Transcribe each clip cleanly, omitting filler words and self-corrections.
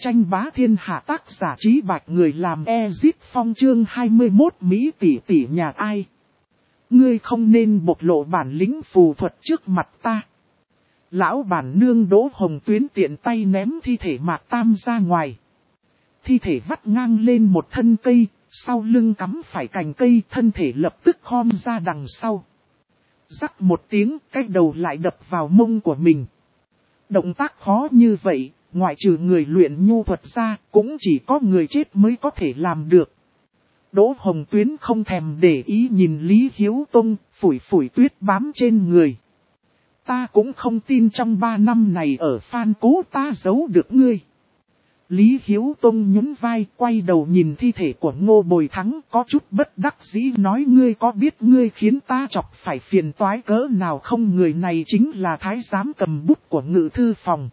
Tranh bá thiên hạ tác giả Trí Bạch, người làm Ezit Phong, chương 21 Mỹ tỷ tỷ nhà ai. Ngươi không nên bộc lộ bản lĩnh phù thuật trước mặt ta. Lão bản nương Đỗ Hồng Tuyến tiện tay ném thi thể Mạc Tam ra ngoài. Thi thể vắt ngang lên một thân cây, sau lưng cắm phải cành cây, thân thể lập tức khom ra đằng sau. Rắc một tiếng, cái đầu lại đập vào mông của mình. Động tác khó như vậy, ngoại trừ người luyện nhu thuật ra, cũng chỉ có người chết mới có thể làm được. Đỗ Hồng Tuyến không thèm để ý nhìn Lý Hiếu Tông, phủi phủi tuyết bám trên người. Ta cũng không tin trong 3 năm này ở Phan Cố ta giấu được ngươi. Lý Hiếu Tông nhún vai, quay đầu nhìn thi thể của Ngô Bồi Thắng, có chút bất đắc dĩ nói: ngươi có biết ngươi khiến ta chọc phải phiền toái cỡ nào không? Người này chính là thái giám cầm bút của Ngự Thư Phòng.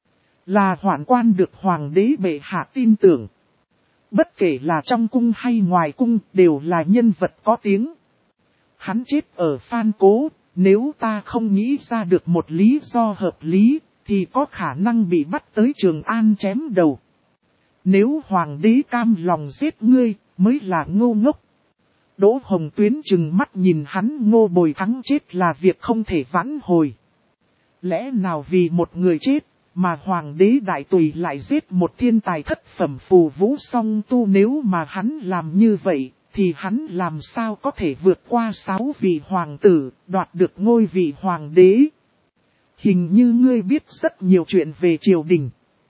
Là hoạn quan được hoàng đế bệ hạ tin tưởng. Bất kể là trong cung hay ngoài cung đều là nhân vật có tiếng. Hắn chết ở Phan Cố, nếu ta không nghĩ ra được một lý do hợp lý, thì có khả năng bị bắt tới Trường An chém đầu. Nếu hoàng đế cam lòng giết ngươi, mới là ngu ngốc. Đỗ Hồng Tuyến trừng mắt nhìn hắn. Ngô Bồi Thắng chết là việc không thể vãn hồi. Lẽ nào vì một người chết, mà hoàng đế đại tùy lại giết một thiên tài thất phẩm phù vũ song tu? Nếu mà hắn làm như vậy, thì hắn làm sao có thể vượt qua 6 vị hoàng tử, đoạt được ngôi vị hoàng đế? Hình như ngươi biết rất nhiều chuyện về triều đình.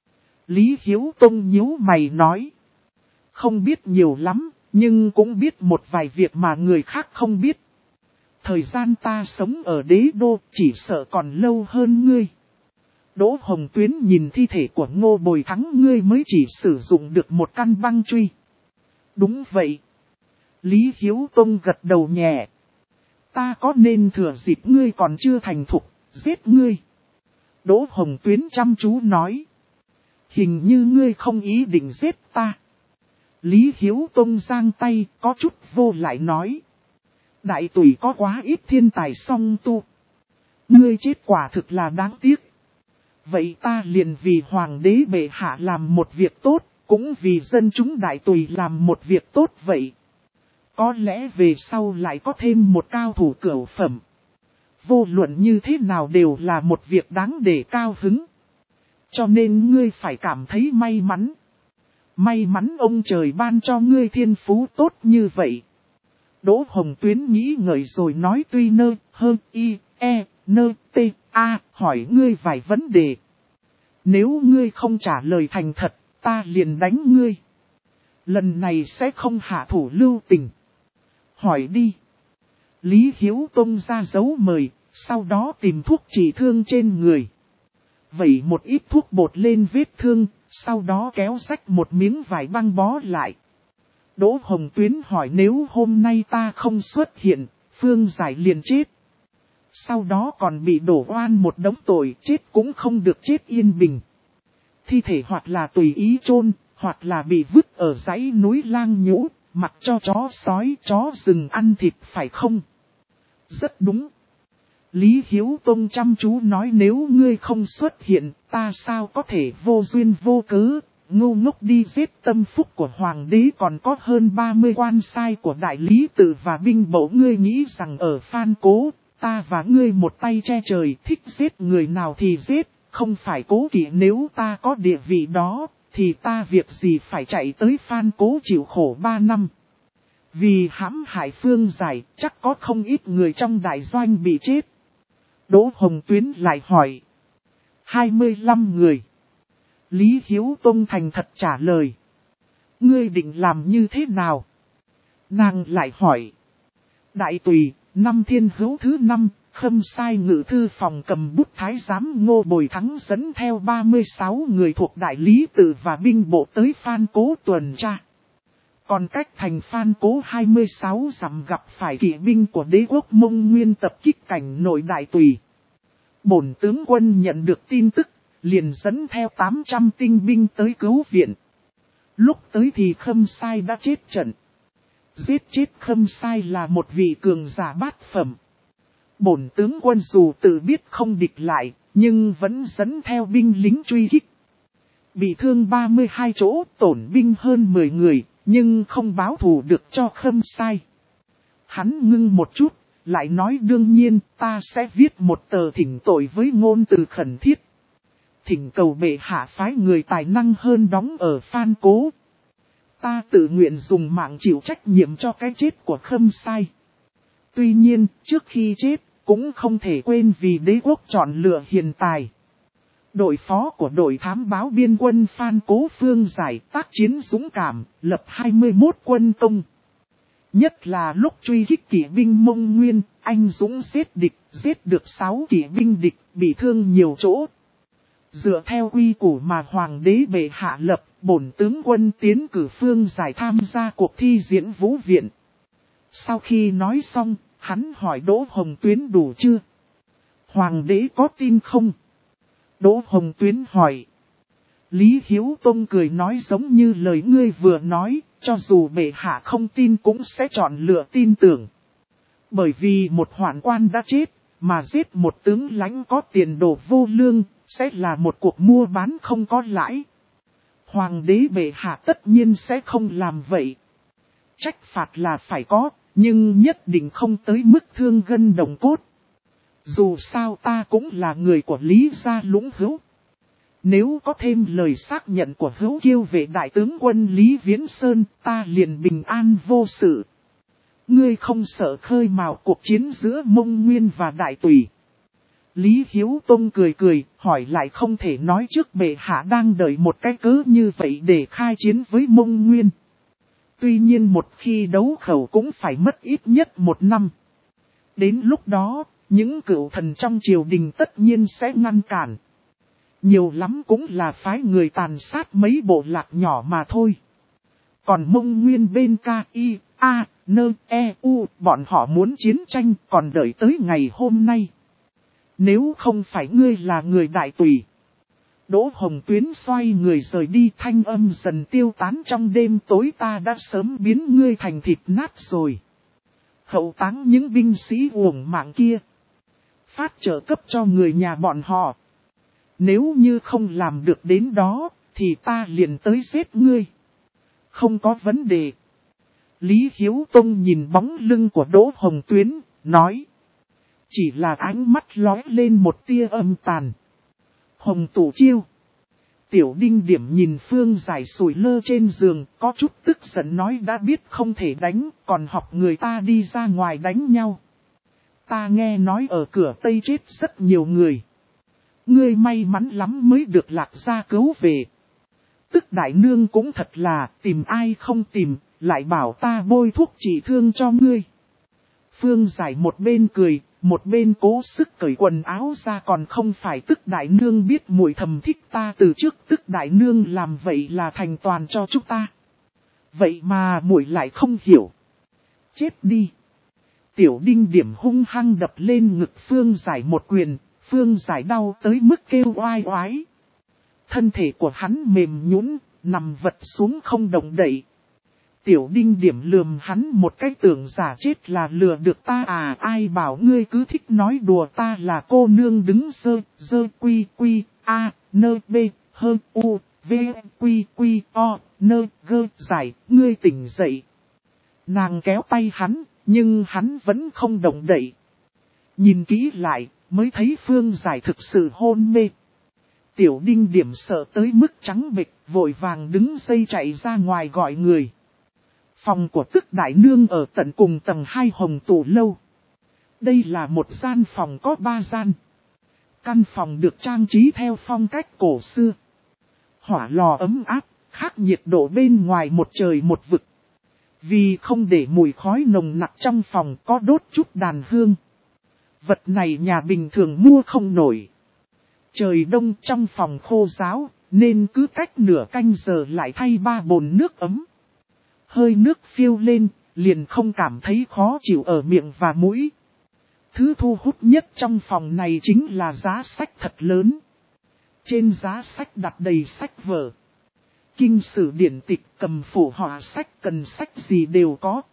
Lý Hiếu Tông nhíu mày nói. Không biết nhiều lắm, nhưng cũng biết một vài việc mà người khác không biết. Thời gian ta sống ở đế đô chỉ sợ còn lâu hơn ngươi. Đỗ Hồng Tuyến nhìn thi thể của Ngô Bồi Thắng. Ngươi mới chỉ sử dụng được một căn băng truy. Đúng vậy. Lý Hiếu Tông gật đầu nhẹ. Ta có nên thừa dịp ngươi còn chưa thành thục, giết ngươi? Đỗ Hồng Tuyến chăm chú nói. Hình như ngươi không ý định giết ta. Lý Hiếu Tông giang tay, có chút vô lại nói. Đại tùy có quá ít thiên tài song tu. Ngươi chết quả thực là đáng tiếc. Vậy ta liền vì hoàng đế bệ hạ làm một việc tốt, cũng vì dân chúng đại tùy làm một việc tốt vậy. Có lẽ về sau lại có thêm một cao thủ cửu phẩm. Vô luận như thế nào đều là một việc đáng để cao hứng. Cho nên ngươi phải cảm thấy may mắn. May mắn ông trời ban cho ngươi thiên phú tốt như vậy. Đỗ Hồng Tuyến nghĩ ngợi rồi nói: tuy nơ, hơn, y, e, nơ, t, a, hỏi ngươi vài vấn đề. Nếu ngươi không trả lời thành thật, ta liền đánh ngươi. Lần này sẽ không hạ thủ lưu tình. Hỏi đi. Lý Hiếu Tông ra dấu mời, sau đó tìm thuốc trị thương trên người. Vẩy một ít thuốc bột lên vết thương, sau đó kéo rách một miếng vải băng bó lại. Đỗ Hồng Tuyến hỏi: nếu hôm nay ta không xuất hiện, Phương Giải liền chết. Sau đó còn bị đổ oan một đống tội, chết cũng không được chết yên bình. Thi thể hoặc là tùy ý chôn, hoặc là bị vứt ở dãy núi Lang Nhũ, mặc cho chó sói, chó rừng ăn thịt, phải không? Rất đúng. Lý Hiếu Tông chăm chú nói: nếu ngươi không xuất hiện, ta sao có thể vô duyên vô cớ, ngu ngốc đi giết tâm phúc của hoàng đế, còn có hơn 30 quan sai của đại lý tự và binh bộ. Ngươi nghĩ rằng ở Phan Cố, ta và ngươi một tay che trời, thích giết người nào thì giết, không phải cố kỵ. Nếu ta có địa vị đó, thì ta việc gì phải chạy tới Phan Cố chịu khổ 3 năm. Vì hãm hại Phương Giải, chắc có không ít người trong đại doanh bị chết. Đỗ Hồng Tuyến lại hỏi. 25 người. Lý Hiếu Tông thành thật trả lời. Ngươi định làm như thế nào? Nàng lại hỏi. Đại tùy, năm thiên hữu thứ 5, Khâm sai Ngự Thư Phòng cầm bút thái giám Ngô Bồi Thắng dẫn theo 36 người thuộc đại lý tự và binh bộ tới Phan Cố tuần tra. Còn cách thành Phan Cố 26 dặm gặp phải kỵ binh của đế quốc Mông Nguyên tập kích cảnh nội đại tùy. Bổn tướng quân nhận được tin tức, liền dẫn theo 800 tinh binh tới cứu viện. Lúc tới thì Khâm sai đã chết trận. Giết chết Khâm sai là một vị cường giả bát phẩm. Bổn tướng quân dù tự biết không địch lại, nhưng vẫn dẫn theo binh lính truy kích. Bị thương 32 chỗ, tổn binh hơn 10 người, nhưng không báo thù được cho Khâm Sai. Hắn ngưng một chút, lại nói đương nhiên ta sẽ viết một tờ thỉnh tội với ngôn từ khẩn thiết. Thỉnh cầu bệ hạ phái người tài năng hơn đóng ở Phan Cố. Ta tự nguyện dùng mạng chịu trách nhiệm cho cái chết của Khâm Sai. Tuy nhiên, trước khi chết, cũng không thể quên vì đế quốc chọn lựa hiền tài. Đội phó của đội thám báo biên quân Phan Cố Phương Giải tác chiến dũng cảm, lập 21 quân công. Nhất là lúc truy kích kỵ binh Mông Nguyên, anh dũng giết được 6 kỵ binh địch, bị thương nhiều chỗ. Dựa theo quy củ mà Hoàng đế bệ hạ lập, bổn tướng quân tiến cử Phương Giải tham gia cuộc thi diễn vũ viện. Sau khi nói xong, hắn hỏi Đỗ Hồng Tuyến đủ chưa? Hoàng đế có tin không? Đỗ Hồng Tuyến hỏi. Lý Hiếu Tông cười nói giống như lời ngươi vừa nói, cho dù bệ hạ không tin cũng sẽ chọn lựa tin tưởng. Bởi vì một hoạn quan đã chết, mà giết một tướng lãnh có tiền đồ vô lương, sẽ là một cuộc mua bán không có lãi. Hoàng đế bệ hạ tất nhiên sẽ không làm vậy. Trách phạt là phải có, nhưng nhất định không tới mức thương gân động cốt. Dù sao ta cũng là người của Lý gia Lũng Hữu. Nếu có thêm lời xác nhận của Hữu Kiêu về đại tướng quân Lý Viễn Sơn, ta liền bình an vô sự. Ngươi không sợ khơi mào cuộc chiến giữa Mông Nguyên và Đại Tùy. Lý Hiếu Tông cười, hỏi lại không thể nói trước bệ hạ đang đợi một cái cớ như vậy để khai chiến với Mông Nguyên. Tuy nhiên một khi đấu khẩu cũng phải mất ít nhất 1 năm. Đến lúc đó, những cựu thần trong triều đình tất nhiên sẽ ngăn cản. Nhiều lắm cũng là phái người tàn sát mấy bộ lạc nhỏ mà thôi. Còn Mông Nguyên bên KIA, bọn họ muốn chiến tranh còn đợi tới ngày hôm nay. Nếu không phải ngươi là người Đại Tùy. Đỗ Hồng Tuyến xoay người rời đi, thanh âm dần tiêu tán trong đêm tối, ta đã sớm biến ngươi thành thịt nát rồi. Hậu táng những binh sĩ uổng mạng kia. Phát trợ cấp cho người nhà bọn họ. Nếu như không làm được đến đó, thì ta liền tới giết ngươi. Không có vấn đề. Lý Hiếu Tông nhìn bóng lưng của Đỗ Hồng Tuyến, nói. Chỉ là ánh mắt lóe lên một tia âm tàn. Hồng Tủ Chiêu. Tiểu Đinh Điểm nhìn Phương Giải sủi lơ trên giường, có chút tức giận nói đã biết không thể đánh, còn học người ta đi ra ngoài đánh nhau. Ta nghe nói ở cửa Tây chết rất nhiều người. Ngươi may mắn lắm mới được Lạc Gia cứu về. Tức đại nương cũng thật là tìm ai không tìm, lại bảo ta bôi thuốc trị thương cho ngươi. Phương Giải một bên cười, một bên cố sức cởi quần áo ra, còn không phải tức đại nương biết muội thầm thích ta từ trước, tức đại nương làm vậy là thành toàn cho chúng ta. Vậy mà muội lại không hiểu. Chết đi. Tiểu Đinh Điểm hung hăng đập lên ngực Phương Giải một quyền, Phương Giải đau tới mức kêu oai oái. Thân thể của hắn mềm nhũn, nằm vật xuống không động đậy. Tiểu Đinh Điểm lườm hắn một cái, tưởng giả chết là lừa được ta à, ai bảo ngươi cứ thích nói đùa, ta là cô nương đứng dơ quy a nơ b hơ u v quy o nơ gơ. Giải, ngươi tỉnh dậy. Nàng kéo tay hắn, nhưng hắn vẫn không động đậy. Nhìn kỹ lại, mới thấy Phương Giải thực sự hôn mê. Tiểu Đinh Điểm sợ tới mức trắng bệch, vội vàng đứng dây chạy ra ngoài gọi người. Phòng của tức đại nương ở tận cùng tầng 2 Hồng Tủ Lâu. Đây là một gian phòng có 3 gian. Căn phòng được trang trí theo phong cách cổ xưa. Hỏa lò ấm áp, khác nhiệt độ bên ngoài một trời một vực. Vì không để mùi khói nồng nặc trong phòng, có đốt chút đàn hương. Vật này nhà bình thường mua không nổi. Trời đông trong phòng khô ráo, nên cứ cách nửa canh giờ lại thay 3 bồn nước ấm. Hơi nước phiêu lên, liền không cảm thấy khó chịu ở miệng và mũi. Thứ thu hút nhất trong phòng này chính là giá sách thật lớn. Trên giá sách đặt đầy sách vở. Kinh sử điển tịch, cầm phổ họa sách, cần sách gì đều có.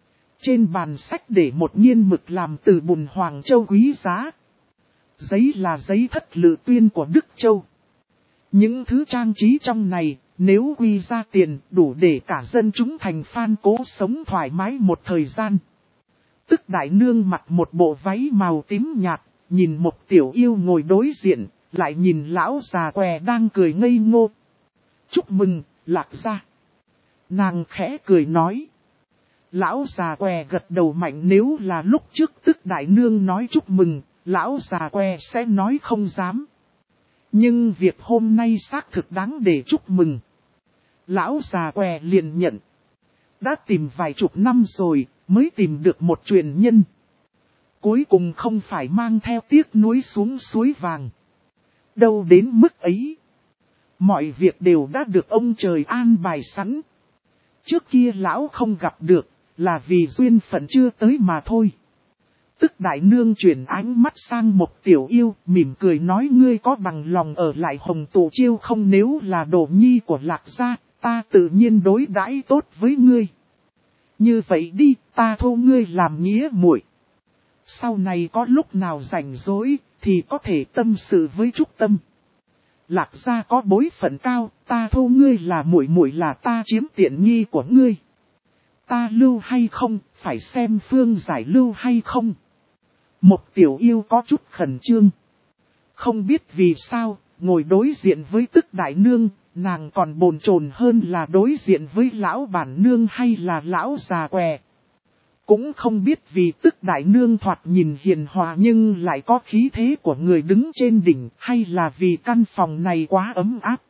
Trên bàn sách để một nghiên mực làm từ bùn Hoàng Châu quý giá. Giấy là giấy Thất Lự Tuyên của Đức Châu. Những thứ trang trí trong này, nếu quy ra tiền đủ để cả dân chúng thành Phan Cố sống thoải mái một thời gian. Tức đại nương mặc một bộ váy màu tím nhạt, nhìn một tiểu yêu ngồi đối diện, lại nhìn lão già què đang cười ngây ngô. Chúc mừng, Lạc gia. Nàng khẽ cười nói. Lão già què gật đầu mạnh, nếu là lúc trước tức đại nương nói chúc mừng, lão già què sẽ nói không dám. Nhưng việc hôm nay xác thực đáng để chúc mừng. Lão già què liền nhận. Đã tìm vài chục năm rồi, mới tìm được một truyền nhân. Cuối cùng không phải mang theo tiếc nuối xuống suối vàng. Đâu đến mức ấy. Mọi việc đều đã được ông trời an bài sẵn. Trước kia lão không gặp được, là vì duyên phận chưa tới mà thôi. Tức đại nương chuyển ánh mắt sang một tiểu yêu, mỉm cười nói, ngươi có bằng lòng ở lại Hồng Tụ Chiêu không? Nếu là đồ nhi của Lạc gia, ta tự nhiên đối đãi tốt với ngươi. Như vậy đi, ta thu ngươi làm nghĩa muội. Sau này có lúc nào rảnh rỗi, thì có thể tâm sự với Trúc Tâm. Lạc gia có bối phận cao, ta thu ngươi là muội muội là ta chiếm tiện nghi của ngươi. Ta lưu hay không, phải xem Phương Giải lưu hay không. Một tiểu yêu có chút khẩn trương. Không biết vì sao, ngồi đối diện với tức đại nương, nàng còn bồn chồn hơn là đối diện với lão bản nương hay là lão già què. Cũng không biết vì tức đại nương thoạt nhìn hiền hòa nhưng lại có khí thế của người đứng trên đỉnh, hay là vì căn phòng này quá ấm áp.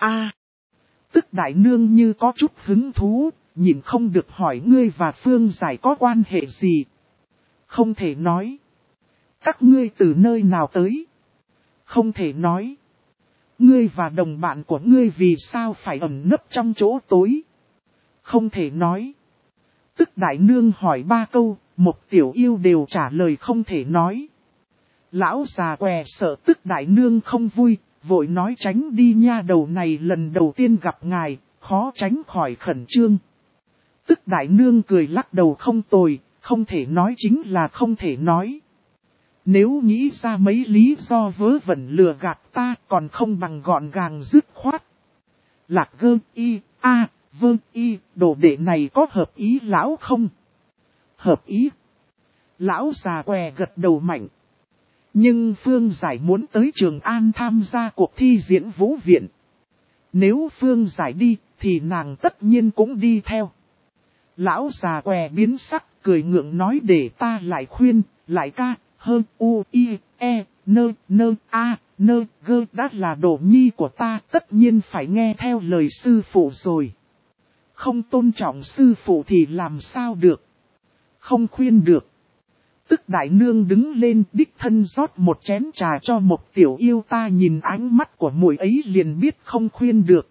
Tức đại nương như có chút hứng thú, nhìn không được hỏi, ngươi và Phương Giải có quan hệ gì? Không thể nói. Các ngươi từ nơi nào tới? Không thể nói. Ngươi và đồng bạn của ngươi vì sao phải ẩn nấp trong chỗ tối? Không thể nói. Tức đại nương hỏi 3 câu, một tiểu yêu đều trả lời không thể nói. Lão già què sợ tức đại nương không vui, vội nói, tránh đi nha, đầu này lần đầu tiên gặp ngài, khó tránh khỏi khẩn trương. Tức đại nương cười lắc đầu, không tồi, không thể nói chính là không thể nói. Nếu nghĩ ra mấy lý do vớ vẩn lừa gạt ta, còn không bằng gọn gàng dứt khoát. Lạc gơ y, vơ y, đồ đệ này có hợp ý lão không? Hợp ý. Lão già què gật đầu mạnh. Nhưng Phương Giải muốn tới Trường An tham gia cuộc thi diễn vũ viện. Nếu Phương Giải đi, thì nàng tất nhiên cũng đi theo. Lão già què biến sắc, cười ngượng nói, để ta lại khuyên, lại ca, hơn u, i, e, nơ, nơ, a, nơ, gơ, đã là đồ nhi của ta, tất nhiên phải nghe theo lời sư phụ rồi. Không tôn trọng sư phụ thì làm sao được? Không khuyên được. Tức đại nương đứng lên đích thân rót một chén trà cho một tiểu yêu, ta nhìn ánh mắt của muội ấy liền biết không khuyên được.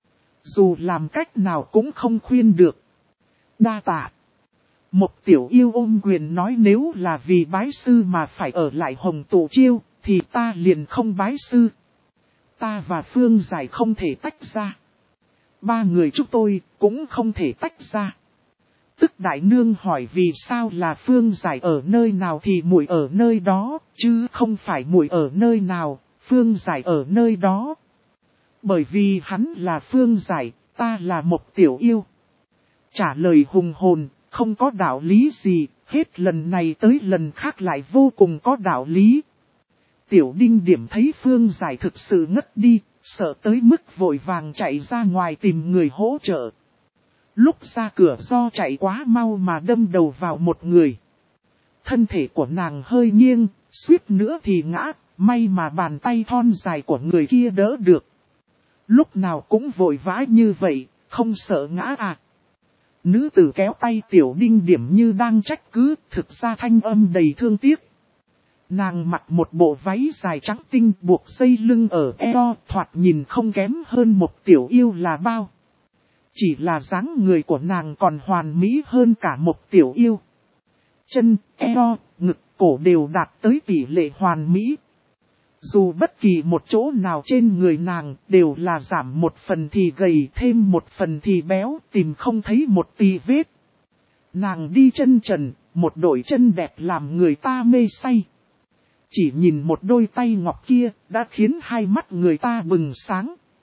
Dù làm cách nào cũng không khuyên được. Đa tạ. Một tiểu yêu ôm quyền nói, nếu là vì bái sư mà phải ở lại Hồng Tụ Chiêu, thì ta liền không bái sư. Ta và Phương Giải không thể tách ra. 3 người chúng tôi cũng không thể tách ra. Tức đại nương hỏi, vì sao là Phương Giải ở nơi nào thì muội ở nơi đó, chứ không phải muội ở nơi nào, Phương Giải ở nơi đó. Bởi vì hắn là Phương Giải, ta là một tiểu yêu. Trả lời hùng hồn, không có đạo lý gì, hết lần này tới lần khác lại vô cùng có đạo lý. Tiểu Đinh Điểm thấy Phương Giải thực sự ngất đi, sợ tới mức vội vàng chạy ra ngoài tìm người hỗ trợ. Lúc ra cửa do chạy quá mau mà đâm đầu vào một người. Thân thể của nàng hơi nghiêng, suýt nữa thì ngã, may mà bàn tay thon dài của người kia đỡ được. Lúc nào cũng vội vã như vậy, không sợ ngã à? Nữ tử kéo tay Tiểu Đinh Điểm như đang trách cứ, thực ra thanh âm đầy thương tiếc. Nàng mặc một bộ váy dài trắng tinh buộc dây lưng ở eo, thoạt nhìn không kém hơn một tiểu yêu là bao. Chỉ là dáng người của nàng còn hoàn mỹ hơn cả một tiểu yêu. Chân, eo, ngực, cổ đều đạt tới tỷ lệ hoàn mỹ. Dù bất kỳ một chỗ nào trên người nàng đều là giảm một phần thì gầy, thêm một phần thì béo, tìm không thấy một tì vết. Nàng đi chân trần, một đôi chân đẹp làm người ta mê say. Chỉ nhìn một đôi tay ngọc kia đã khiến hai mắt người ta bừng sáng,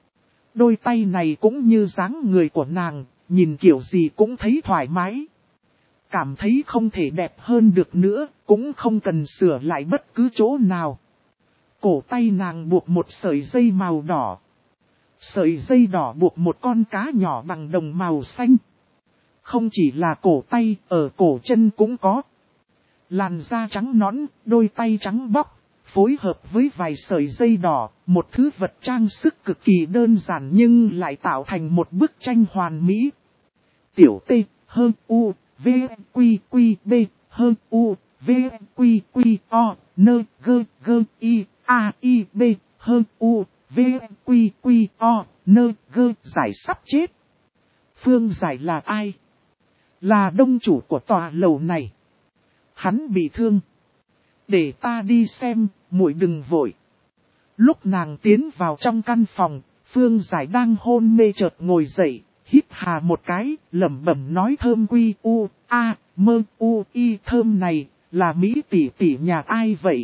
Đôi tay này cũng như dáng người của nàng, nhìn kiểu gì cũng thấy thoải mái. Cảm thấy không thể đẹp hơn được nữa, cũng không cần sửa lại bất cứ chỗ nào. Cổ tay nàng buộc một sợi dây màu đỏ. Sợi dây đỏ buộc một con cá nhỏ bằng đồng màu xanh. Không chỉ là cổ tay, ở cổ chân cũng có. Làn da trắng nõn, đôi tay trắng bóc, phối hợp với vài sợi dây đỏ, một thứ vật trang sức cực kỳ đơn giản nhưng lại tạo thành một bức tranh hoàn mỹ. Tiểu T, hơn U, V, Quy, Quy, B, hơn U, V, Quy, Quy, O, Nơ, Gơ, Gơ, I, A, I, B, hơn U, V, Quy, Quy, O, Nơ, Gơ, Giải sắp chết. Phương Giải là ai? Là đông chủ của tòa lầu này. Hắn bị thương. Để ta đi xem, muội đừng vội. Lúc nàng tiến vào trong căn phòng, Phương Giải đang hôn mê chợt ngồi dậy, hít hà một cái, lẩm bẩm nói thơm quy u, a, mơ u, y thơm này, là Mỹ tỷ tỷ nhà ai vậy?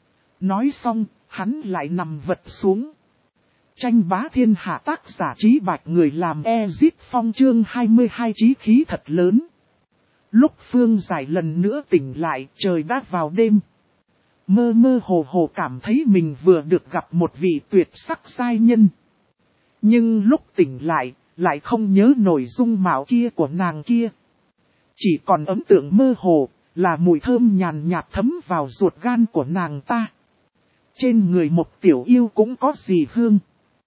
Nói xong, hắn lại nằm vật xuống. Tranh bá thiên hạ tác giả Trí Bạch người làm Ezit Phong chương 22 chí khí thật lớn. Lúc Phương Giải lần nữa tỉnh lại, trời đã vào đêm. Mơ mơ hồ hồ cảm thấy mình vừa được gặp một vị tuyệt sắc giai nhân. Nhưng lúc tỉnh lại không nhớ nổi dung mạo kia của nàng kia. Chỉ còn ấn tượng mơ hồ, là mùi thơm nhàn nhạt thấm vào ruột gan của nàng ta. Trên người một tiểu yêu cũng có gì hương.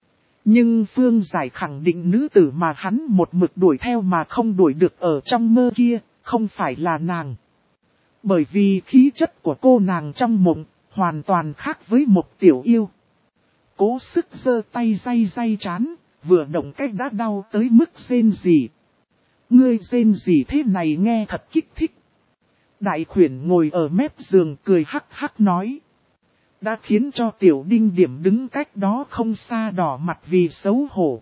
Nhưng Phương Giải khẳng định nữ tử mà hắn một mực đuổi theo mà không đuổi được ở trong mơ kia, không phải là nàng. Bởi vì khí chất của cô nàng trong mộng, hoàn toàn khác với một tiểu yêu. Cố sức giơ tay day chán, vừa động cách đã đau tới mức rên rỉ. Ngươi rên rỉ thế này nghe thật kích thích. Đại khuyển ngồi ở mép giường cười hắc hắc nói. Đã khiến cho tiểu đinh điểm đứng cách đó không xa đỏ mặt vì xấu hổ.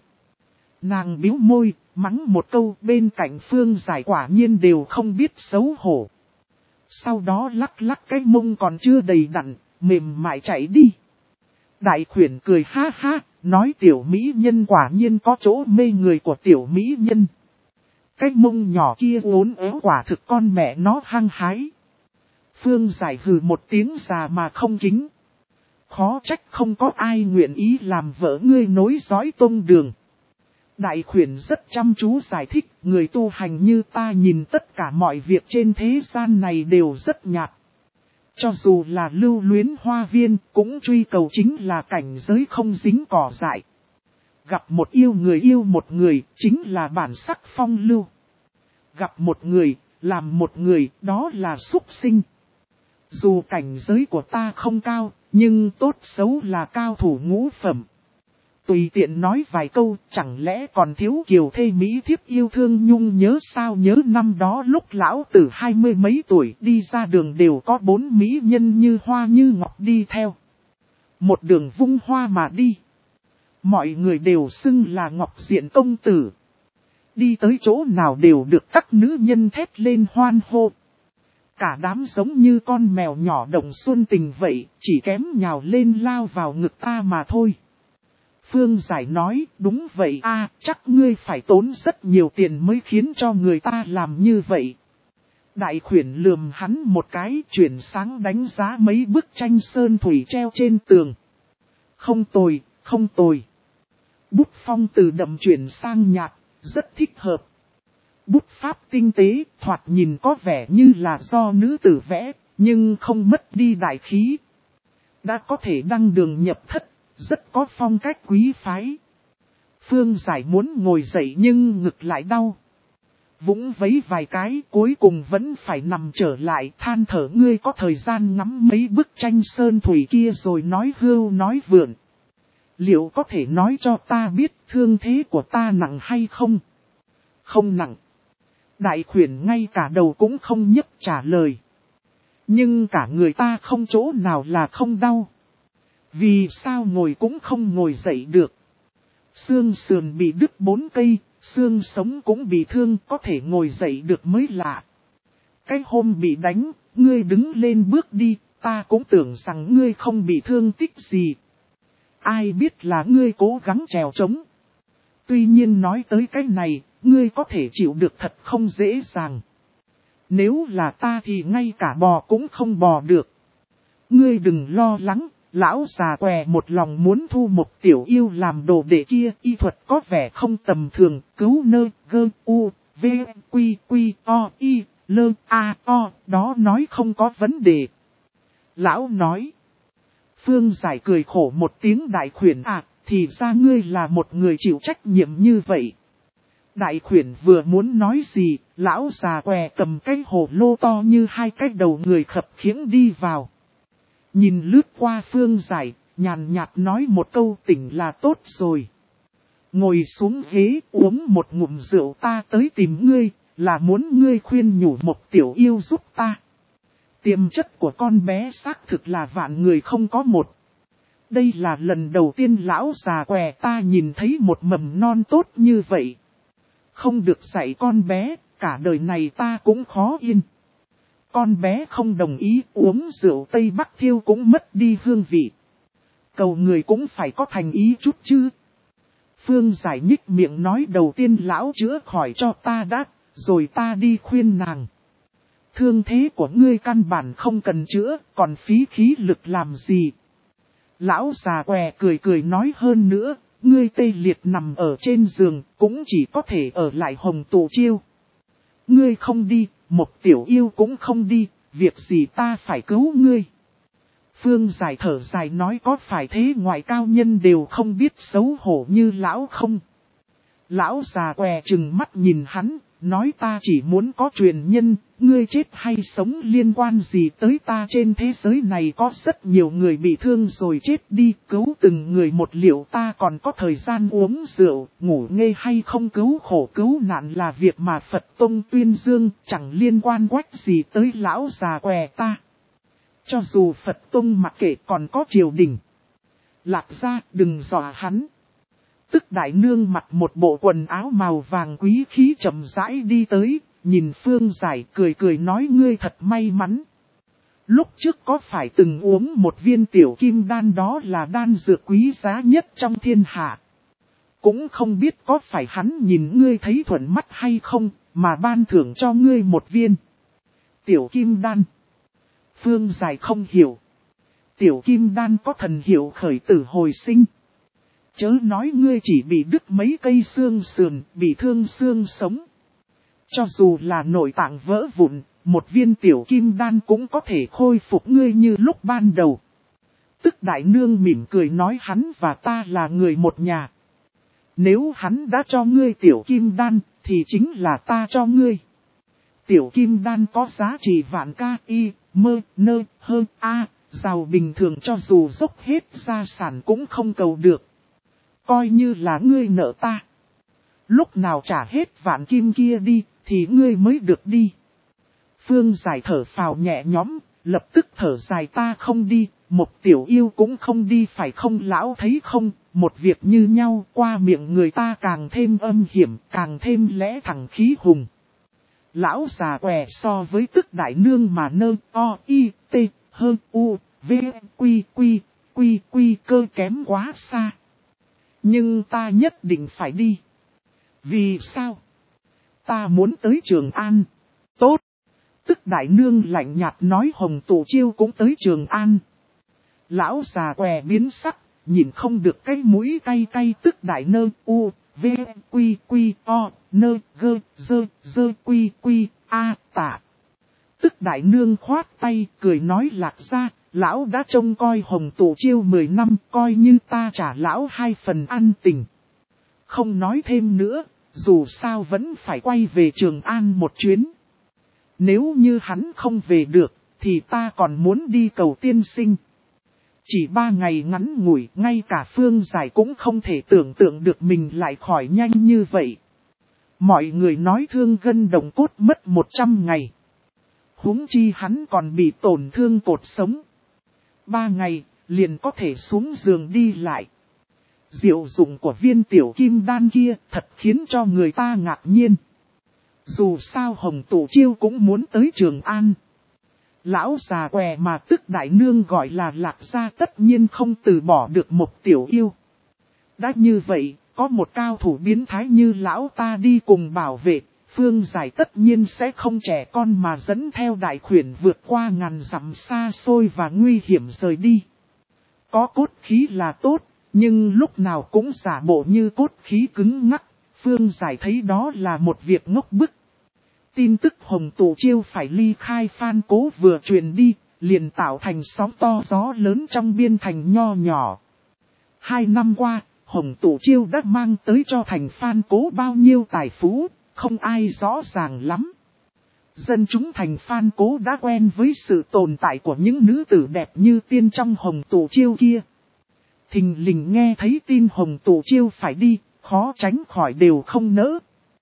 Nàng bĩu môi, mắng một câu bên cạnh Phương Giải quả nhiên đều không biết xấu hổ. Sau đó lắc lắc cái mông còn chưa đầy đặn, mềm mại chạy đi. Đại khuyển cười ha ha, nói tiểu mỹ nhân quả nhiên có chỗ mê người của tiểu mỹ nhân. Cái mông nhỏ kia uốn éo quả thực con mẹ nó hăng hái. Phương Giải hừ một tiếng già mà không kính. Khó trách không có ai nguyện ý làm vợ ngươi nối dõi tông đường. Đại khuyển rất chăm chú giải thích, người tu hành như ta nhìn tất cả mọi việc trên thế gian này đều rất nhạt. Cho dù là lưu luyến hoa viên, cũng truy cầu chính là cảnh giới không dính cỏ dại. Gặp một người, chính là bản sắc phong lưu. Gặp một người, làm một người, đó là súc sinh. Dù cảnh giới của ta không cao, nhưng tốt xấu là cao thủ ngũ phẩm. Tùy tiện nói vài câu, chẳng lẽ còn thiếu kiều thê mỹ thiếp yêu thương nhung nhớ sao? Nhớ năm đó lúc lão tử 20 mấy tuổi đi ra đường đều có 4 mỹ nhân như hoa như ngọc đi theo. Một đường vung hoa mà đi. Mọi người đều xưng là ngọc diện công tử. Đi tới chỗ nào đều được các nữ nhân thét lên hoan hô. Cả đám giống như con mèo nhỏ đồng xuân tình vậy, chỉ kém nhào lên lao vào ngực ta mà thôi. Phương Giải nói, đúng vậy a, chắc ngươi phải tốn rất nhiều tiền mới khiến cho người ta làm như vậy. Đại khuyển lườm hắn một cái, chuyển sáng đánh giá mấy bức tranh sơn thủy treo trên tường. Không tồi, không tồi. Bút phong từ đậm chuyển sang nhạt, rất thích hợp. Bút pháp tinh tế, thoạt nhìn có vẻ như là do nữ tử vẽ, nhưng không mất đi đại khí. Đã có thể đăng đường nhập thất, rất có phong cách quý phái. Phương Giải muốn ngồi dậy nhưng ngực lại đau. Vũng vấy vài cái cuối cùng vẫn phải nằm trở lại, than thở ngươi có thời gian ngắm mấy bức tranh sơn thủy kia rồi nói hưu nói vượn. Liệu có thể nói cho ta biết thương thế của ta nặng hay không? Không nặng. Đại khuyển ngay cả đầu cũng không nhấc trả lời. Nhưng cả người ta không chỗ nào là không đau. Vì sao ngồi cũng không ngồi dậy được. Xương sườn bị đứt 4 cây, xương sống cũng bị thương, có thể ngồi dậy được mới lạ. Cái hôm bị đánh, ngươi đứng lên bước đi, ta cũng tưởng rằng ngươi không bị thương tích gì. Ai biết là ngươi cố gắng trèo trống. Tuy nhiên nói tới cái này, ngươi có thể chịu được thật không dễ dàng. Nếu là ta thì ngay cả bò cũng không bò được. Ngươi đừng lo lắng, lão già què một lòng muốn thu một tiểu yêu làm đồ đệ kia, y thuật có vẻ không tầm thường, cứu nơ, gơ, u, v, quy, quy, o, y, lơ, a, o, đó nói không có vấn đề. Lão nói. Phương Giải cười khổ một tiếng đại khuyển thì ra ngươi là một người chịu trách nhiệm như vậy. Đại khuyển vừa muốn nói gì, lão già què cầm cái hồ lô to như hai cái đầu người khập khiễng đi vào. Nhìn lướt qua Phương Giải, nhàn nhạt nói một câu tỉnh là tốt rồi. Ngồi xuống ghế uống một ngụm rượu, ta tới tìm ngươi, là muốn ngươi khuyên nhủ một tiểu yêu giúp ta. Tiềm chất của con bé xác thực là vạn người không có một. Đây là lần đầu tiên lão già què ta nhìn thấy một mầm non tốt như vậy. Không được dạy con bé, cả đời này ta cũng khó yên. Con bé không đồng ý uống rượu Tây Bắc Thiêu cũng mất đi hương vị. Cầu người cũng phải có thành ý chút chứ. Phương Giải nhích miệng nói đầu tiên lão chữa khỏi cho ta đã, rồi ta đi khuyên nàng. Thương thế của ngươi căn bản không cần chữa, còn phí khí lực làm gì. Lão già què cười cười nói hơn nữa, ngươi tê liệt nằm ở trên giường, cũng chỉ có thể ở lại Hồng Tụ Chiêu. Ngươi không đi, một tiểu yêu cũng không đi, việc gì ta phải cứu ngươi. Phương Giải thở dài nói có phải thế ngoại cao nhân đều không biết xấu hổ như lão không. Lão già què trừng mắt nhìn hắn, nói ta chỉ muốn có truyền nhân, ngươi chết hay sống liên quan gì tới ta, trên thế giới này có rất nhiều người bị thương rồi chết đi, cứu từng người một liệu ta còn có thời gian uống rượu, ngủ nghê hay không, cứu khổ cứu nạn là việc mà Phật Tông tuyên dương, chẳng liên quan quách gì tới lão già què ta. Cho dù Phật Tông mặc kệ còn có triều đình. Lạc gia đừng dọa hắn. Tức đại nương mặc một bộ quần áo màu vàng quý khí chậm rãi đi tới, nhìn Phương Giải cười cười nói ngươi thật may mắn. Lúc trước có phải từng uống một viên tiểu kim đan, đó là đan dược quý giá nhất trong thiên hạ. Cũng không biết có phải hắn nhìn ngươi thấy thuận mắt hay không, mà ban thưởng cho ngươi một viên tiểu kim đan. Phương Giải không hiểu. Tiểu kim đan có thần hiệu khởi tử hồi sinh. Chớ nói ngươi chỉ bị đứt mấy cây xương sườn, bị thương xương sống. Cho dù là nội tạng vỡ vụn, một viên tiểu kim đan cũng có thể khôi phục ngươi như lúc ban đầu. Tức đại nương mỉm cười nói hắn và ta là người một nhà. Nếu hắn đã cho ngươi tiểu kim đan, thì chính là ta cho ngươi. Tiểu kim đan có giá trị vạn ca y, mơ, nơ, hơ, a, giàu bình thường cho dù dốc hết gia sản cũng không cầu được. Coi như là ngươi nợ ta. Lúc nào trả hết vạn kim kia đi, thì ngươi mới được đi. Phương Giải thở phào nhẹ nhõm, lập tức thở dài ta không đi, một tiểu yêu cũng không đi phải không lão thấy không, một việc như nhau qua miệng người ta càng thêm âm hiểm, càng thêm lẽ thẳng khí hùng. Lão già què so với tức đại nương mà nơ, o, y, t, hơn, u, v, quy, cơ kém quá xa. Nhưng ta nhất định phải đi. Vì sao? Ta muốn tới Trường An. Tốt. Tức đại nương lạnh nhạt nói Hồng Tụ Chiêu cũng tới Trường An. Lão già què biến sắc, nhìn không được cái mũi cay cay tức đại nơ u, v, quy, o, nơ, gơ, dơ, quy, a, tả. Tức đại nương khoát tay, cười nói Lạc gia, lão đã trông coi Hồng Tụ Chiêu 10 năm, coi như ta trả lão 2 phần ăn tình. Không nói thêm nữa, dù sao vẫn phải quay về Trường An một chuyến. Nếu như hắn không về được, thì ta còn muốn đi cầu tiên sinh. Chỉ 3 ngày ngắn ngủi, ngay cả Phương Giải cũng không thể tưởng tượng được mình lại khỏi nhanh như vậy. Mọi người nói thương gân động cốt mất 100 ngày. Huống chi hắn còn bị tổn thương cột sống. 3 ngày, liền có thể xuống giường đi lại. Diệu dụng của viên tiểu kim đan kia thật khiến cho người ta ngạc nhiên. Dù sao Hồng Tụ Chiêu cũng muốn tới Trường An. Lão già què mà tức đại nương gọi là Lạc gia tất nhiên không từ bỏ được một tiểu yêu. Đã như vậy, có một cao thủ biến thái như lão ta đi cùng bảo vệ, Phương Giải tất nhiên sẽ không trẻ con mà dẫn theo đại khuyển vượt qua ngàn dặm xa xôi và nguy hiểm rời đi. Có cốt khí là tốt, nhưng lúc nào cũng giả bộ như cốt khí cứng ngắc, Phương Giải thấy đó là một việc ngốc bức. Tin tức Hồng Tụ Chiêu phải ly khai Phan Cố vừa truyền đi, liền tạo thành sóng to gió lớn trong biên thành nho nhỏ. 2 năm qua, Hồng Tụ Chiêu đã mang tới cho thành Phan Cố bao nhiêu tài phú, không ai rõ ràng lắm. Dân chúng thành Phan Cố đã quen với sự tồn tại của những nữ tử đẹp như tiên trong Hồng Tụ Chiêu kia. Thình lình nghe thấy tin Hồng Tụ Chiêu phải đi, khó tránh khỏi đều không nỡ.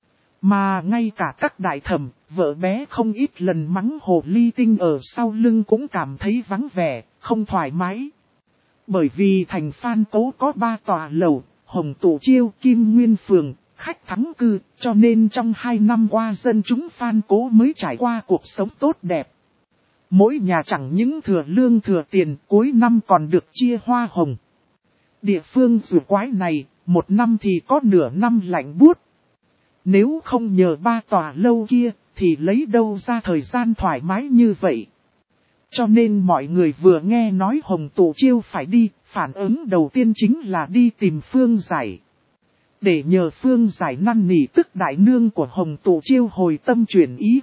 Mà ngay cả các đại thẩm, vợ bé không ít lần mắng hồ ly tinh ở sau lưng cũng cảm thấy vắng vẻ, không thoải mái. Bởi vì thành Phan Cố có 3 tòa lầu, Hồng Tụ Chiêu, Kim Nguyên Phường, khách thắng cư, cho nên trong 2 năm qua dân chúng Phan Cố mới trải qua cuộc sống tốt đẹp. Mỗi nhà chẳng những thừa lương thừa tiền, cuối năm còn được chia hoa hồng. Địa phương rùa quái này, 1 năm thì có nửa năm lạnh buốt. Nếu không nhờ 3 tòa lâu kia, thì lấy đâu ra thời gian thoải mái như vậy. Cho nên mọi người vừa nghe nói Hồng Tụ Chiêu phải đi, phản ứng đầu tiên chính là đi tìm Phương Giải. Để nhờ Phương Giải năn nỉ tức đại nương của Hồng Tụ Chiêu hồi tâm chuyển ý.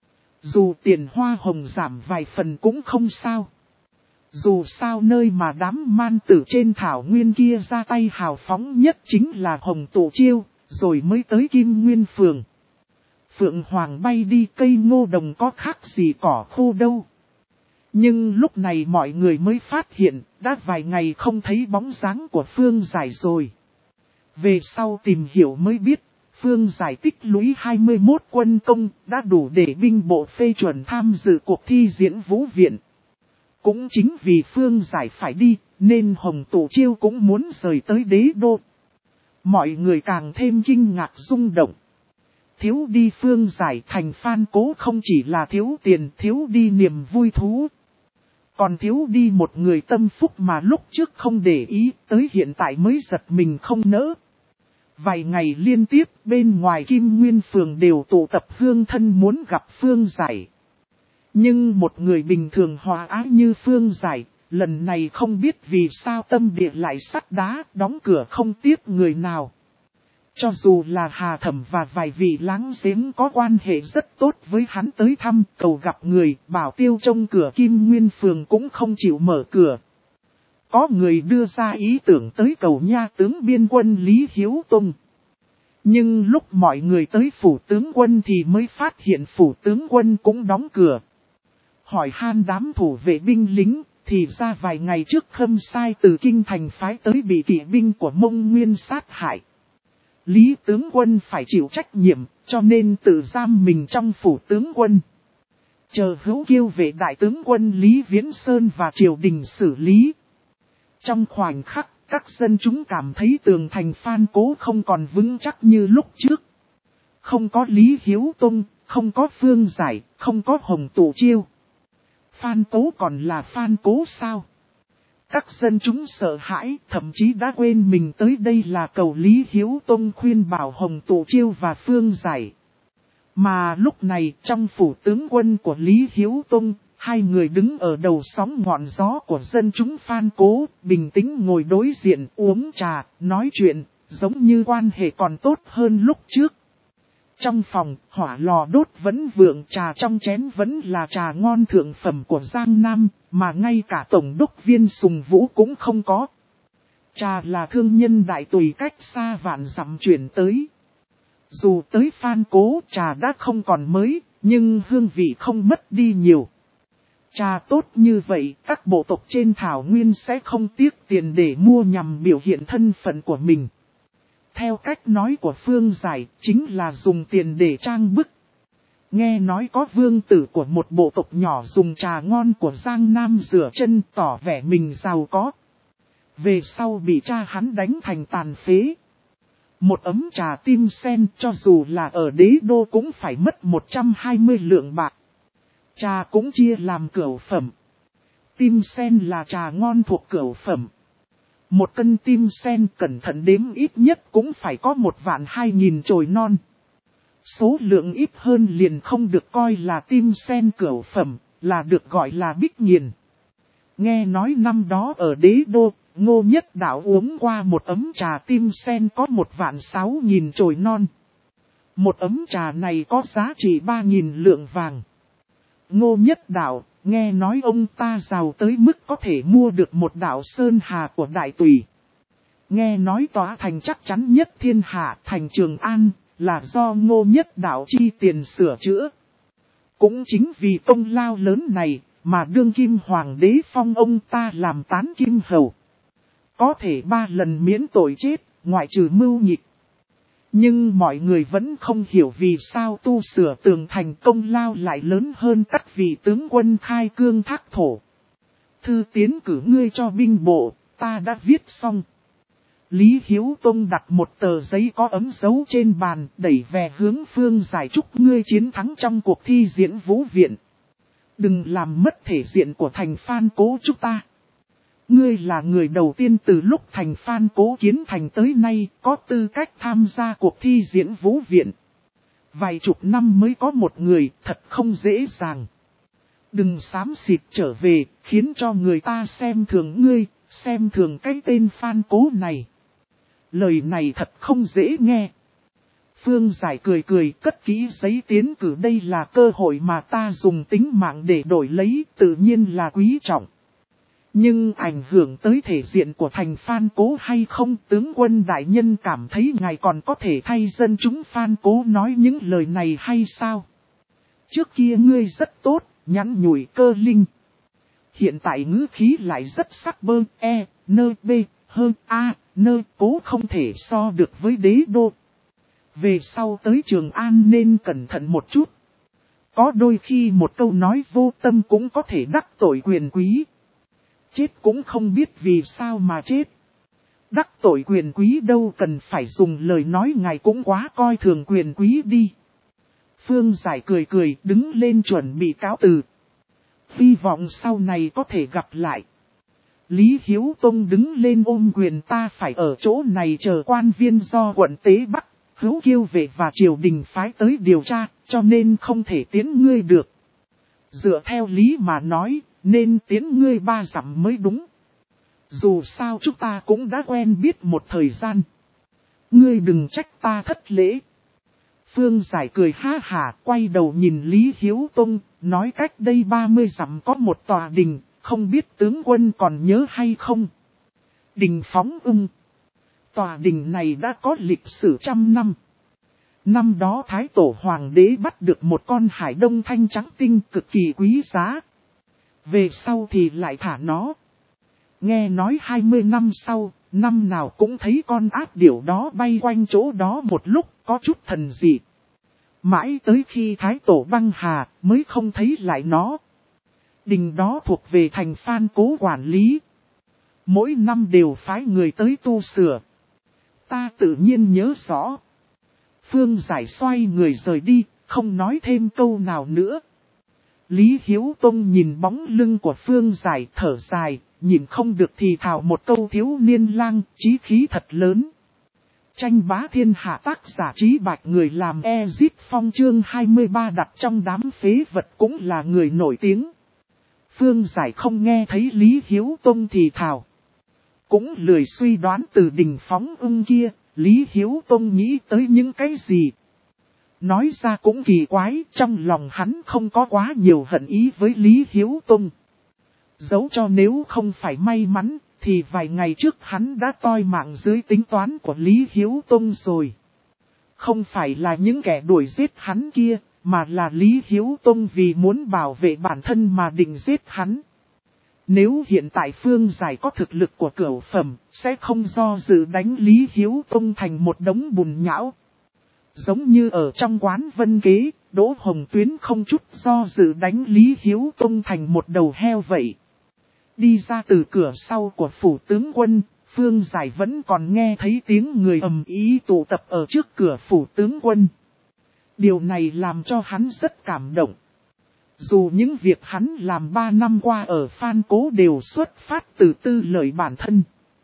Dù tiền hoa hồng giảm vài phần cũng không sao. Dù sao nơi mà đám man tử trên thảo nguyên kia ra tay hào phóng nhất chính là Hồng Tụ Chiêu, rồi mới tới Kim Nguyên Phường. Phượng Hoàng bay đi, cây ngô đồng có khác gì cỏ khô đâu. Nhưng lúc này mọi người mới phát hiện, đã vài ngày không thấy bóng dáng của Phương Giải rồi. Về sau tìm hiểu mới biết, Phương Giải tích lũy 21 quân công, đã đủ để binh bộ phê chuẩn tham dự cuộc thi diễn vũ viện. Cũng chính vì Phương Giải phải đi, nên Hồng Tụ Chiêu cũng muốn rời tới đế đô. Mọi người càng thêm kinh ngạc rung động. Thiếu đi Phương Giải thành Phan Cố không chỉ là thiếu tiền, thiếu đi niềm vui thú. Còn thiếu đi một người tâm phúc mà lúc trước không để ý, tới hiện tại mới giật mình không nỡ. Vài ngày liên tiếp bên ngoài Kim Nguyên Phường đều tụ tập hương thân muốn gặp Phương Giải. Nhưng một người bình thường hòa ái như Phương Giải, lần này không biết vì sao tâm địa lại sắt đá, đóng cửa không tiếp người nào. Cho dù là Hà Thẩm và vài vị láng giếng có quan hệ rất tốt với hắn tới thăm cầu gặp người, Bảo Tiêu trông cửa Kim Nguyên Phường cũng không chịu mở cửa. Có người đưa ra ý tưởng tới cầu nha tướng biên quân Lý Hiếu Tông. Nhưng lúc mọi người tới phủ tướng quân thì mới phát hiện phủ tướng quân cũng đóng cửa. Hỏi han đám thủ vệ binh lính, thì ra vài ngày trước Khâm Sai từ kinh thành phái tới bị kỵ binh của Mông Nguyên sát hại. Lý tướng quân phải chịu trách nhiệm, cho nên tự giam mình trong phủ tướng quân. Chờ Hữu Kiêu vệ đại tướng quân Lý Viễn Sơn và triều đình xử lý. Trong khoảnh khắc, các dân chúng cảm thấy tường thành Phan Cố không còn vững chắc như lúc trước. Không có Lý Hiếu Tông, không có Phương Giải, không có Hồng Tụ Chiêu. Phan Cố còn là Phan Cố sao? Các dân chúng sợ hãi, thậm chí đã quên mình tới đây là cầu Lý Hiếu Tông khuyên bảo Hồng Tụ Chiêu và Phương Giải. Mà lúc này trong phủ tướng quân của Lý Hiếu Tông, 2 người đứng ở đầu sóng ngọn gió của dân chúng Phan Cố, bình tĩnh ngồi đối diện uống trà, nói chuyện, giống như quan hệ còn tốt hơn lúc trước. Trong phòng, hỏa lò đốt vẫn vượng, trà trong chén vẫn là trà ngon thượng phẩm của Giang Nam, mà ngay cả tổng đốc viên Sùng Vũ cũng không có. Trà là thương nhân đại tùy cách xa vạn dặm chuyển tới. Dù tới Phan Cố trà đã không còn mới, nhưng hương vị không mất đi nhiều. Trà tốt như vậy, các bộ tộc trên thảo nguyên sẽ không tiếc tiền để mua nhằm biểu hiện thân phận của mình. Theo cách nói của Phương Giải, chính là dùng tiền để trang bức. Nghe nói có vương tử của một bộ tộc nhỏ dùng trà ngon của Giang Nam rửa chân tỏ vẻ mình giàu có. Về sau bị cha hắn đánh thành tàn phế. Một ấm trà tim sen cho dù là ở đế đô cũng phải mất 120 lượng bạc. Trà cũng chia làm cửu phẩm. Tim sen là trà ngon thuộc cửu phẩm. 1 cân tim sen cẩn thận đếm ít nhất cũng phải có 1.200.000 chồi non. Số lượng ít hơn liền không được coi là tim sen cửu phẩm, là được gọi là bích nghiền. Nghe nói năm đó ở Đế Đô, Ngô Nhất Đạo uống qua một ấm trà tim sen có 1.600.000 chồi non. Một ấm trà này có giá trị 3.000 lượng vàng. Ngô Nhất Đạo, nghe nói ông ta giàu tới mức có thể mua được một đạo sơn hà của Đại Tùy. Nghe nói tòa thành chắc chắn nhất thiên hạ thành Trường An, là do Ngô Nhất Đạo chi tiền sửa chữa. Cũng chính vì công lao lớn này, mà đương kim hoàng đế phong ông ta làm tán kim hầu. Có thể 3 lần miễn tội chết, ngoại trừ mưu nhịch. Nhưng mọi người vẫn không hiểu vì sao tu sửa tường thành công lao lại lớn hơn các vị tướng quân khai cương thác thổ. Thư tiến cử ngươi cho binh bộ, ta đã viết xong. Lý Hiếu Tông đặt một tờ giấy có ấm dấu trên bàn, đẩy về hướng Phương Giải chúc ngươi chiến thắng trong cuộc thi diễn vũ viện. Đừng làm mất thể diện của thành Phan Cố chúng ta. Ngươi là người đầu tiên từ lúc thành Phan Cố kiến thành tới nay có tư cách tham gia cuộc thi diễn vũ viện. Vài chục năm mới có một người, thật không dễ dàng. Đừng xám xịt trở về, khiến cho người ta xem thường ngươi, xem thường cái tên Phan Cố này. Lời này thật không dễ nghe. Phương Giải cười cười cất kỹ giấy tiến cử, đây là cơ hội mà ta dùng tính mạng để đổi lấy, tự nhiên là quý trọng. Nhưng ảnh hưởng tới thể diện của thành Phan Cố hay không, tướng quân đại nhân cảm thấy ngài còn có thể thay dân chúng Phan Cố nói những lời này hay sao? Trước kia ngươi rất tốt, nhắn nhủi cơ linh. Hiện tại ngữ khí lại rất sắc bơ, hơn Cố không thể so được với Đế Đô. Về sau tới Trường An nên cẩn thận một chút. Có đôi khi một câu nói vô tâm cũng có thể đắc tội quyền quý. Chết cũng không biết vì sao mà chết. Đắc tội quyền quý đâu cần phải dùng lời nói, ngài cũng quá coi thường quyền quý đi. Phương Giải cười cười đứng lên chuẩn bị cáo từ. Hy vọng sau này có thể gặp lại. Lý Hiếu Tông đứng lên ôm quyền, ta phải ở chỗ này chờ quan viên do quận Tế Bắc, Hữu Kiêu Vệ và triều đình phái tới điều tra, cho nên không thể tiến ngươi được. Dựa theo lý mà nói, nên tiến ngươi 3 dặm mới đúng. Dù sao chúng ta cũng đã quen biết một thời gian. Ngươi đừng trách ta thất lễ. Phương Giải cười ha hả, quay đầu nhìn Lý Hiếu Tông, nói cách đây 30 dặm có một tòa đình, không biết tướng quân còn nhớ hay không. Đình Phóng Ưng. Tòa đình này đã có lịch sử trăm năm. Năm đó Thái Tổ Hoàng đế bắt được một con hải đông thanh trắng tinh cực kỳ quý giá. Về sau thì lại thả nó. Nghe nói 20 năm sau, năm nào cũng thấy con ác điểu đó bay quanh chỗ đó một lúc, có chút thần dị. Mãi tới khi Thái Tổ băng hà mới không thấy lại nó. Đình đó thuộc về thành Phan Cố quản lý. Mỗi năm đều phái người tới tu sửa. Ta tự nhiên nhớ rõ. Phương Giải xoay người rời đi, không nói thêm câu nào nữa. Lý Hiếu Tông nhìn bóng lưng của Phương Giải thở dài, nhìn không được thì thào một câu, thiếu niên lang, chí khí thật lớn. Tranh bá thiên hạ, tác giả Trí Bạch, người làm Ezit Phong, chương 23 đặt trong đám phế vật cũng là người nổi tiếng. Phương Giải không nghe thấy Lý Hiếu Tông thì thào. Cũng lười suy đoán từ Đình Phóng Ưng kia, Lý Hiếu Tông nghĩ tới những cái gì. Nói ra cũng kỳ quái, trong lòng hắn không có quá nhiều hận ý với Lý Hiếu Tông. Dẫu cho nếu không phải may mắn, thì vài ngày trước hắn đã toi mạng dưới tính toán của Lý Hiếu Tông rồi. Không phải là những kẻ đuổi giết hắn kia, mà là Lý Hiếu Tông vì muốn bảo vệ bản thân mà định giết hắn. Nếu hiện tại Phương Giải có thực lực của cửu phẩm, sẽ không do dự đánh Lý Hiếu Tông thành một đống bùn nhão. Giống như ở trong quán Vân Kế, Đỗ Hồng Tuyến không chút do dự đánh Lý Hiếu Tông thành một đầu heo vậy. Đi ra từ cửa sau của phủ tướng quân, Phương Giải vẫn còn nghe thấy tiếng người ầm ĩ tụ tập ở trước cửa phủ tướng quân. Điều này làm cho hắn rất cảm động. Dù những việc hắn làm 3 năm qua ở Phan Cố đều xuất phát từ tư lợi bản thân.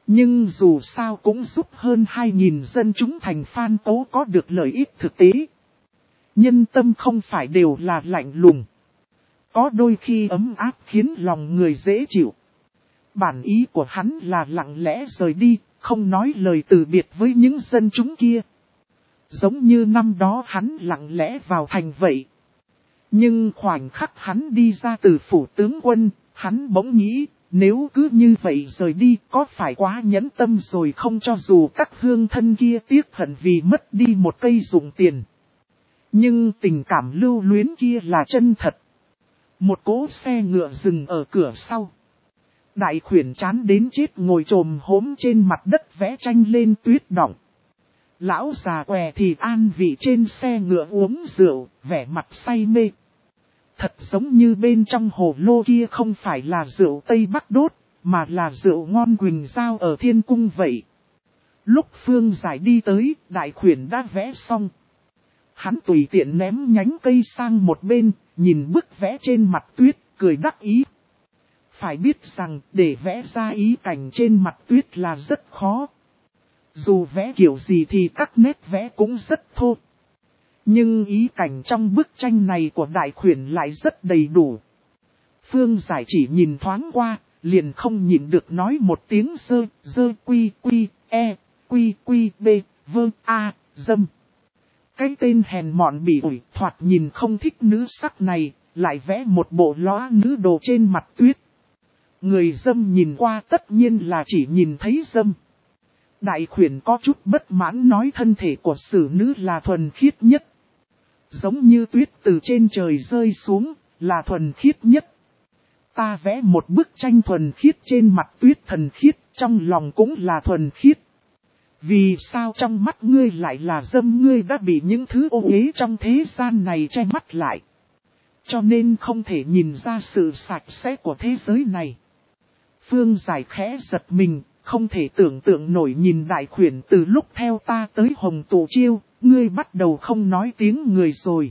Nhưng dù sao cũng giúp hơn 2.000 dân chúng thành Phan Tố có được lợi ích thực tế. Nhân tâm không phải đều là lạnh lùng. Có đôi khi ấm áp khiến lòng người dễ chịu. Bản ý của hắn là lặng lẽ rời đi, không nói lời từ biệt với những dân chúng kia. Giống như năm đó hắn lặng lẽ vào thành vậy. Nhưng khoảnh khắc hắn đi ra từ phủ tướng quân, hắn bỗng nghĩ, nếu cứ như vậy rời đi có phải quá nhẫn tâm rồi không, cho dù các hương thân kia tiếc hận vì mất đi một cây dụng tiền. Nhưng tình cảm lưu luyến kia là chân thật. Một cỗ xe ngựa dừng ở cửa sau. Đại khuyển chán đến chết ngồi trồm hốm trên mặt đất vẽ tranh lên tuyết đọng. Lão già què thì an vị trên xe ngựa uống rượu, vẻ mặt say mê. Thật giống như bên trong hồ lô kia không phải là rượu Tây Bắc đốt, mà là rượu ngon quỳnh giao ở thiên cung vậy. Lúc Phương Giải đi tới, đại khuyển đã vẽ xong. Hắn tùy tiện ném nhánh cây sang một bên, nhìn bức vẽ trên mặt tuyết, cười đắc ý. Phải biết rằng, để vẽ ra ý cảnh trên mặt tuyết là rất khó. Dù vẽ kiểu gì thì các nét vẽ cũng rất thô. Nhưng ý cảnh trong bức tranh này của đại khuyển lại rất đầy đủ. Phương Giải chỉ nhìn thoáng qua, liền không nhịn được nói một tiếng dơ quy b vơ a dâm. Cái tên hèn mọn bị ủi thoạt nhìn không thích nữ sắc này, lại vẽ một bộ lóa nữ đồ trên mặt tuyết. Người dâm nhìn qua tất nhiên là chỉ nhìn thấy dâm. Đại khuyển có chút bất mãn nói thân thể của xử nữ là thuần khiết nhất. Giống như tuyết từ trên trời rơi xuống, là thuần khiết nhất. Ta vẽ một bức tranh thuần khiết trên mặt tuyết thần khiết, trong lòng cũng là thuần khiết. Vì sao trong mắt ngươi lại là dâm, ngươi đã bị những thứ ô uế trong thế gian này che mắt lại. Cho nên không thể nhìn ra sự sạch sẽ của thế giới này. Phương Giải khẽ giật mình, không thể tưởng tượng nổi nhìn đại khuyển từ lúc theo ta tới Hồng Tụ Chiêu, ngươi bắt đầu không nói tiếng người rồi.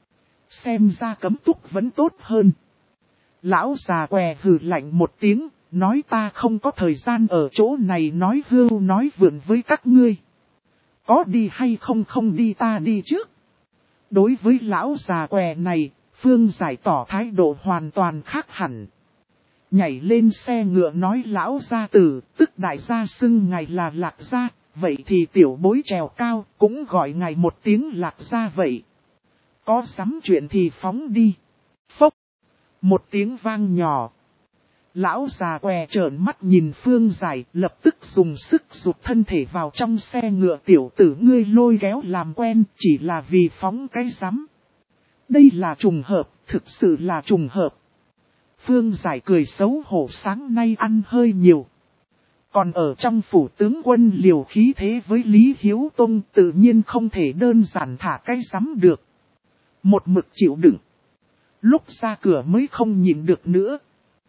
Xem ra cấm túc vẫn tốt hơn. Lão già què hừ lạnh một tiếng, nói ta không có thời gian ở chỗ này nói hưu nói vượn với các ngươi. Có đi hay không đi ta đi trước. Đối với lão già què này, Phương Giải tỏ thái độ hoàn toàn khác hẳn. Nhảy lên xe ngựa nói lão gia tử, tức đại gia xưng ngài là Lạc gia, vậy thì tiểu bối trèo cao, cũng gọi ngài một tiếng Lạc gia vậy. Có sắm chuyện thì phóng đi. Phốc. Một tiếng vang nhỏ. Lão già què trợn mắt nhìn Phương Giải, lập tức dùng sức rụt thân thể vào trong xe ngựa. Tiểu tử ngươi lôi kéo làm quen, chỉ là vì phóng cái rắm. Đây là trùng hợp, thực sự là trùng hợp. Phương Giải cười xấu hổ, sáng nay ăn hơi nhiều. Còn ở trong phủ tướng quân liều khí thế với Lý Hiếu Tông, tự nhiên không thể đơn giản thả cái rắm được. Một mực chịu đựng. Lúc ra cửa mới không nhịn được nữa.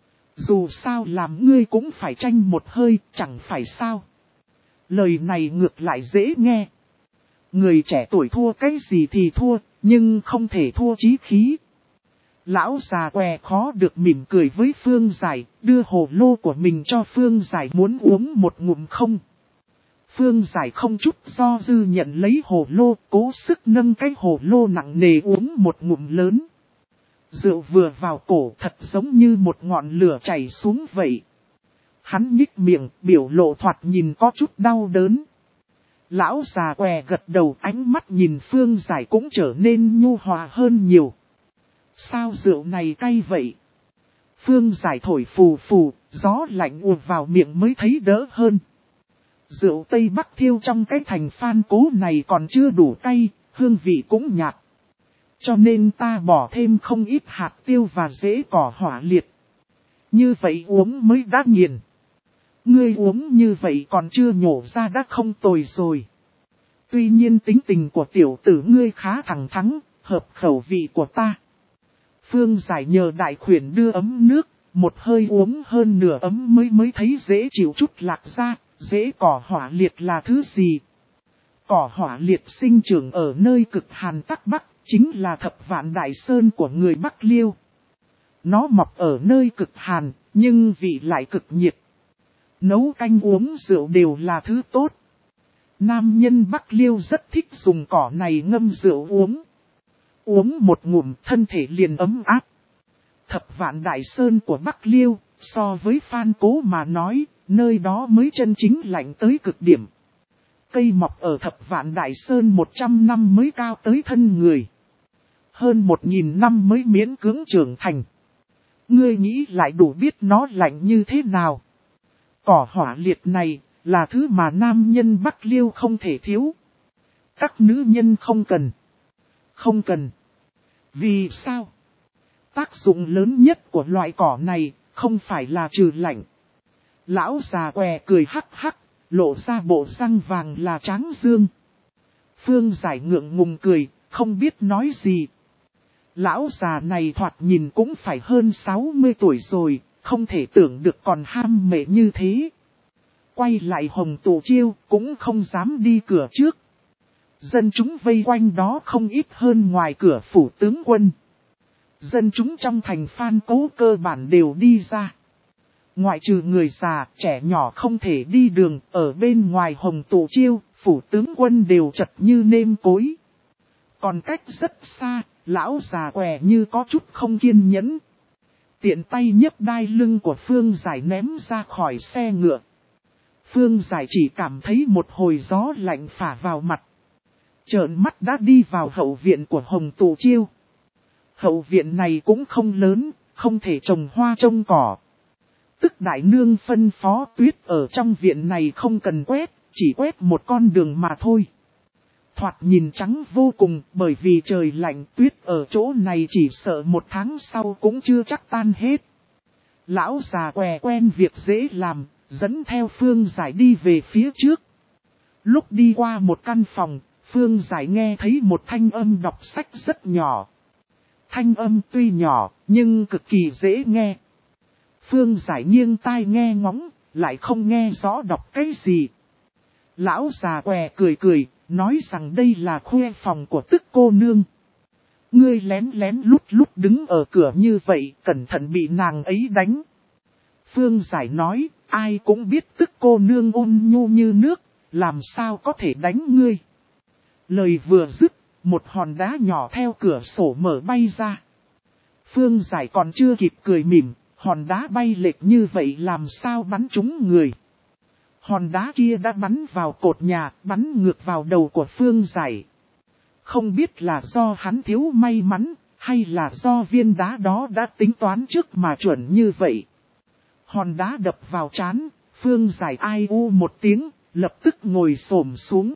Dù sao làm ngươi cũng phải tranh một hơi, chẳng phải sao. Lời này ngược lại dễ nghe. Người trẻ tuổi thua cái gì thì thua, nhưng không thể thua chí khí. Lão già què khó được mỉm cười với Phương Giải, đưa hồ lô của mình cho Phương Giải muốn uống một ngụm không. Phương Giải không chút do dư nhận lấy hồ lô, cố sức nâng cái hồ lô nặng nề uống một ngụm lớn. Rượu vừa vào cổ thật giống như một ngọn lửa chảy xuống vậy. Hắn nhích miệng, biểu lộ thoạt nhìn có chút đau đớn. Lão già què gật đầu, ánh mắt nhìn Phương Giải cũng trở nên nhu hòa hơn nhiều. Sao rượu này cay vậy? Phương Giải thổi phù phù, gió lạnh ùa vào miệng mới thấy đỡ hơn. Rượu Tây Bắc thiêu trong cái thành Phan Cố này còn chưa đủ cay, hương vị cũng nhạt. Cho nên ta bỏ thêm không ít hạt tiêu và rễ cỏ hỏa liệt. Như vậy uống mới đã nghiền. Ngươi uống như vậy còn chưa nhổ ra đã không tồi rồi. Tuy nhiên tính tình của tiểu tử ngươi khá thẳng thắn, hợp khẩu vị của ta. Phương Giải nhờ đại khuyển đưa ấm nước, một hơi uống hơn nửa ấm mới thấy dễ chịu chút. Lạc ra, rễ cỏ hỏa liệt là thứ gì? Cỏ hỏa liệt sinh trưởng ở nơi cực hàn Tắc Bắc, chính là Thập Vạn Đại Sơn của người Bắc Liêu. Nó mọc ở nơi cực hàn, nhưng vị lại cực nhiệt. Nấu canh uống rượu đều là thứ tốt. Nam nhân Bắc Liêu rất thích dùng cỏ này ngâm rượu uống. Uống một ngụm thân thể liền ấm áp. Thập Vạn Đại Sơn của Bắc Liêu, so với Phan Cố mà nói, nơi đó mới chân chính lạnh tới cực điểm. Cây mọc ở Thập Vạn Đại Sơn 100 năm mới cao tới thân người. Hơn 1000 năm mới miễn cưỡng trưởng thành. Ngươi nghĩ lại đủ biết nó lạnh như thế nào. Cỏ hỏa liệt này là thứ mà nam nhân Bắc Liêu không thể thiếu. Các nữ nhân không cần. Không cần. Vì sao? Tác dụng lớn nhất của loại cỏ này không phải là trừ lạnh. Lão già què cười hắc hắc, lộ ra bộ răng vàng là tráng dương. Phương Giải ngượng ngùng cười, không biết nói gì. Lão già này thoạt nhìn cũng phải hơn 60 tuổi rồi, không thể tưởng được còn ham mệ như thế. Quay lại Hồng Tụ Chiêu cũng không dám đi cửa trước. Dân chúng vây quanh đó không ít hơn ngoài cửa phủ tướng quân. Dân chúng trong thành Phan Cố cơ bản đều đi ra. Ngoại trừ người già, trẻ nhỏ không thể đi đường, ở bên ngoài Hồng Tụ Chiêu, phủ tướng quân đều chật như nêm cối. Còn cách rất xa, lão già què như có chút không kiên nhẫn. Tiện tay nhấc đai lưng của Phương Giải ném ra khỏi xe ngựa. Phương Giải chỉ cảm thấy một hồi gió lạnh phả vào mặt. Trợn mắt đã đi vào hậu viện của Hồng Tụ Chiêu. Hậu viện này cũng không lớn, không thể trồng hoa trồng cỏ. Tức đại nương phân phó Tuyết ở trong viện này không cần quét, chỉ quét một con đường mà thôi. Thoạt nhìn trắng vô cùng, bởi vì trời lạnh, tuyết ở chỗ này chỉ sợ 1 tháng sau cũng chưa chắc tan hết. Lão già què quen việc dễ làm, dẫn theo Phương Giải đi về phía trước. Lúc đi qua một căn phòng, Phương Giải nghe thấy một thanh âm đọc sách rất nhỏ. Thanh âm tuy nhỏ, nhưng cực kỳ dễ nghe. Phương Giải nghiêng tai nghe ngóng, lại không nghe rõ đọc cái gì. Lão già què cười cười, nói rằng đây là khuê phòng của Tức cô nương. Ngươi lén lén lút lút đứng ở cửa như vậy, cẩn thận bị nàng ấy đánh. Phương Giải nói, ai cũng biết Tức cô nương ôn nhu như nước, làm sao có thể đánh ngươi. Lời vừa dứt, một hòn đá nhỏ theo cửa sổ mở bay ra. Phương Giải còn chưa kịp cười mỉm, hòn đá bay lệch như vậy làm sao bắn trúng người. Hòn đá kia đã bắn vào cột nhà, bắn ngược vào đầu của Phương Giải. Không biết là do hắn thiếu may mắn, hay là do viên đá đó đã tính toán trước mà chuẩn như vậy. Hòn đá đập vào trán, Phương Giải ai u một tiếng, lập tức ngồi xổm xuống.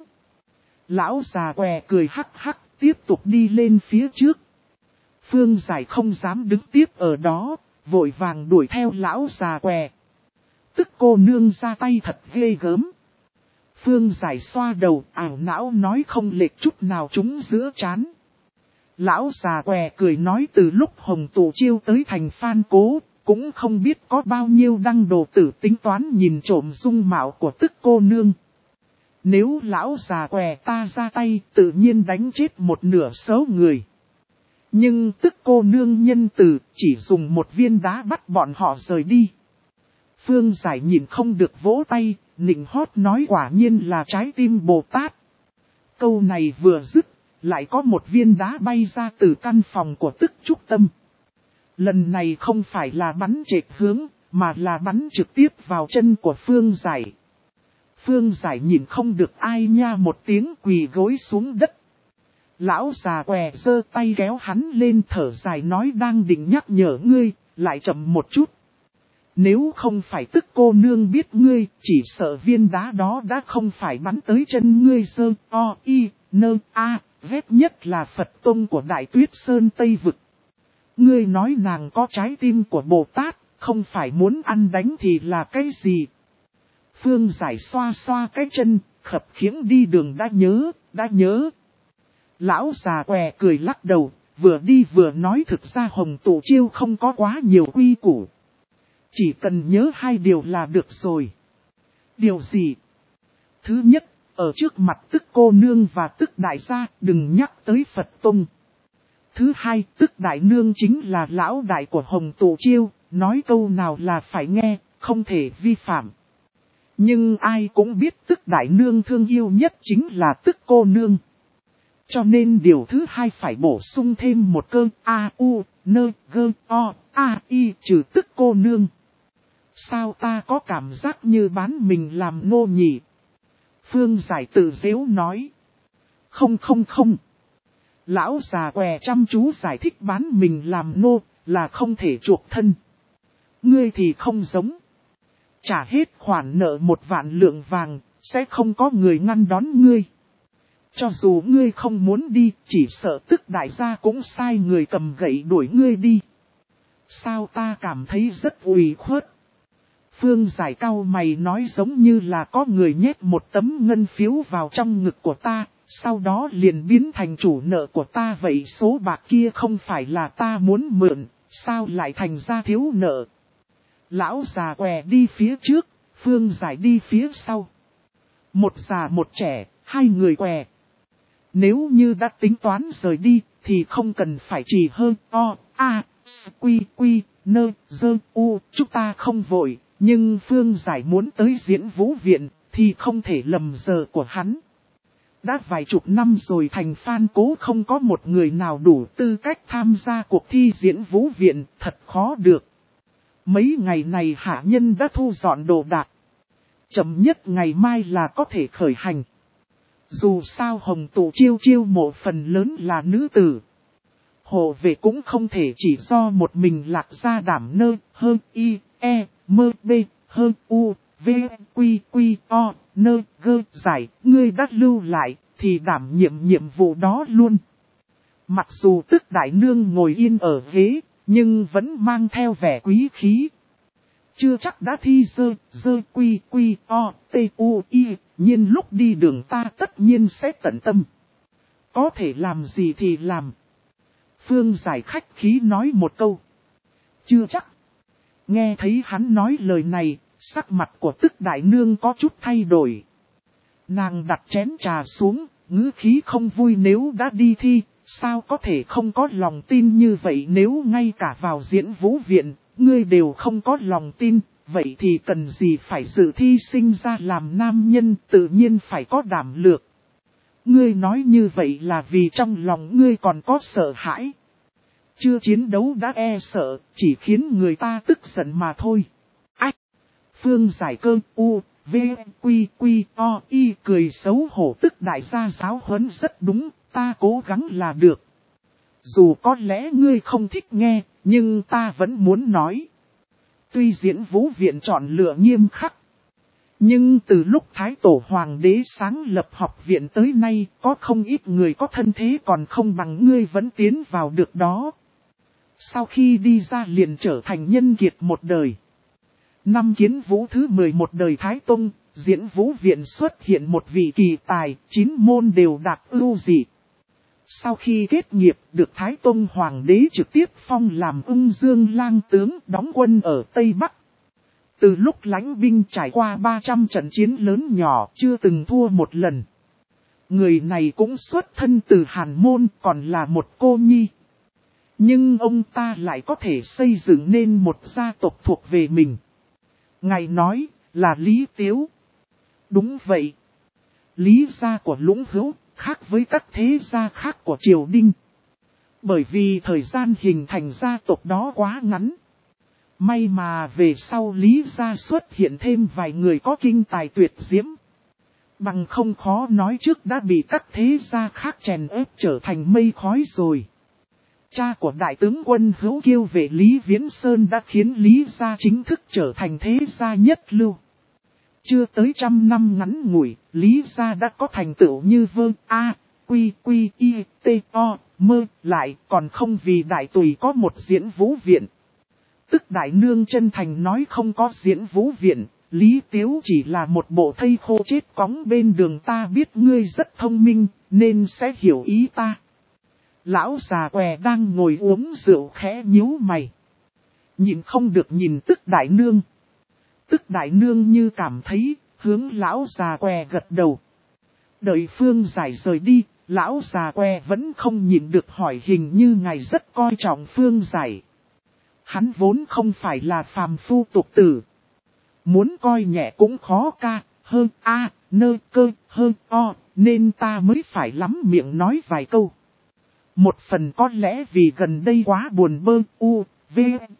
Lão già què cười hắc hắc, tiếp tục đi lên phía trước. Phương Giải không dám đứng tiếp ở đó, vội vàng đuổi theo lão già què. Tức cô nương ra tay thật ghê gớm. Phương Giải xoa đầu, ảo não nói không lệch chút nào trúng giữa trán. Lão già què cười nói từ lúc Hồng Tụ Chiêu tới thành Phan Cố, cũng không biết có bao nhiêu đăng đồ tử tính toán nhìn trộm dung mạo của Tức cô nương. Nếu lão già què ta ra tay, tự nhiên đánh chết một nửa số người. Nhưng Tức cô nương nhân từ, chỉ dùng một viên đá bắt bọn họ rời đi. Phương Giải nhìn không được vỗ tay, nịnh hót nói quả nhiên là trái tim Bồ Tát. Câu này vừa dứt, lại có một viên đá bay ra từ căn phòng của Tức Trúc Tâm. Lần này không phải là bắn trệch hướng, mà là bắn trực tiếp vào chân của Phương Giải. Phương Giải nhìn không được ai nha một tiếng quỳ gối xuống đất. Lão già què giơ tay kéo hắn lên thở dài nói đang định nhắc nhở ngươi, lại chậm một chút. Nếu không phải Tức cô nương biết ngươi, chỉ sợ viên đá đó đã không phải bắn tới chân ngươi sơ, o, y, nơ, a, vét nhất là Phật tông của Đại Tuyết Sơn Tây Vực. Ngươi nói nàng có trái tim của Bồ Tát, không phải muốn ăn đánh thì là cái gì? Phương Giải xoa xoa cái chân, khập khiễng đi đường đã nhớ. Lão già què cười lắc đầu, vừa đi vừa nói thực ra Hồng Tụ Chiêu không có quá nhiều quy củ. Chỉ cần nhớ 2 điều là được rồi. Điều gì? Thứ nhất, ở trước mặt Tức cô nương và Tức đại gia đừng nhắc tới Phật tông. Thứ hai, Tức đại nương chính là lão đại của Hồng Tụ Chiêu, nói câu nào là phải nghe, không thể vi phạm. Nhưng ai cũng biết Tức đại nương thương yêu nhất chính là Tức cô nương. Cho nên điều thứ hai phải bổ sung thêm một cơ A, U, N, G, O, A, I trừ Tức cô nương. Sao ta có cảm giác như bán mình làm nô nhỉ? Phương Giải tự giễu nói. Không. Lão già què chăm chú giải thích bán mình làm nô là không thể chuộc thân. Ngươi thì không giống. Trả hết khoản nợ 1.000 lượng vàng, sẽ không có người ngăn đón ngươi. Cho dù ngươi không muốn đi, chỉ sợ Tức đại gia cũng sai người cầm gậy đuổi ngươi đi. Sao ta cảm thấy rất ủy khuất. Phương Giải cau mày nói giống như là có người nhét một tấm ngân phiếu vào trong ngực của ta, sau đó liền biến thành chủ nợ của ta. Vậy số bạc kia không phải là ta muốn mượn, sao lại thành ra thiếu nợ? Lão già què đi phía trước, Phương Giải đi phía sau. Một già một trẻ, hai người què. Nếu như đã tính toán rời đi, thì không cần phải chỉ hơn o, a, quy, nơ, dơ, u. Chúng ta không vội, nhưng Phương Giải muốn tới Diễn Vũ Viện, thì không thể lầm giờ của hắn. Đã vài chục năm rồi thành Phan Cố không có một người nào đủ tư cách tham gia cuộc thi Diễn Vũ Viện, thật khó được. Mấy ngày này hạ nhân đã thu dọn đồ đạc. Chậm nhất ngày mai là có thể khởi hành. Dù sao Hồng Tụ chiêu mộ phần lớn là nữ tử. Hộ vệ cũng không thể chỉ do một mình Lạc Gia đảm nơ, hơn y, e, mơ, b, hơn u, v, quy, o, nơ, gơ, giải. Ngươi đã lưu lại, thì đảm nhiệm vụ đó luôn. Mặc dù Tức đại nương ngồi yên ở ghế, nhưng vẫn mang theo vẻ quý khí. Chưa chắc đã thi dơ quy, o, t, u, i, nhiên lúc đi đường ta tất nhiên sẽ tận tâm. Có thể làm gì thì làm. Phương Giải khách khí nói một câu. Chưa chắc. Nghe thấy hắn nói lời này, sắc mặt của Tức đại nương có chút thay đổi. Nàng đặt chén trà xuống, ngữ khí không vui. Nếu đã đi thi, sao có thể không có lòng tin như vậy? Nếu ngay cả vào Diễn Vũ Viện, ngươi đều không có lòng tin, vậy thì cần gì phải dự thi sinh ra làm nam nhân, tự nhiên phải có đảm lược. Ngươi nói như vậy là vì trong lòng ngươi còn có sợ hãi. Chưa chiến đấu đã e sợ, chỉ khiến người ta tức giận mà thôi. Ách! Phương Giải cơ u, v, quy, o, y cười xấu hổ. Tức đại gia giáo huấn rất đúng, ta cố gắng là được. Dù có lẽ ngươi không thích nghe, nhưng ta vẫn muốn nói. Tuy Diễn Vũ Viện chọn lựa nghiêm khắc, nhưng từ lúc Thái Tổ Hoàng đế sáng lập học viện tới nay, có không ít người có thân thế còn không bằng ngươi vẫn tiến vào được đó. Sau khi đi ra liền trở thành nhân kiệt một đời. Năm Kiến Vũ thứ 11 đời Thái Tông, Diễn Vũ Viện xuất hiện một vị kỳ tài, 9 môn đều đạt ưu dị. Sau khi kết nghiệp, được Thái Tông Hoàng đế trực tiếp phong làm Ưng Dương Lang tướng, đóng quân ở Tây Bắc. Từ lúc lãnh binh trải qua 300 trận chiến lớn nhỏ, chưa từng thua một lần. Người này cũng xuất thân từ Hàn Môn, còn là một cô nhi. Nhưng ông ta lại có thể xây dựng nên một gia tộc thuộc về mình. Ngài nói là Lý Tiếu. Đúng vậy. Lý gia của Lũng Hữu khác với các thế gia khác của triều đình. Bởi vì thời gian hình thành gia tộc đó quá ngắn. May mà về sau Lý gia xuất hiện thêm vài người có kinh tài tuyệt diễm. Bằng không khó nói trước đã bị các thế gia khác chèn ép trở thành mây khói rồi. Cha của đại tướng quân Hữu Kiêu về Lý Viễn Sơn đã khiến Lý gia chính thức trở thành thế gia nhất lưu. Chưa tới 100 năm ngắn ngủi, Lý gia đã có thành tựu như Vương A, Quy, I, T, O, Mơ, lại còn không vì đại tùy có một Diễn Vũ Viện. Tức đại nương chân thành nói không có Diễn Vũ Viện, Lý Tiếu chỉ là một bộ thây khô chết cóng bên đường. Ta biết ngươi rất thông minh, nên sẽ hiểu ý ta. Lão già què đang ngồi uống rượu khẽ nhíu mày. Nhìn không được nhìn Tức đại nương. Tức đại nương như cảm thấy, hướng lão già què gật đầu. Đợi Phương Giải rời đi, lão già què vẫn không nhịn được hỏi, hình như ngài rất coi trọng Phương Giải. Hắn vốn không phải là phàm phu tục tử. Muốn coi nhẹ cũng khó ca, hơn a, nơ cơ, hơn o, nên ta mới phải lắm miệng nói vài câu. Một phần có lẽ vì gần đây quá buồn bơ, u, v,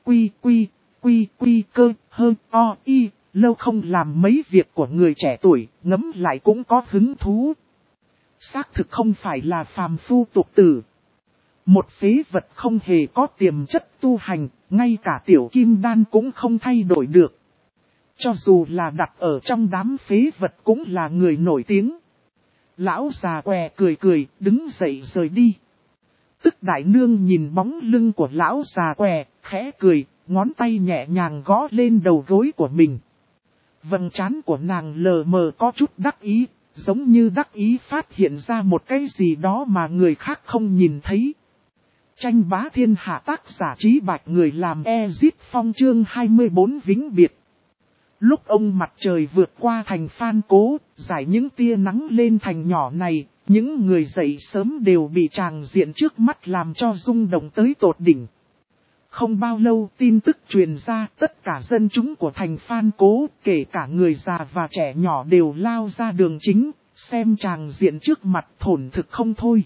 quy cơ, hơn o, y, lâu không làm mấy việc của người trẻ tuổi, ngẫm lại cũng có hứng thú. Xác thực không phải là phàm phu tục tử. Một phế vật không hề có tiềm chất tu hành, ngay cả tiểu kim đan cũng không thay đổi được. Cho dù là đặt ở trong đám phế vật cũng là người nổi tiếng. Lão già què cười cười, đứng dậy rời đi. Tức đại nương nhìn bóng lưng của lão già què, khẽ cười, ngón tay nhẹ nhàng gõ lên đầu gối của mình. Vầng trán của nàng lờ mờ có chút đắc ý, giống như đắc ý phát hiện ra một cái gì đó mà người khác không nhìn thấy. Tranh bá thiên hạ tác giả Trí Bạch người làm Ezit Phong chương 24 vĩnh biệt. Lúc ông mặt trời vượt qua thành Phan Cố, rải những tia nắng lên thành nhỏ này, những người dậy sớm đều bị tràng diện trước mắt làm cho rung động tới tột đỉnh. Không bao lâu tin tức truyền ra, tất cả dân chúng của thành Phan Cố, kể cả người già và trẻ nhỏ đều lao ra đường chính, xem tràng diện trước mặt thổn thực không thôi.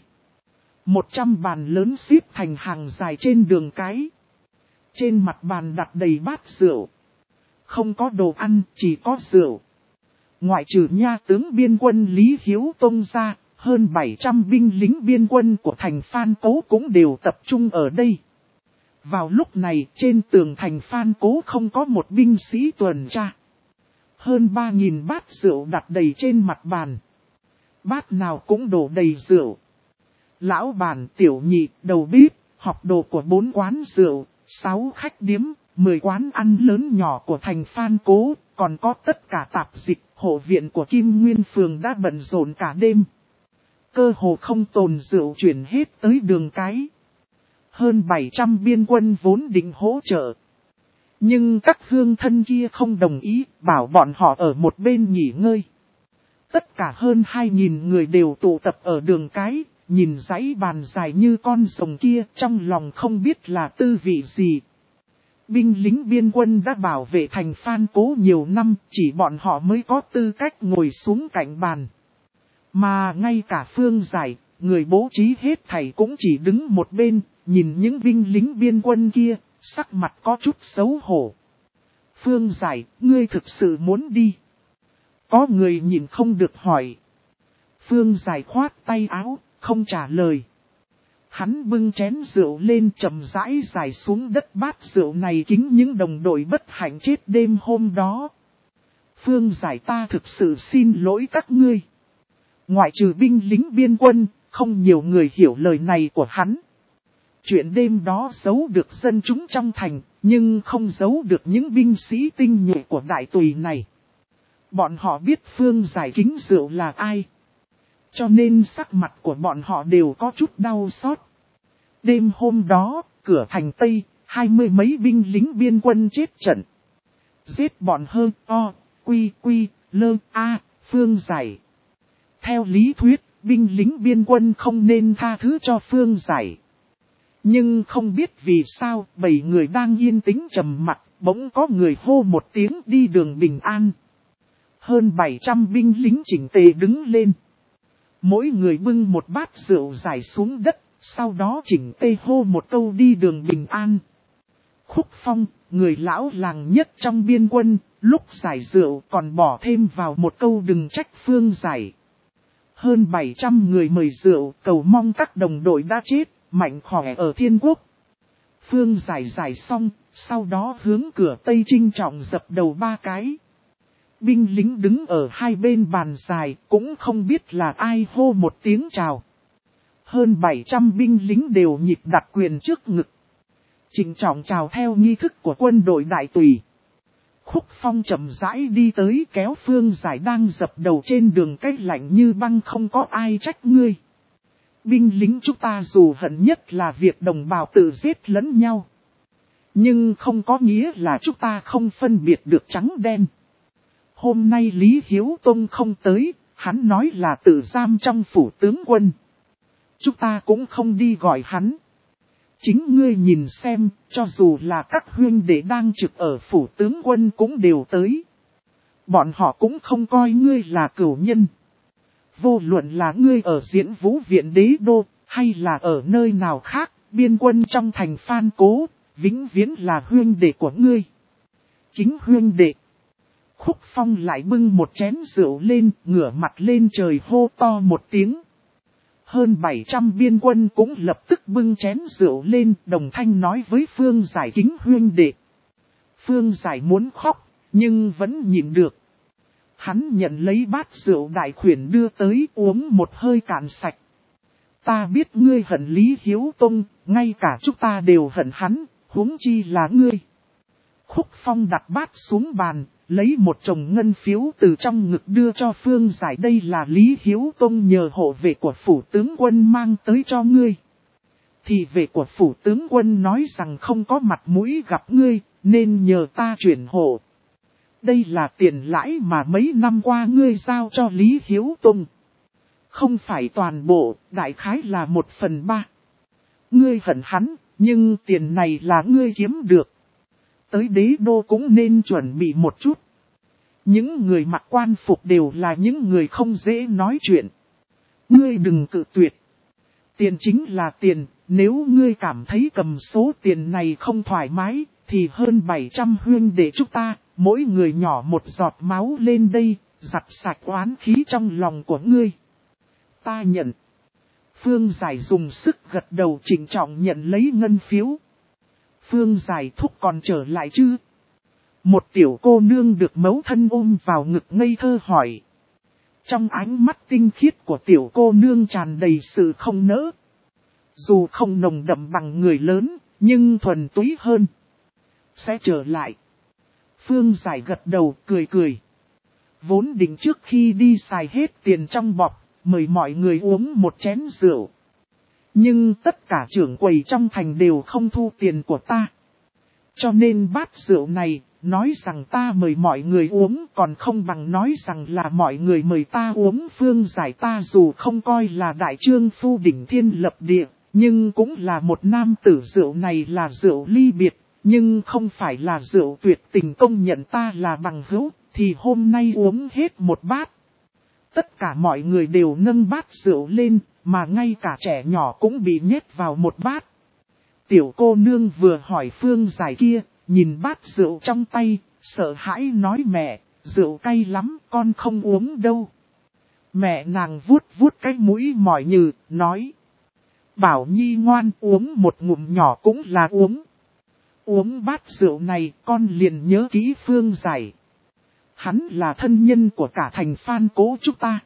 100 bàn lớn xếp thành hàng dài trên đường cái. Trên mặt bàn đặt đầy bát rượu. Không có đồ ăn, chỉ có rượu. Ngoại trừ nha tướng biên quân Lý Hiếu Tông ra, hơn 700 binh lính biên quân của thành Phan Cố cũng đều tập trung ở đây. Vào lúc này, trên tường thành Phan Cố không có một binh sĩ tuần tra. Hơn 3.000 bát rượu đặt đầy trên mặt bàn. Bát nào cũng đổ đầy rượu. Lão bản, tiểu nhị, đầu bếp, học đồ của 4 quán rượu, 6 khách điếm, 10 quán ăn lớn nhỏ của thành Phan Cố, còn có tất cả tạp dịch, hộ viện của Kim Nguyên Phường đã bận rộn cả đêm. Cơ hồ không tồn rượu chuyển hết tới đường cái. Hơn 700 biên quân vốn định hỗ trợ. Nhưng các hương thân kia không đồng ý, bảo bọn họ ở một bên nghỉ ngơi. Tất cả hơn 2.000 người đều tụ tập ở đường cái, nhìn dãy bàn dài như con rồng kia, trong lòng không biết là tư vị gì. Binh lính biên quân đã bảo vệ thành Phan Cố nhiều năm, chỉ bọn họ mới có tư cách ngồi xuống cạnh bàn. Mà ngay cả Phương Giải, người bố trí hết thảy cũng chỉ đứng một bên, nhìn những binh lính biên quân kia, sắc mặt có chút xấu hổ. Phương Giải, ngươi thực sự muốn đi? Có người nhìn không được hỏi. Phương Giải khoát tay áo, không trả lời. Hắn bưng chén rượu lên chậm rãi giải xuống đất bát rượu này kính những đồng đội bất hạnh chết đêm hôm đó. Phương Giải, ta thực sự xin lỗi các ngươi. Ngoại trừ binh lính biên quân, không nhiều người hiểu lời này của hắn. Chuyện đêm đó giấu được dân chúng trong thành, nhưng không giấu được những binh sĩ tinh nhuệ của đại tùy này. Bọn họ biết Phương Giải kính rượu là ai. Cho nên sắc mặt của bọn họ đều có chút đau xót. Đêm hôm đó, cửa thành Tây, 20 mấy binh lính biên quân chết trận. Giết bọn hơn o, quy, lơ, a, Phương Giải. Theo lý thuyết, binh lính biên quân không nên tha thứ cho Phương Giải. Nhưng không biết vì sao, 7 người đang yên tĩnh trầm mặc, bỗng có người hô một tiếng đi đường bình an. Hơn 700 binh lính chỉnh tề đứng lên. Mỗi người bưng một bát rượu rải xuống đất, sau đó chỉnh tề hô một câu đi đường bình an. Khúc Phong, người lão làng nhất trong biên quân, lúc giải rượu còn bỏ thêm vào một câu đừng trách Phương Giải. Hơn 700 người mời rượu, cầu mong các đồng đội đã chết, mạnh khỏe ở thiên quốc. Phương giải xong, sau đó hướng cửa Tây trinh trọng dập đầu 3 cái. Binh lính đứng ở hai bên bàn dài, cũng không biết là ai hô một tiếng chào. Hơn 700 binh lính đều nhịp đặt quyền trước ngực. Trịnh trọng chào theo nghi thức của quân đội đại tùy. Khúc Phong chậm rãi đi tới kéo Phương Giải đang dập đầu trên đường cách lạnh như băng không có ai trách ngươi. Binh lính chúng ta dù hận nhất là việc đồng bào tự giết lẫn nhau. Nhưng không có nghĩa là chúng ta không phân biệt được trắng đen. Hôm nay Lý Hiếu Tông không tới, hắn nói là tự giam trong phủ tướng quân. Chúng ta cũng không đi gọi hắn. Chính ngươi nhìn xem, cho dù là các huynh đệ đang trực ở phủ tướng quân cũng đều tới. Bọn họ cũng không coi ngươi là cửu nhân. Vô luận là ngươi ở Diễn Vũ Viện Đế Đô, hay là ở nơi nào khác, biên quân trong thành Phan Cố, vĩnh viễn là huynh đệ của ngươi. Kính huynh đệ. Khúc Phong lại bưng một chén rượu lên, ngửa mặt lên trời hô to một tiếng. Hơn 700 biên quân cũng lập tức bưng chén rượu lên, đồng thanh nói với Phương Giải kính huynh đệ. Phương Giải muốn khóc, nhưng vẫn nhịn được. Hắn nhận lấy bát rượu đại khuyển đưa tới uống một hơi cạn sạch. Ta biết ngươi hận Lý Hiếu Tông, ngay cả chúng ta đều hận hắn, huống chi là ngươi. Khúc Phong đặt bát xuống bàn, lấy một chồng ngân phiếu từ trong ngực đưa cho Phương Giải. Đây là Lý Hiếu Tông nhờ hộ vệ của phủ tướng quân mang tới cho ngươi. Thì vệ của phủ tướng quân nói rằng không có mặt mũi gặp ngươi, nên nhờ ta chuyển hộ. Đây là tiền lãi mà mấy năm qua ngươi giao cho Lý Hiếu Tông. Không phải toàn bộ, đại khái là 1/3. Ngươi hận hắn, nhưng tiền này là ngươi kiếm được. Tới đế đô cũng nên chuẩn bị một chút. Những người mặc quan phục đều là những người không dễ nói chuyện. Ngươi đừng cự tuyệt. Tiền chính là tiền, nếu ngươi cảm thấy cầm số tiền này không thoải mái, thì hơn 700 huynh đệ chúng ta, mỗi người nhỏ một giọt máu lên đây, giặt sạch oán khí trong lòng của ngươi. Ta nhận. Phương Giải dùng sức gật đầu trịnh trọng nhận lấy ngân phiếu. Phương Giải thúc còn trở lại chứ? Một tiểu cô nương được mẫu thân ôm vào ngực ngây thơ hỏi. Trong ánh mắt tinh khiết của tiểu cô nương tràn đầy sự không nỡ. Dù không nồng đậm bằng người lớn, nhưng thuần túy hơn. Sẽ trở lại. Phương Giải gật đầu cười cười. Vốn định trước khi đi xài hết tiền trong bọc, mời mọi người uống một chén rượu. Nhưng tất cả trưởng quầy trong thành đều không thu tiền của ta. Cho nên bát rượu này, nói rằng ta mời mọi người uống còn không bằng nói rằng là mọi người mời ta uống. Phương Giải ta dù không coi là đại trương phu đỉnh thiên lập địa, nhưng cũng là một nam tử. Rượu này là rượu ly biệt, nhưng không phải là rượu tuyệt tình. Công nhận ta là bằng hữu, thì hôm nay uống hết một bát. Tất cả mọi người đều nâng bát rượu lên, mà ngay cả trẻ nhỏ cũng bị nhét vào một bát. Tiểu cô nương vừa hỏi Phương Giải kia, nhìn bát rượu trong tay, sợ hãi nói mẹ, rượu cay lắm, con không uống đâu. Mẹ nàng vuốt vuốt cái mũi mỏi nhừ, nói. Bảo Nhi ngoan uống một ngụm nhỏ cũng là uống. Uống bát rượu này con liền nhớ kỹ Phương Giải. Hắn là thân nhân của cả thành Phan Cố chúng ta.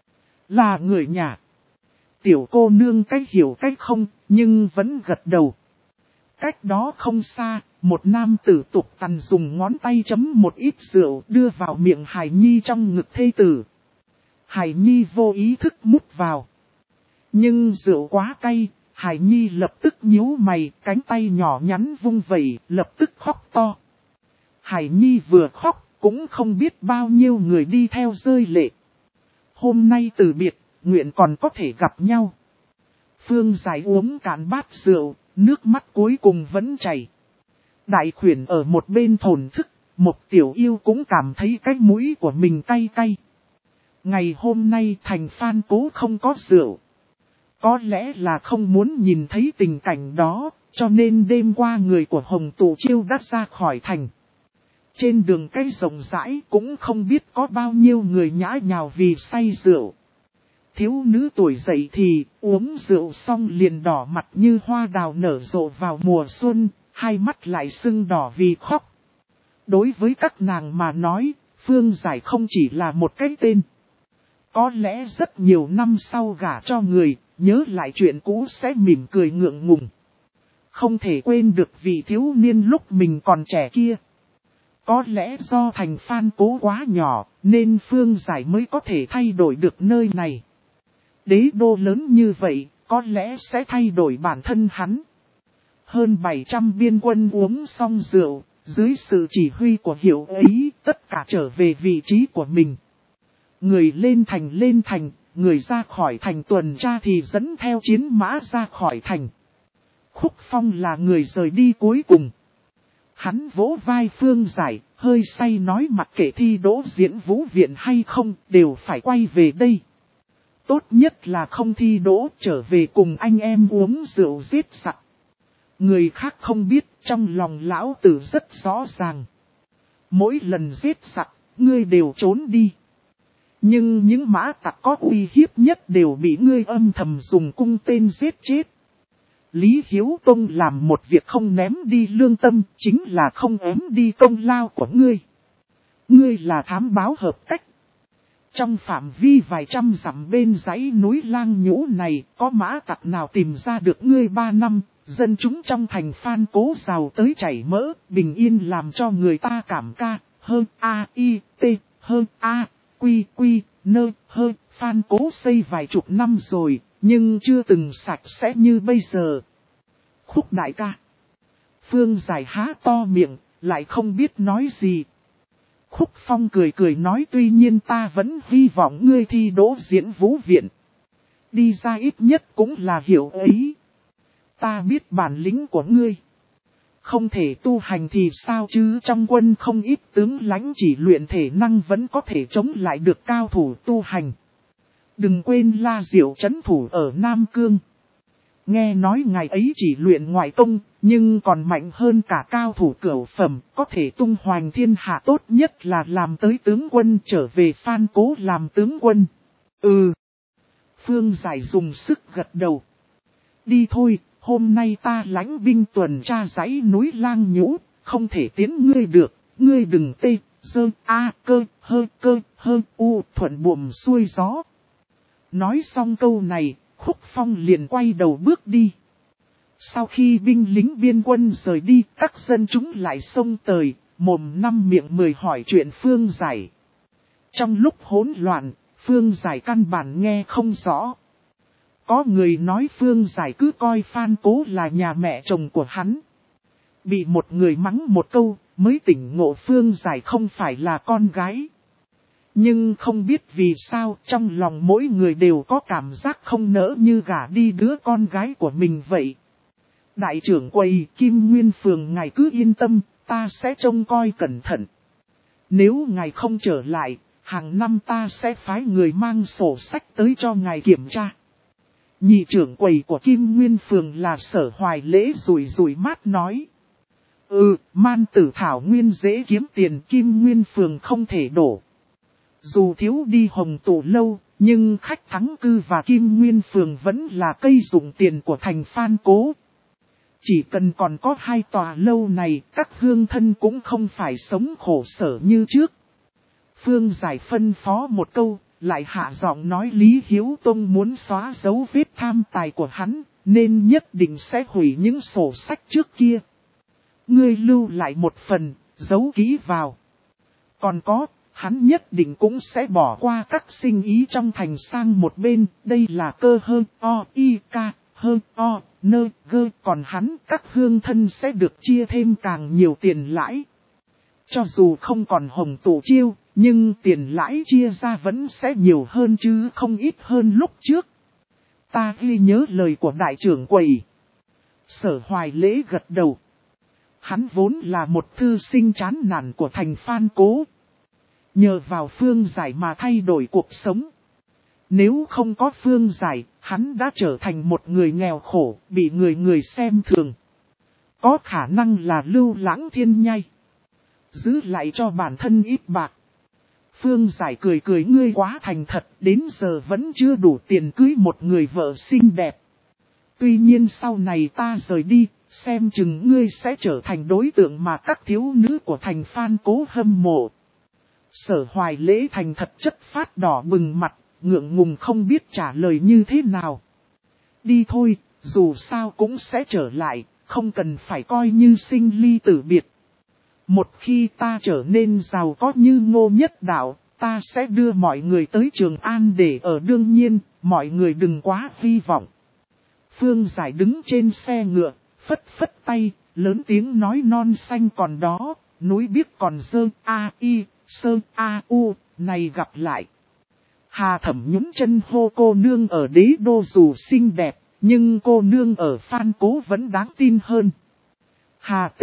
Là người nhà. Tiểu cô nương cách hiểu cách không, nhưng vẫn gật đầu. Cách đó không xa, một nam tử tục tằn dùng ngón tay chấm một ít rượu đưa vào miệng Hải Nhi trong ngực thê tử. Hải Nhi vô ý thức mút vào. Nhưng rượu quá cay, Hải Nhi lập tức nhíu mày, cánh tay nhỏ nhắn vung vẩy, lập tức khóc to. Hải Nhi vừa khóc, cũng không biết bao nhiêu người đi theo rơi lệ. Hôm nay từ biệt, nguyện còn có thể gặp nhau. Phương Giải uống cạn bát rượu, nước mắt cuối cùng vẫn chảy. Đại khuyển ở một bên thổn thức, một tiểu yêu cũng cảm thấy cái mũi của mình cay cay. Ngày hôm nay thành Phan Cố không có rượu. Có lẽ là không muốn nhìn thấy tình cảnh đó, cho nên đêm qua người của Hồng Tụ Chiêu đã ra khỏi thành. Trên đường cây rộng rãi cũng không biết có bao nhiêu người nhã nhào vì say rượu. Thiếu nữ tuổi dậy thì uống rượu xong liền đỏ mặt như hoa đào nở rộ vào mùa xuân, hai mắt lại sưng đỏ vì khóc. Đối với các nàng mà nói, Phương Giải không chỉ là một cái tên. Có lẽ rất nhiều năm sau gả cho người, nhớ lại chuyện cũ sẽ mỉm cười ngượng ngùng. Không thể quên được vị thiếu niên lúc mình còn trẻ kia. Có lẽ do thành Phan Cố quá nhỏ, nên Phương Giải mới có thể thay đổi được nơi này. Đế đô lớn như vậy, có lẽ sẽ thay đổi bản thân hắn. Hơn 700 biên quân uống xong rượu, dưới sự chỉ huy của Hiểu ấy, tất cả trở về vị trí của mình. Người lên thành, người ra khỏi thành tuần tra thì dẫn theo chiến mã ra khỏi thành. Khúc Phong là người rời đi cuối cùng. Hắn vỗ vai Phương Giải, hơi say nói mặc kệ thi đỗ diễn vũ viện hay không, đều phải quay về đây. Tốt nhất là không thi đỗ, trở về cùng anh em uống rượu giết sặc. Người khác không biết, trong lòng lão tử rất rõ ràng. Mỗi lần giết sặc, ngươi đều trốn đi. Nhưng những mã tặc có uy hiếp nhất đều bị ngươi âm thầm dùng cung tên giết chết. Lý Hiếu Tông làm một việc không ném đi lương tâm, chính là không ém đi công lao của ngươi. Ngươi là thám báo hợp cách. Trong phạm vi vài trăm dặm bên dãy núi Lang Nhũ này, có mã tặc nào tìm ra được ngươi 3 năm, dân chúng trong thành Phan Cố giàu tới chảy mỡ, bình yên làm cho người ta cảm ca, hơn A-I-T, hơn A-Quy-Quy, nơ, hơn, Phan Cố xây vài chục năm rồi, nhưng chưa từng sạch sẽ như bây giờ. Khúc đại ca. Phương Giải há to miệng, lại không biết nói gì. Khúc Phong cười cười nói tuy nhiên ta vẫn hy vọng ngươi thi đỗ diễn vũ viện. Đi ra ít nhất cũng là hiểu ấy. Ta biết bản lĩnh của ngươi. Không thể tu hành thì sao chứ, trong quân không ít tướng lãnh chỉ luyện thể năng vẫn có thể chống lại được cao thủ tu hành. Đừng quên La Diệu trấn thủ ở Nam Cương. Nghe nói ngài ấy chỉ luyện ngoại công, nhưng còn mạnh hơn cả cao thủ cửu phẩm, có thể tung hoành thiên hạ, tốt nhất là làm tới tướng quân, trở về Phan Cố làm tướng quân. Ừ. Phương Giải dùng sức gật đầu. Đi thôi, hôm nay ta lãnh binh tuần tra dãy núi Lang Nhũ, không thể tiến ngươi được, ngươi đừng tê, dơ, cơ, hơ, u, thuận buồm xuôi gió. Nói xong câu này, Khúc Phong liền quay đầu bước đi. Sau khi binh lính biên quân rời đi, các dân chúng lại xông tới, mồm năm miệng mười hỏi chuyện Phương Giải. Trong lúc hỗn loạn, Phương Giải căn bản nghe không rõ. Có người nói Phương Giải cứ coi Phan Cố là nhà mẹ chồng của hắn. Bị một người mắng một câu, mới tỉnh ngộ Phương Giải không phải là con gái. Nhưng không biết vì sao trong lòng mỗi người đều có cảm giác không nỡ như gả đi đứa con gái của mình vậy. Đại trưởng quầy Kim Nguyên Phường ngài cứ yên tâm, ta sẽ trông coi cẩn thận. Nếu ngài không trở lại, hàng năm ta sẽ phái người mang sổ sách tới cho ngài kiểm tra. Nhị trưởng quầy của Kim Nguyên Phường là Sở Hoài Lễ rủi mắt nói. Man tử thảo nguyên dễ kiếm tiền, Kim Nguyên Phường không thể đổ. Dù thiếu đi Hồng Tổ Lâu, nhưng khách thắng cư và Kim Nguyên Phường vẫn là cây dụng tiền của thành Phan Cố. Chỉ cần còn có 2 tòa lâu này, các hương thân cũng không phải sống khổ sở như trước. Phương Giải phân phó một câu, lại hạ giọng nói Lý Hiếu Tông muốn xóa dấu vết tham tài của hắn, nên nhất định sẽ hủy những sổ sách trước kia. Ngươi lưu lại một phần, giấu ký vào. Còn có, hắn nhất định cũng sẽ bỏ qua các sinh ý trong thành sang một bên, đây là cơ hơn hơn nơ gơ, còn hắn các hương thân sẽ được chia thêm càng nhiều tiền lãi. Cho dù không còn Hồng Tổ chiêu, nhưng tiền lãi chia ra vẫn sẽ nhiều hơn chứ không ít hơn lúc trước. Ta ghi nhớ lời của đại trưởng quầy. Sở Hoài Lễ gật đầu. Hắn vốn là một thư sinh chán nản của thành Phan Cố. Nhờ vào Phương Giải mà thay đổi cuộc sống. Nếu không có Phương Giải, hắn đã trở thành một người nghèo khổ, bị người xem thường. Có khả năng là lưu lãng thiên nhai. Giữ lại cho bản thân ít bạc. Phương Giải cười cười ngươi quá thành thật, đến giờ vẫn chưa đủ tiền cưới một người vợ xinh đẹp. Tuy nhiên sau này ta rời đi, xem chừng ngươi sẽ trở thành đối tượng mà các thiếu nữ của thành Phan Cố hâm mộ. Sở Hoài Lễ thành thật chất phát đỏ bừng mặt, ngượng ngùng không biết trả lời như thế nào. Đi thôi, dù sao cũng sẽ trở lại, không cần phải coi như sinh ly tử biệt. Một khi ta trở nên giàu có như Ngô Nhất Đạo, ta sẽ đưa mọi người tới Trường An để ở, đương nhiên, mọi người đừng quá hy vọng. Phương Giải đứng trên xe ngựa, phất phất tay, lớn tiếng nói non xanh còn đó, núi biếc còn dơ, sơn này gặp lại. Hà Thẩm nhúng chân hô cô nương ở đế đô dù xinh đẹp, nhưng cô nương ở Phan Cố vẫn đáng tin hơn. Hà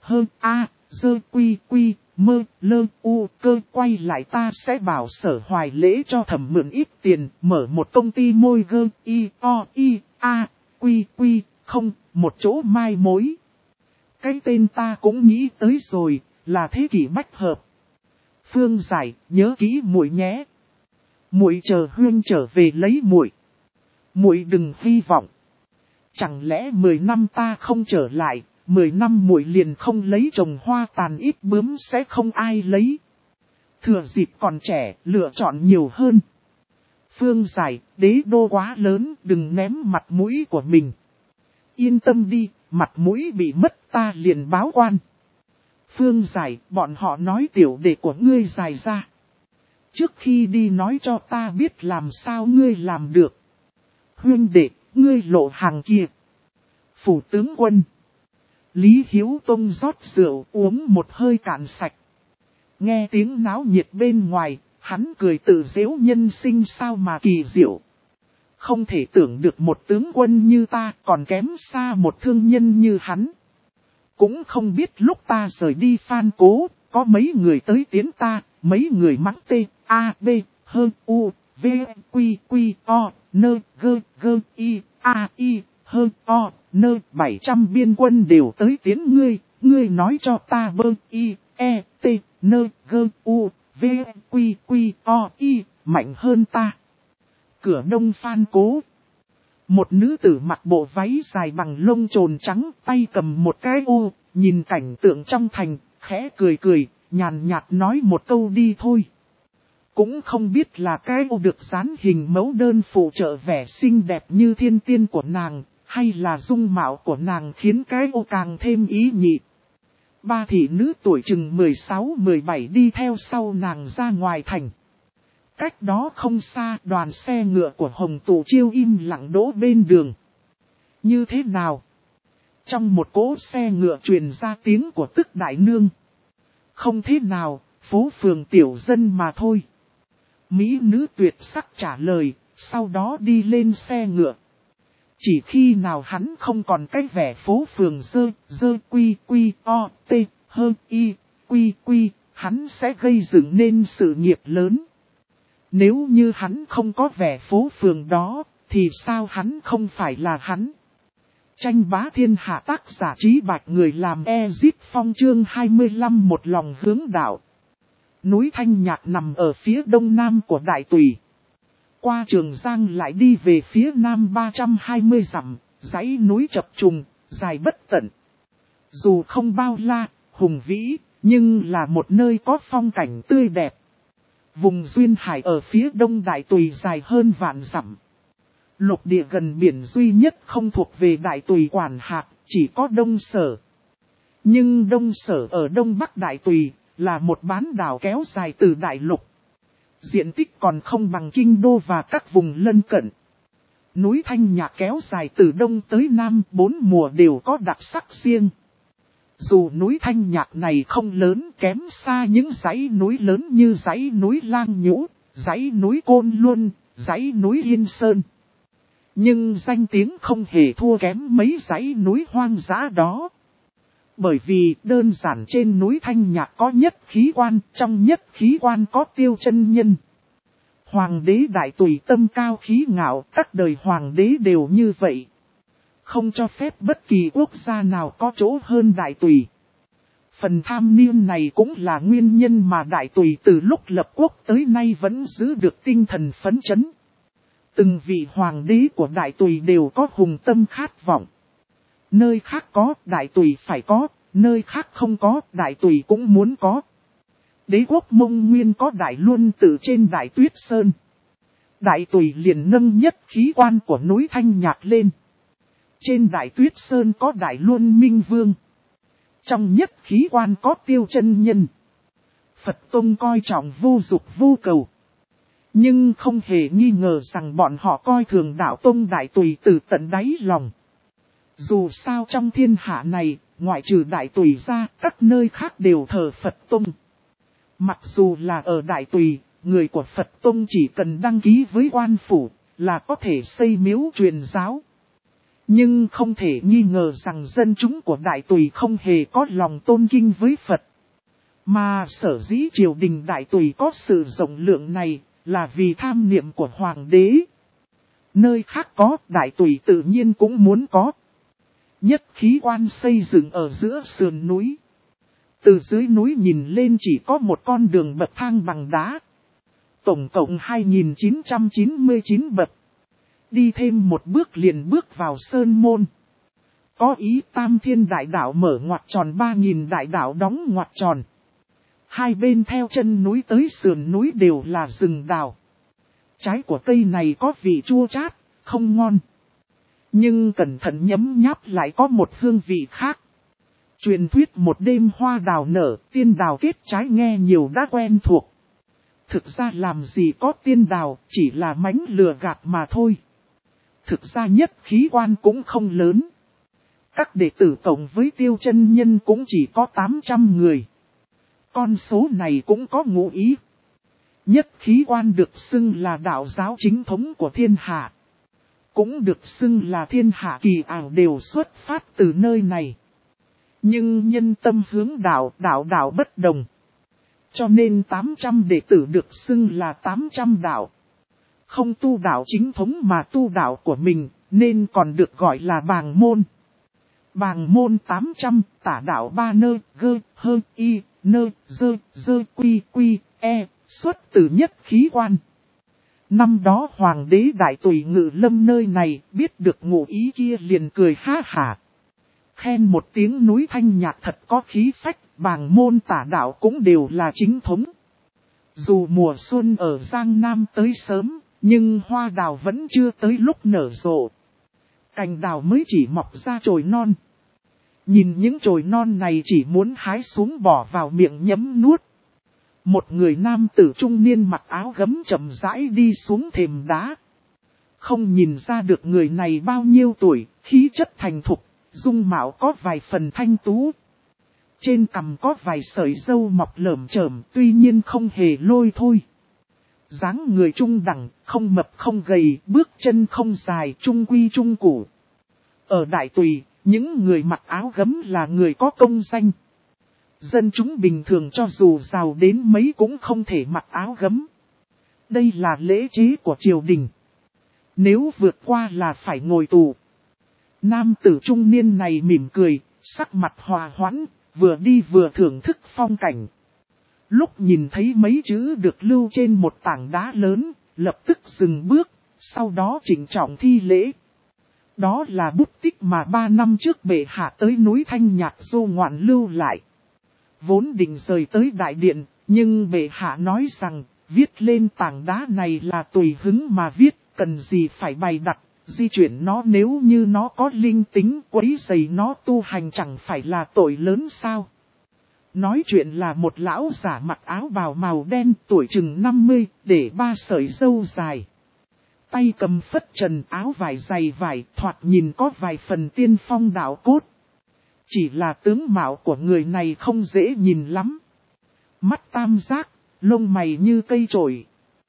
hơn a, dơ quy quy, mơ, lơ, u, cơ quay lại ta sẽ bảo Sở Hoài Lễ cho Thẩm mượn ít tiền, mở một công ty môi gơ, y, o, y, a, quy quy, không, một chỗ mai mối. Cái tên ta cũng nghĩ tới rồi, là thế kỷ bách hợp. Phương Giải, nhớ kỹ muội nhé. Muội chờ Huyên trở về lấy muội. Muội đừng hy vọng. Chẳng lẽ 10 năm ta không trở lại, 10 năm muội liền không lấy chồng hoa tàn ít bướm sẽ không ai lấy. Thừa dịp còn trẻ, lựa chọn nhiều hơn. Phương Giải, đế đô quá lớn, đừng ném mặt mũi của mình. Yên tâm đi, mặt mũi bị mất ta liền báo quan. Phương Giải, bọn họ nói tiểu đệ của ngươi dài ra. Trước khi đi nói cho ta biết làm sao ngươi làm được. Huyên đệ, ngươi lộ hàng kia. Phủ tướng quân. Lý Hiếu Tông rót rượu uống một hơi cạn sạch. Nghe tiếng náo nhiệt bên ngoài, hắn cười tự giễu nhân sinh sao mà kỳ diệu. Không thể tưởng được một tướng quân như ta còn kém xa một thương nhân như hắn. Cũng không biết lúc ta rời đi Phan Cố, có mấy người tới tiến ta, mấy người mắng T, A, B, hơn U, V, Quy, Quy, O, Nơ, Gơ, Gơ, Y, A, Y, hơn O, Nơ, 700 biên quân đều tới tiến ngươi nói cho ta bơ, Y, E, T, Nơ, Gơ, U, V, Quy, Quy, O, Y, mạnh hơn ta. Cửa đông Phan Cố. Một nữ tử mặc bộ váy dài bằng lông trồn trắng, tay cầm một cái ô, nhìn cảnh tượng trong thành, khẽ cười cười, nhàn nhạt nói một câu đi thôi. Cũng không biết là cái ô được dán hình mẫu đơn phụ trợ vẻ xinh đẹp như thiên tiên của nàng, hay là dung mạo của nàng khiến cái ô càng thêm ý nhị. Ba thị nữ tuổi chừng 16-17 đi theo sau nàng ra ngoài thành. Cách đó không xa, đoàn xe ngựa của Hồng Tụ Chiêu im lặng đỗ bên đường. Như thế nào? Trong một cỗ xe ngựa truyền ra tiếng của Tức Đại Nương. Không thế nào, phố phường tiểu dân mà thôi. Mỹ nữ tuyệt sắc trả lời, sau đó đi lên xe ngựa. Chỉ khi nào hắn không còn cái vẻ phố phường dơ quy quy o t hơn y quy quy, hắn sẽ gây dựng nên sự nghiệp lớn. Nếu như hắn không có vẻ phố phường đó, thì sao hắn không phải là hắn? Tranh bá thiên hạ tác giả Trí Bạch người làm Ezip Phong chương 25 một lòng hướng đạo. Núi Thanh Nhạc nằm ở phía đông nam của Đại Tùy. Qua Trường Giang lại đi về phía nam 320 dặm, dãy núi chập trùng, dài bất tận. Dù không bao la, hùng vĩ, nhưng là một nơi có phong cảnh tươi đẹp. Vùng duyên hải ở phía đông Đại Tùy dài hơn vạn dặm. Lục địa gần biển duy nhất không thuộc về Đại Tùy quản hạt, chỉ có Đông Sở. Nhưng Đông Sở ở đông bắc Đại Tùy là một bán đảo kéo dài từ đại lục. Diện tích còn không bằng Kinh Đô và các vùng lân cận. Núi Thanh Nhạc kéo dài từ đông tới nam, 4 mùa đều có đặc sắc riêng. Dù núi Thanh Nhạc này không lớn, kém xa những dãy núi lớn như dãy núi Lang Nhũ, dãy núi Côn Luân, dãy núi Yên Sơn. Nhưng danh tiếng không hề thua kém mấy dãy núi hoang dã đó. Bởi vì đơn giản trên núi Thanh Nhạc có nhất khí quan, trong nhất khí quan có Tiêu Chân Nhân. Hoàng đế Đại Tùy tâm cao khí ngạo, các đời hoàng đế đều như vậy. Không cho phép bất kỳ quốc gia nào có chỗ hơn Đại Tùy. Phần tham niên này cũng là nguyên nhân mà Đại Tùy từ lúc lập quốc tới nay vẫn giữ được tinh thần phấn chấn. Từng vị hoàng đế của Đại Tùy đều có hùng tâm khát vọng. Nơi khác có, Đại Tùy phải có, nơi khác không có, Đại Tùy cũng muốn có. Đế quốc Mông Nguyên có Đại Luân Tự trên Đại Tuyết Sơn. Đại Tùy liền nâng nhất khí quan của núi Thanh Nhạc lên. Trên Đại Tuyết Sơn có Đại Luân Minh Vương. Trong nhất khí quan có Tiêu Chân Nhân. Phật Tông coi trọng vô dục vô cầu. Nhưng không hề nghi ngờ rằng bọn họ coi thường đạo Tông Đại Tùy từ tận đáy lòng. Dù sao trong thiên hạ này, ngoại trừ Đại Tùy ra, các nơi khác đều thờ Phật Tông. Mặc dù là ở Đại Tùy, người của Phật Tông chỉ cần đăng ký với quan phủ, là có thể xây miếu truyền giáo. Nhưng không thể nghi ngờ rằng dân chúng của Đại Tùy không hề có lòng tôn kính với Phật. Mà sở dĩ triều đình Đại Tùy có sự rộng lượng này là vì tham niệm của Hoàng đế. Nơi khác có, Đại Tùy tự nhiên cũng muốn có. Nhất khí quan xây dựng ở giữa sườn núi. Từ dưới núi nhìn lên chỉ có một con đường bậc thang bằng đá. Tổng cộng 2.999 bậc. Đi thêm một bước liền bước vào sơn môn. Có ý Tam Thiên Đại Đạo mở ngoặc tròn, 3.000 đại đạo đóng ngoặc tròn. Hai bên theo chân núi tới sườn núi đều là rừng đào. Trái của cây này có vị chua chát, không ngon. Nhưng cẩn thận nhấm nháp lại có một hương vị khác. Truyền thuyết một đêm hoa đào nở, tiên đào kết trái nghe nhiều đã quen thuộc. Thực ra làm gì có tiên đào, chỉ là mánh lừa gạt mà thôi. Thực ra nhất khí quan cũng không lớn. Các đệ tử cộng với Tiêu Chân Nhân cũng chỉ có 800 người. Con số này cũng có ngụ ý. Nhất khí quan được xưng là đạo giáo chính thống của thiên hạ. Cũng được xưng là thiên hạ kỳ ảo đều xuất phát từ nơi này. Nhưng nhân tâm hướng đạo, đạo bất đồng. Cho nên 800 đệ tử được xưng là 800 đạo. Không tu đạo chính thống mà tu đạo của mình, nên còn được gọi là bàng môn. Bàng môn 800, tả đạo 3 nơ, gơ, hơ, y, nơ, dơ, quy, xuất từ nhất khí quan. Năm đó Hoàng đế Đại Tùy ngự lâm nơi này, biết được ngụ ý kia liền cười ha hả. Khen một tiếng núi thanh nhạc thật có khí phách, bàng môn tả đạo cũng đều là chính thống. Dù mùa xuân ở Giang Nam tới sớm, nhưng hoa đào vẫn chưa tới lúc nở rộ. Cành đào mới chỉ mọc ra chồi non. Nhìn những chồi non này chỉ muốn hái xuống bỏ vào miệng nhấm nuốt. Một người nam tử trung niên mặc áo gấm chậm rãi đi xuống thềm đá. Không nhìn ra được người này bao nhiêu tuổi, khí chất thành thục, dung mạo có vài phần thanh tú. Trên cằm có vài sợi râu mọc lởm chởm, tuy nhiên không hề lôi thôi. Dáng người trung đẳng, không mập không gầy, bước chân không dài, trung quy trung củ. Ở Đại Tùy, những người mặc áo gấm là người có công danh. Dân chúng bình thường cho dù giàu đến mấy cũng không thể mặc áo gấm. Đây là lễ chế của triều đình. Nếu vượt qua là phải ngồi tù. Nam tử trung niên này mỉm cười, sắc mặt hòa hoãn, vừa đi vừa thưởng thức phong cảnh. Lúc nhìn thấy mấy chữ được lưu trên một tảng đá lớn, lập tức dừng bước, sau đó chỉnh trọng thi lễ. Đó là bút tích mà 3 năm trước bệ hạ tới núi Thanh Nhạc Du Ngoạn lưu lại. Vốn định rời tới đại điện, nhưng bệ hạ nói rằng, viết lên tảng đá này là tùy hứng mà viết, cần gì phải bày đặt, di chuyển nó nếu như nó có linh tính quấy rầy nó tu hành chẳng phải là tội lớn sao. Nói chuyện là một lão giả mặc áo bào màu đen tuổi chừng 50, để 3 sợi râu dài. Tay cầm phất trần áo vải dày vải thoạt nhìn có vài phần tiên phong đạo cốt. Chỉ là tướng mạo của người này không dễ nhìn lắm. Mắt tam giác, lông mày như cây trổi.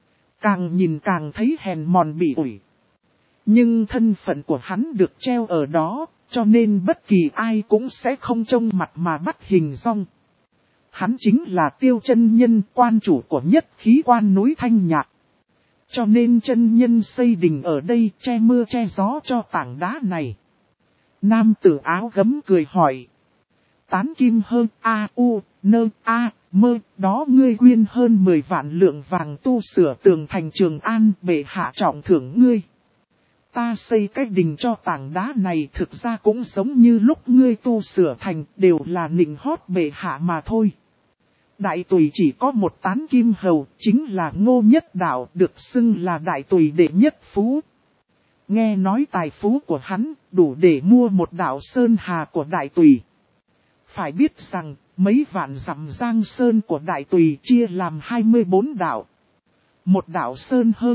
Càng nhìn càng thấy hèn mòn bỉ ủi. Nhưng thân phận của hắn được treo ở đó, cho nên bất kỳ ai cũng sẽ không trông mặt mà bắt hình dong. Hắn chính là Tiêu Chân Nhân, quan chủ của nhất khí quan núi Thanh Nhạc. Cho nên chân nhân xây đình ở đây che mưa che gió cho tảng đá này. Nam tử áo gấm cười hỏi. Tán kim hơn mơ đó ngươi quyên hơn 10 vạn lượng vàng tu sửa tường thành Trường An, bệ hạ trọng thưởng ngươi. Ta xây cái đình cho tảng đá này thực ra cũng giống như lúc ngươi tu sửa thành, đều là nịnh hót bệ hạ mà thôi. Đại Tùy chỉ có một tán kim hầu, chính là Ngô Nhất Đạo, được xưng là Đại Tùy đệ nhất phú. Nghe nói tài phú của hắn đủ để mua một đạo sơn hà của Đại Tùy. Phải biết rằng, mấy vạn dặm giang sơn của Đại Tùy chia làm 24 đạo. Một đạo sơn hơn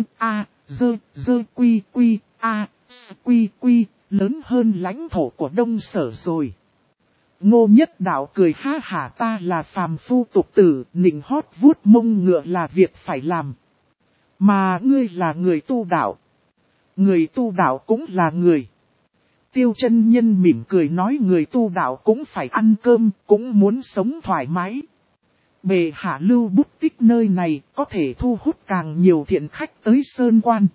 quy, lớn hơn lãnh thổ của Đông Sở rồi. Ngô Nhất Đạo cười ha hả, ta là phàm phu tục tử, nịnh hót vuốt mông ngựa là việc phải làm. Mà ngươi là người tu đạo. Người tu đạo cũng là người. Tiêu chân nhân mỉm cười nói người tu đạo cũng phải ăn cơm, cũng muốn sống thoải mái. Bệ hạ lưu bút tích nơi này có thể thu hút càng nhiều thiện khách tới sơn quan.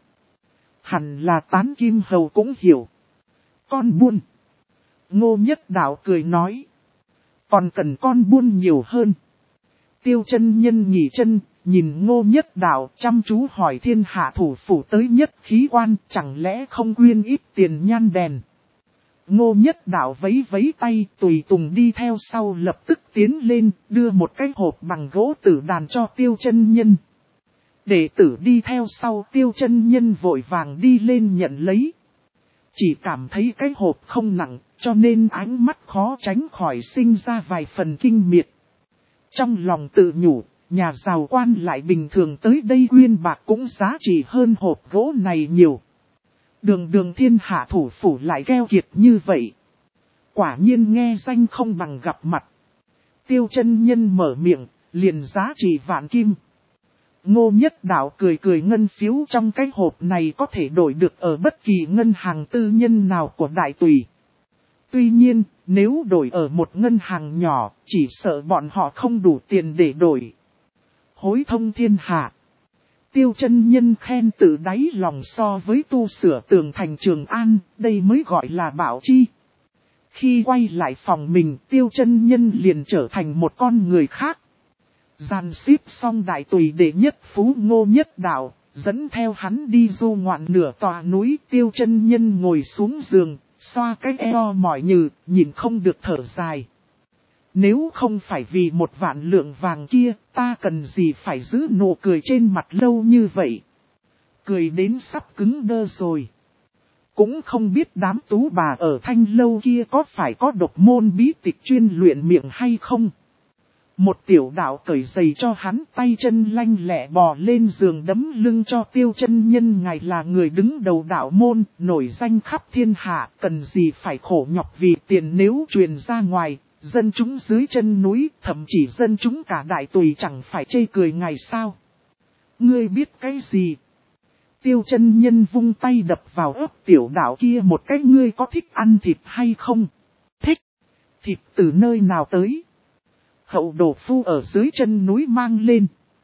Hẳn là Tán Kim Hầu cũng hiểu. Con buôn. Ngô Nhất Đạo cười nói. Còn cần con buôn nhiều hơn. Tiêu chân nhân nghỉ chân, nhìn Ngô Nhất Đạo chăm chú hỏi thiên hạ thủ phủ tới nhất khí quan, chẳng lẽ không quyên ít tiền nhan đèn. Ngô Nhất Đạo vẫy vẫy tay, tùy tùng đi theo sau lập tức tiến lên, đưa một cái hộp bằng gỗ tử đàn cho Tiêu chân nhân. Đệ tử đi theo sau, Tiêu chân nhân vội vàng đi lên nhận lấy. Chỉ cảm thấy cái hộp không nặng, cho nên ánh mắt khó tránh khỏi sinh ra vài phần kinh miệt. Trong lòng tự nhủ, nhà giàu quan lại bình thường tới đây quyên bạc cũng giá trị hơn hộp gỗ này nhiều. Đường thiên hạ thủ phủ lại keo kiệt như vậy. Quả nhiên nghe danh không bằng gặp mặt. Tiêu chân nhân mở miệng, liền giá trị vạn kim. Ngô Nhất Đạo cười cười ngân phiếu trong cái hộp này có thể đổi được ở bất kỳ ngân hàng tư nhân nào của Đại Tùy. Tuy nhiên, nếu đổi ở một ngân hàng nhỏ, chỉ sợ bọn họ không đủ tiền để đổi. Hối thông thiên hạ. Tiêu chân nhân khen tự đáy lòng so với tu sửa tường thành Trường An, đây mới gọi là bảo chi. Khi quay lại phòng mình, Tiêu chân nhân liền trở thành một con người khác. Dàn xếp xong Đại Tùy đệ nhất phú Ngô Nhất Đạo, dẫn theo hắn đi du ngoạn nửa tòa núi. Tiêu chân nhân ngồi xuống giường, xoa cái eo mỏi nhừ, nhìn không được thở dài. Nếu không phải vì 1.000 lượng vàng kia, ta cần gì phải giữ nụ cười trên mặt lâu như vậy. Cười đến sắp cứng đơ rồi. Cũng không biết đám tú bà ở Thanh Lâu kia có phải có độc môn bí tịch chuyên luyện miệng hay không. Một tiểu đạo cởi giày cho hắn, tay chân lanh lẹ bò lên giường đấm lưng cho Tiêu chân nhân. Ngài là người đứng đầu đạo môn, nổi danh khắp thiên hạ, cần gì phải khổ nhọc vì tiền. Nếu truyền ra ngoài, dân chúng dưới chân núi, thậm chí dân chúng cả Đại Tùy chẳng phải chê cười ngài sao. Ngươi biết cái gì? Tiêu chân nhân vung tay đập vào ớt tiểu đạo kia một cái. Ngươi có thích ăn thịt hay không? Thích. Thịt từ nơi nào tới? Hậu đồ phu ở dưới chân núi mang lên.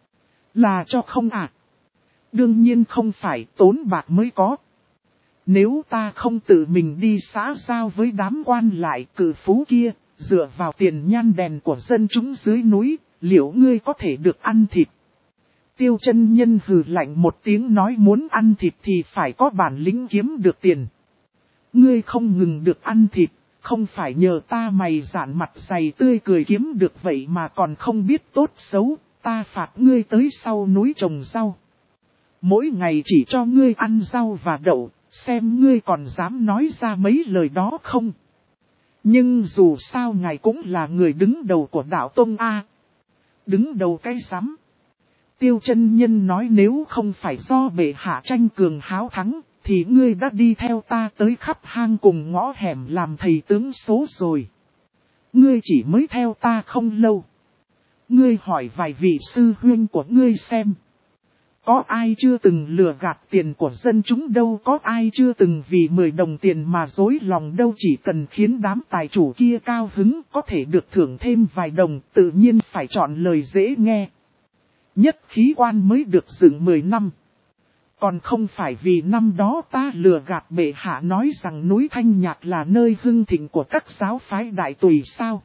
Là cho không à? Đương nhiên không phải, tốn bạc mới có. Nếu ta không tự mình đi xã giao với đám quan lại cử phú kia, dựa vào tiền nhan đèn của dân chúng dưới núi, liệu ngươi có thể được ăn thịt? Tiêu chân nhân hừ lạnh một tiếng nói muốn ăn thịt thì phải có bản lĩnh kiếm được tiền. Ngươi không ngừng được ăn thịt, không phải nhờ ta mày dạn mặt dày tươi cười kiếm được vậy mà còn không biết tốt xấu, ta phạt ngươi tới sau núi trồng rau. Mỗi ngày chỉ cho ngươi ăn rau và đậu, xem ngươi còn dám nói ra mấy lời đó không. Nhưng dù sao ngài cũng là người đứng đầu của đạo Tông A. Đứng đầu cái rắm. Tiêu chân nhân nói nếu không phải do bệ hạ tranh cường háo thắng, thì ngươi đã đi theo ta tới khắp hang cùng ngõ hẻm làm thầy tướng số rồi. Ngươi chỉ mới theo ta không lâu. Ngươi hỏi vài vị sư huynh của ngươi xem. Có ai chưa từng lừa gạt tiền của dân chúng đâu, có ai chưa từng vì 10 đồng tiền mà dối lòng đâu. Chỉ cần khiến đám tài chủ kia cao hứng có thể được thưởng thêm vài đồng, tự nhiên phải chọn lời dễ nghe. Nhất khí quan mới được dựng 10 năm. Còn không phải vì năm đó ta lừa gạt bệ hạ nói rằng núi Thanh Nhạc là nơi hưng thịnh của các giáo phái Đại Tùy sao?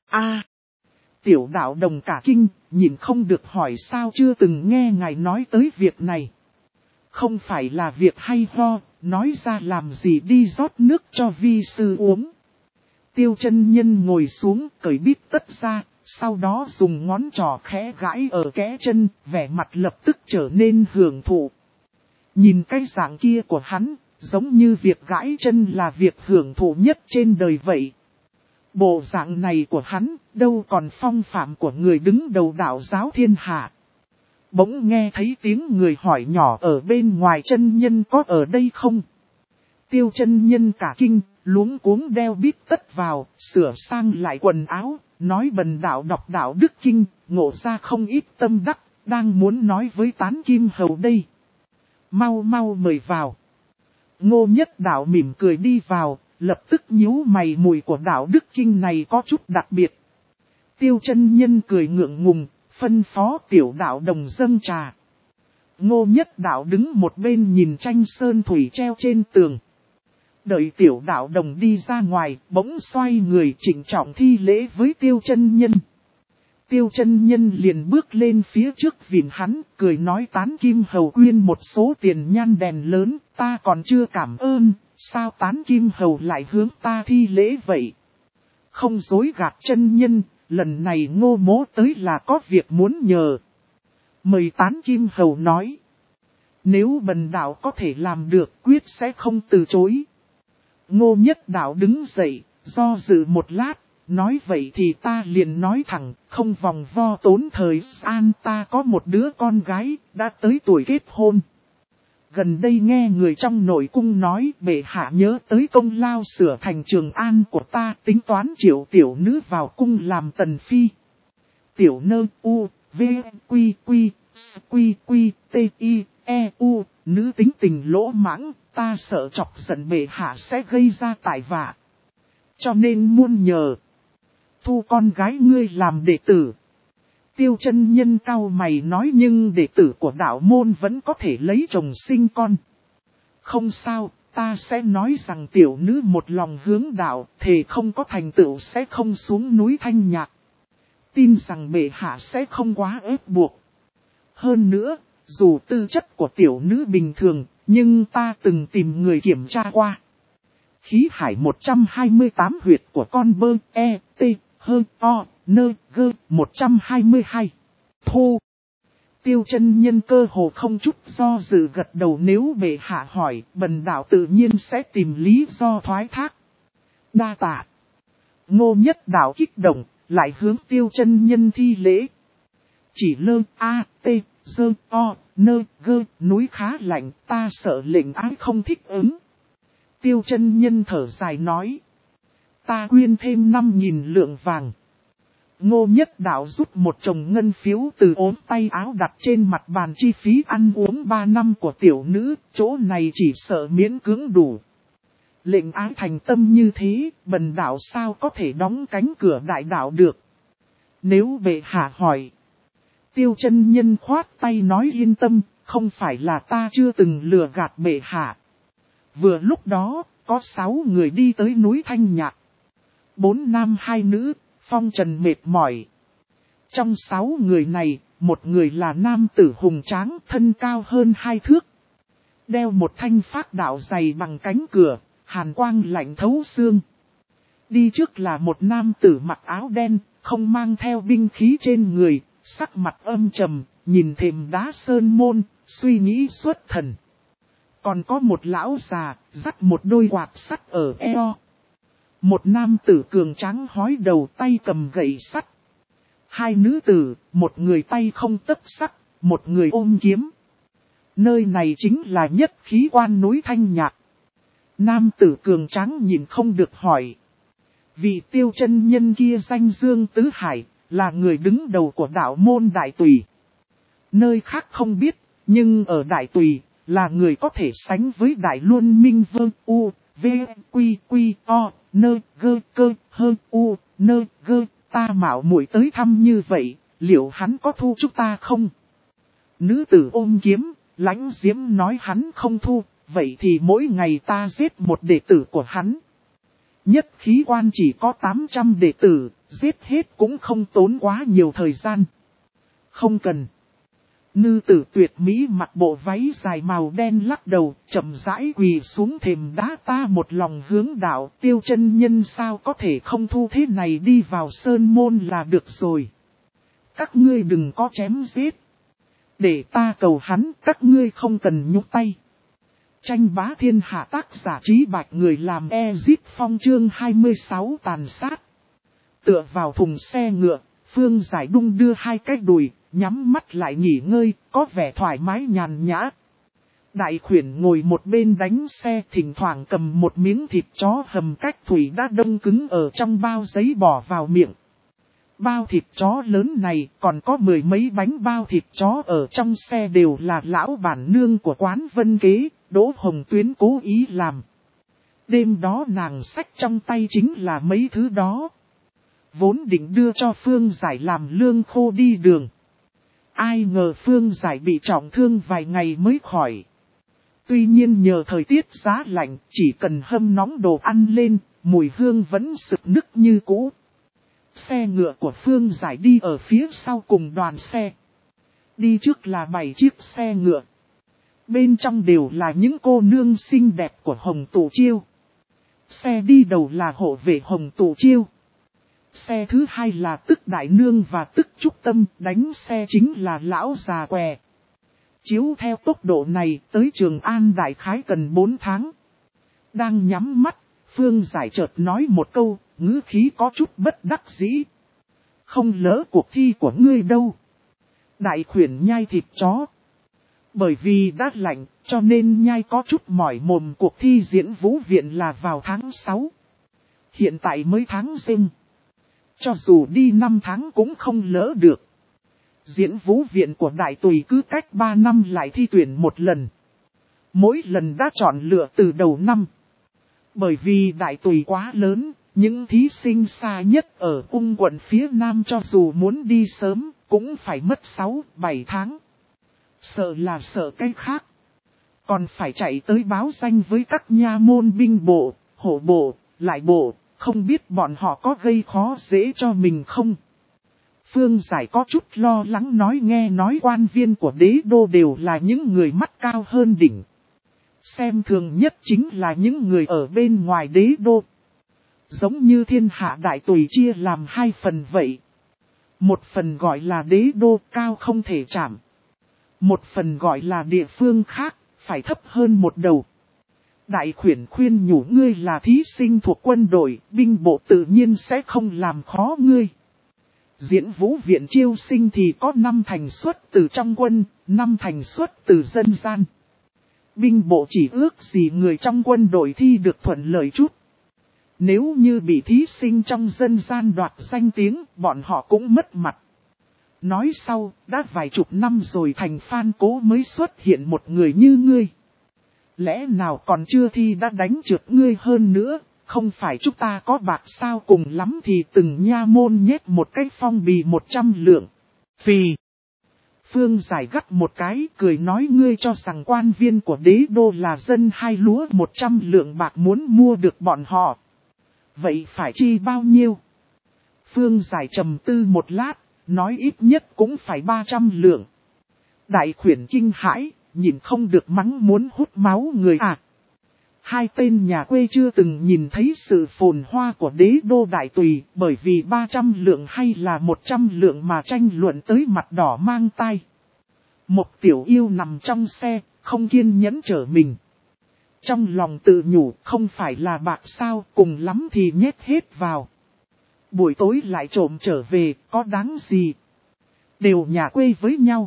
Tiểu đạo đồng cả kinh, nhìn không được hỏi sao chưa từng nghe ngài nói tới việc này. Không phải là việc hay ho, nói ra làm gì đi rót nước cho vi sư uống. Tiêu chân nhân ngồi xuống, cởi bít tất ra, sau đó dùng ngón trỏ khẽ gãi ở kẽ chân, vẻ mặt lập tức trở nên hưởng thụ. Nhìn cái dạng kia của hắn, giống như việc gãi chân là việc hưởng thụ nhất trên đời vậy. Bộ dạng này của hắn, đâu còn phong phạm của người đứng đầu đạo giáo thiên hạ. Bỗng nghe thấy tiếng người hỏi nhỏ ở bên ngoài chân nhân có ở đây không? Tiêu chân nhân cả kinh, luống cuống đeo bít tất vào, sửa sang lại quần áo, nói bần đạo đọc đạo đức kinh, ngộ ra không ít tâm đắc, đang muốn nói với Tán Kim Hầu đây. Mau mau mời vào. Ngô Nhất Đạo mỉm cười đi vào, lập tức nhíu mày, mùi của đạo đức kinh này có chút đặc biệt. Tiêu chân nhân cười ngượng ngùng, phân phó tiểu đạo đồng dâng trà. Ngô Nhất Đạo đứng một bên nhìn tranh sơn thủy treo trên tường. Đợi tiểu đạo đồng đi ra ngoài, bỗng xoay người trịnh trọng thi lễ với tiêu chân nhân. Tiêu chân nhân liền bước lên phía trước vịn hắn, cười nói Tán Kim Hầu quyên một số tiền nhan đèn lớn, ta còn chưa cảm ơn, sao Tán Kim Hầu lại hướng ta thi lễ vậy? Không dối gạt chân nhân, lần này Ngô Mỗ tới là có việc muốn nhờ. Mời Tán Kim Hầu nói. Nếu bần đạo có thể làm được, quyết sẽ không từ chối. Ngô Nhất Đạo đứng dậy, do dự một lát, nói vậy thì ta liền nói thẳng, không vòng vo tốn thời gian, ta có một đứa con gái, đã tới tuổi kết hôn. Gần đây nghe người trong nội cung nói bệ hạ nhớ tới công lao sửa thành Trường An của ta, tính toán triệu tiểu nữ vào cung làm tần phi. Tiểu nơ u, v, quy quy, quy quy, t, i, e, u, nữ tính tình lỗ mãng, ta sợ chọc giận bệ hạ sẽ gây ra tai vạ. Cho nên muôn nhờ. Thu con gái ngươi làm đệ tử. Tiêu chân nhân cau mày nói nhưng đệ tử của đạo môn vẫn có thể lấy chồng sinh con. Không sao, ta sẽ nói rằng tiểu nữ một lòng hướng đạo, thề không có thành tựu sẽ không xuống núi Thanh Nhạc. Tin rằng bệ hạ sẽ không quá ép buộc. Hơn nữa, dù tư chất của tiểu nữ bình thường, nhưng ta từng tìm người kiểm tra qua. Khí hải 128 huyệt của con bơ, e, t, hơ, o, nơ, gơ, 122. Thu. Tiêu chân nhân cơ hồ không chút do dự gật đầu, nếu bệ hạ hỏi, bần đạo tự nhiên sẽ tìm lý do thoái thác. Đa tạ. Ngô Nhất Đạo kích động, lại hướng tiêu chân nhân thi lễ. Chỉ lơ, a, t, dơ, o, nơ, gơ, núi khá lạnh, ta sợ lệnh ái không thích ứng. Tiêu chân nhân thở dài nói. Ta quyên thêm 5.000 lượng vàng. Ngô Nhất Đạo rút một chồng ngân phiếu từ ốm tay áo đặt trên mặt bàn, chi phí ăn uống 3 năm của tiểu nữ, chỗ này chỉ sợ miễn cưỡng đủ. Lệnh ái thành tâm như thế, bần đạo sao có thể đóng cánh cửa đại đạo được. Nếu bệ hạ hỏi. Tiêu chân nhân khoát tay nói yên tâm, không phải là ta chưa từng lừa gạt bệ hạ. Vừa lúc đó, có 6 người đi tới núi Thanh Nhạc. 4 nam 2 nữ, phong trần mệt mỏi. Trong 6 người này, một người là nam tử hùng tráng, thân cao hơn 2 thước. Đeo một thanh phác đạo dày bằng cánh cửa, hàn quang lạnh thấu xương. Đi trước là một nam tử mặc áo đen, không mang theo binh khí trên người, sắc mặt âm trầm, nhìn thềm đá sơn môn, suy nghĩ xuất thần. Còn có một lão già, dắt một đôi quạt sắt ở eo. Một nam tử cường tráng hói đầu, tay cầm gậy sắt. 2 nữ tử, một người tay không tấc sắt, một người ôm kiếm. Nơi này chính là nhất khí quan núi Thanh Nhạc. Nam tử cường tráng nhìn không được hỏi. Vị tiêu chân nhân kia danh Dương Tứ Hải, là người đứng đầu của đạo môn Đại Tùy. Nơi khác không biết, nhưng ở Đại Tùy, là người có thể sánh với Đại Luân Minh Vương U, V, Quy, Quy, O, Nơ, Gơ, Cơ, Hơ, U, Nơ, Gơ, ta mạo muội tới thăm như vậy, liệu hắn có thu chúng ta không? Nữ tử ôm kiếm, lãnh diễm nói hắn không thu, vậy thì mỗi ngày ta giết một đệ tử của hắn. Nhất khí quan chỉ có 800 đệ tử, giết hết cũng không tốn quá nhiều thời gian. Không cần. Nữ tử tuyệt mỹ mặc bộ váy dài màu đen lắc đầu, chậm rãi quỳ xuống thềm đá, ta một lòng hướng đạo, tiêu chân nhân sao có thể không thu, thế này đi vào sơn môn là được rồi. Các ngươi đừng có chém giết. Để ta cầu hắn, các ngươi không cần nhúc tay. Tranh bá thiên hạ, tác giả Trí Bạch, người làm Ezit Phong, chương 26 tàn sát. Tựa vào thùng xe ngựa, Phương Giải đung đưa 2 cái đùi, nhắm mắt lại nghỉ ngơi, có vẻ thoải mái nhàn nhã. Đại khuyển ngồi một bên đánh xe, thỉnh thoảng cầm một miếng thịt chó hầm cách thủy đã đông cứng ở trong bao giấy bỏ vào miệng. Bao thịt chó lớn này còn có 10 mấy bánh bao thịt chó ở trong xe đều là lão bản nương của quán Vân Kế, Đỗ Hồng Tuyến cố ý làm. Đêm đó nàng xách trong tay chính là mấy thứ đó. Vốn định đưa cho Phương Giải làm lương khô đi đường. Ai ngờ Phương Giải bị trọng thương vài ngày mới khỏi. Tuy nhiên nhờ thời tiết giá lạnh, chỉ cần hâm nóng đồ ăn lên, mùi hương vẫn sực nức như cũ. Xe ngựa của Phương Giải đi ở phía sau cùng đoàn xe. Đi trước là 7 chiếc xe ngựa. Bên trong đều là những cô nương xinh đẹp của Hồng Tụ Chiêu. Xe đi đầu là hộ vệ Hồng Tụ Chiêu. Xe thứ hai là Tức Đại Nương và Tức Trúc Tâm, đánh xe chính là Lão Già Què. Chiếu theo tốc độ này tới Trường An đại khái cần 4 tháng. Đang nhắm mắt, Phương Giải chợt nói một câu, ngữ khí có chút bất đắc dĩ. Không lỡ cuộc thi của ngươi đâu. Đại khuyển nhai thịt chó. Bởi vì đã lạnh, cho nên nhai có chút mỏi mồm. Cuộc thi diễn vũ viện là vào tháng 6. Hiện tại mới tháng Giêng. Cho dù đi 5 tháng cũng không lỡ được. Diễn vũ viện của Đại Tùy cứ cách 3 năm lại thi tuyển một lần. Mỗi lần đã chọn lựa từ đầu năm. Bởi vì Đại Tùy quá lớn, những thí sinh xa nhất ở cung quận phía Nam cho dù muốn đi sớm, cũng phải mất 6-7 tháng. Sợ là sợ cái khác. Còn phải chạy tới báo danh với các nha môn binh bộ, hộ bộ, lại bộ, không biết bọn họ có gây khó dễ cho mình không? Phương Giải có chút lo lắng nghe nói quan viên của đế đô đều là những người mắt cao hơn đỉnh. Xem thường nhất chính là những người ở bên ngoài đế đô. Giống như thiên hạ đại tùy chia làm 2 phần vậy. Một phần gọi là đế đô cao không thể chạm. Một phần gọi là địa phương khác, phải thấp hơn một đầu. Đại khuyển khuyên nhủ ngươi là thí sinh thuộc quân đội, binh bộ tự nhiên sẽ không làm khó ngươi. Diễn vũ viện chiêu sinh thì có 5 thành xuất từ trong quân, 5 thành xuất từ dân gian. Binh bộ chỉ ước gì người trong quân đội thi được thuận lợi chút. Nếu như bị thí sinh trong dân gian đoạt danh tiếng, bọn họ cũng mất mặt. Nói sau, đã vài chục năm rồi thành Phan Cố mới xuất hiện một người như ngươi. Lẽ nào còn chưa thi đã đánh trượt ngươi hơn nữa, không phải chúng ta có bạc sao cùng lắm thì từng nha môn nhét một cái phong bì 100 lượng. Phì. Phương Giải gắt một cái cười nói ngươi cho rằng quan viên của đế đô là dân hai lúa 100 lượng bạc muốn mua được bọn họ. Vậy phải chi bao nhiêu? Phương Giải trầm tư một lát, nói ít nhất cũng phải 300 lượng. Đại khuyển kinh hãi, nhìn không được mắng muốn hút máu người à. Hai tên nhà quê chưa từng nhìn thấy sự phồn hoa của đế đô Đại Tùy, bởi vì 300 lượng hay là 100 lượng mà tranh luận tới mặt đỏ mang tai. Một tiểu yêu nằm trong xe, không kiên nhẫn trở mình. Trong lòng tự nhủ không phải là bạc sao, cùng lắm thì nhét hết vào. Buổi tối lại trộm trở về, có đáng gì? Đều nhà quê với nhau.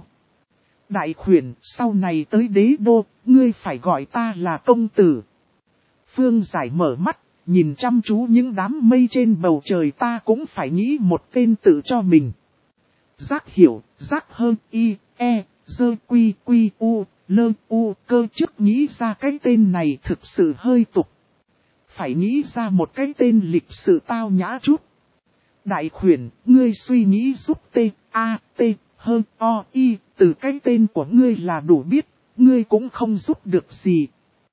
Đại khuyển, sau này tới đế đô, ngươi phải gọi ta là công tử. Phương Giải mở mắt, nhìn chăm chú những đám mây trên bầu trời ta cũng phải nghĩ một tên tự cho mình. Giác hiểu, giác hơn, y, e, dơ quy quy u, lơ u cơ trước nghĩ ra cái tên này thực sự hơi tục. Phải nghĩ ra một cái tên lịch sự tao nhã chút. Đại khuyển, ngươi suy nghĩ giúp t, a, t, hơn, o, y, từ cái tên của ngươi là đủ biết, ngươi cũng không giúp được gì.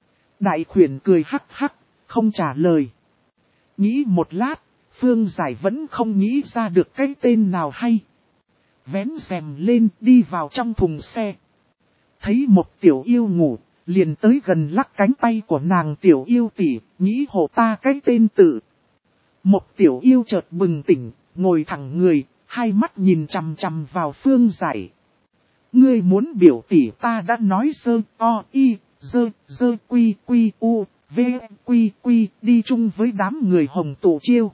Đại khuyển cười hắc hắc, không trả lời. Nghĩ một lát, Phương Giải vẫn không nghĩ ra được cái tên nào hay. Vén rèm lên đi vào trong thùng xe. Thấy một tiểu yêu ngủ, liền tới gần lắc cánh tay của nàng tiểu yêu tỷ, nghĩ hộ ta cái tên tự. Một tiểu yêu chợt bừng tỉnh, ngồi thẳng người, hai mắt nhìn chằm chằm vào Phương Giải. Ngươi muốn biểu tỷ ta đã nói sơ, o, y, dơ quy quy u, v, quy quy đi chung với đám người Hồng Tụ Chiêu.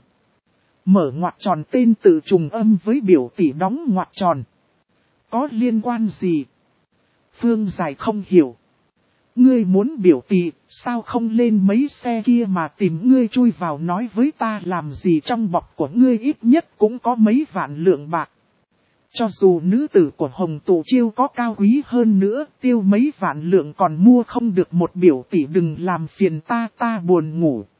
Mở ngoặc tròn tên tự trùng âm với biểu tỷ đóng ngoặc tròn. Có liên quan gì? Phương Giải không hiểu. Ngươi muốn biểu tỷ, sao không lên mấy xe kia mà tìm ngươi chui vào nói với ta làm gì trong bọc của ngươi ít nhất cũng có mấy vạn lượng bạc. Cho dù nữ tử của Hồng Tụ Chiêu có cao quý hơn nữa, tiêu mấy vạn lượng còn mua không được một biểu tỷ đừng làm phiền ta buồn ngủ.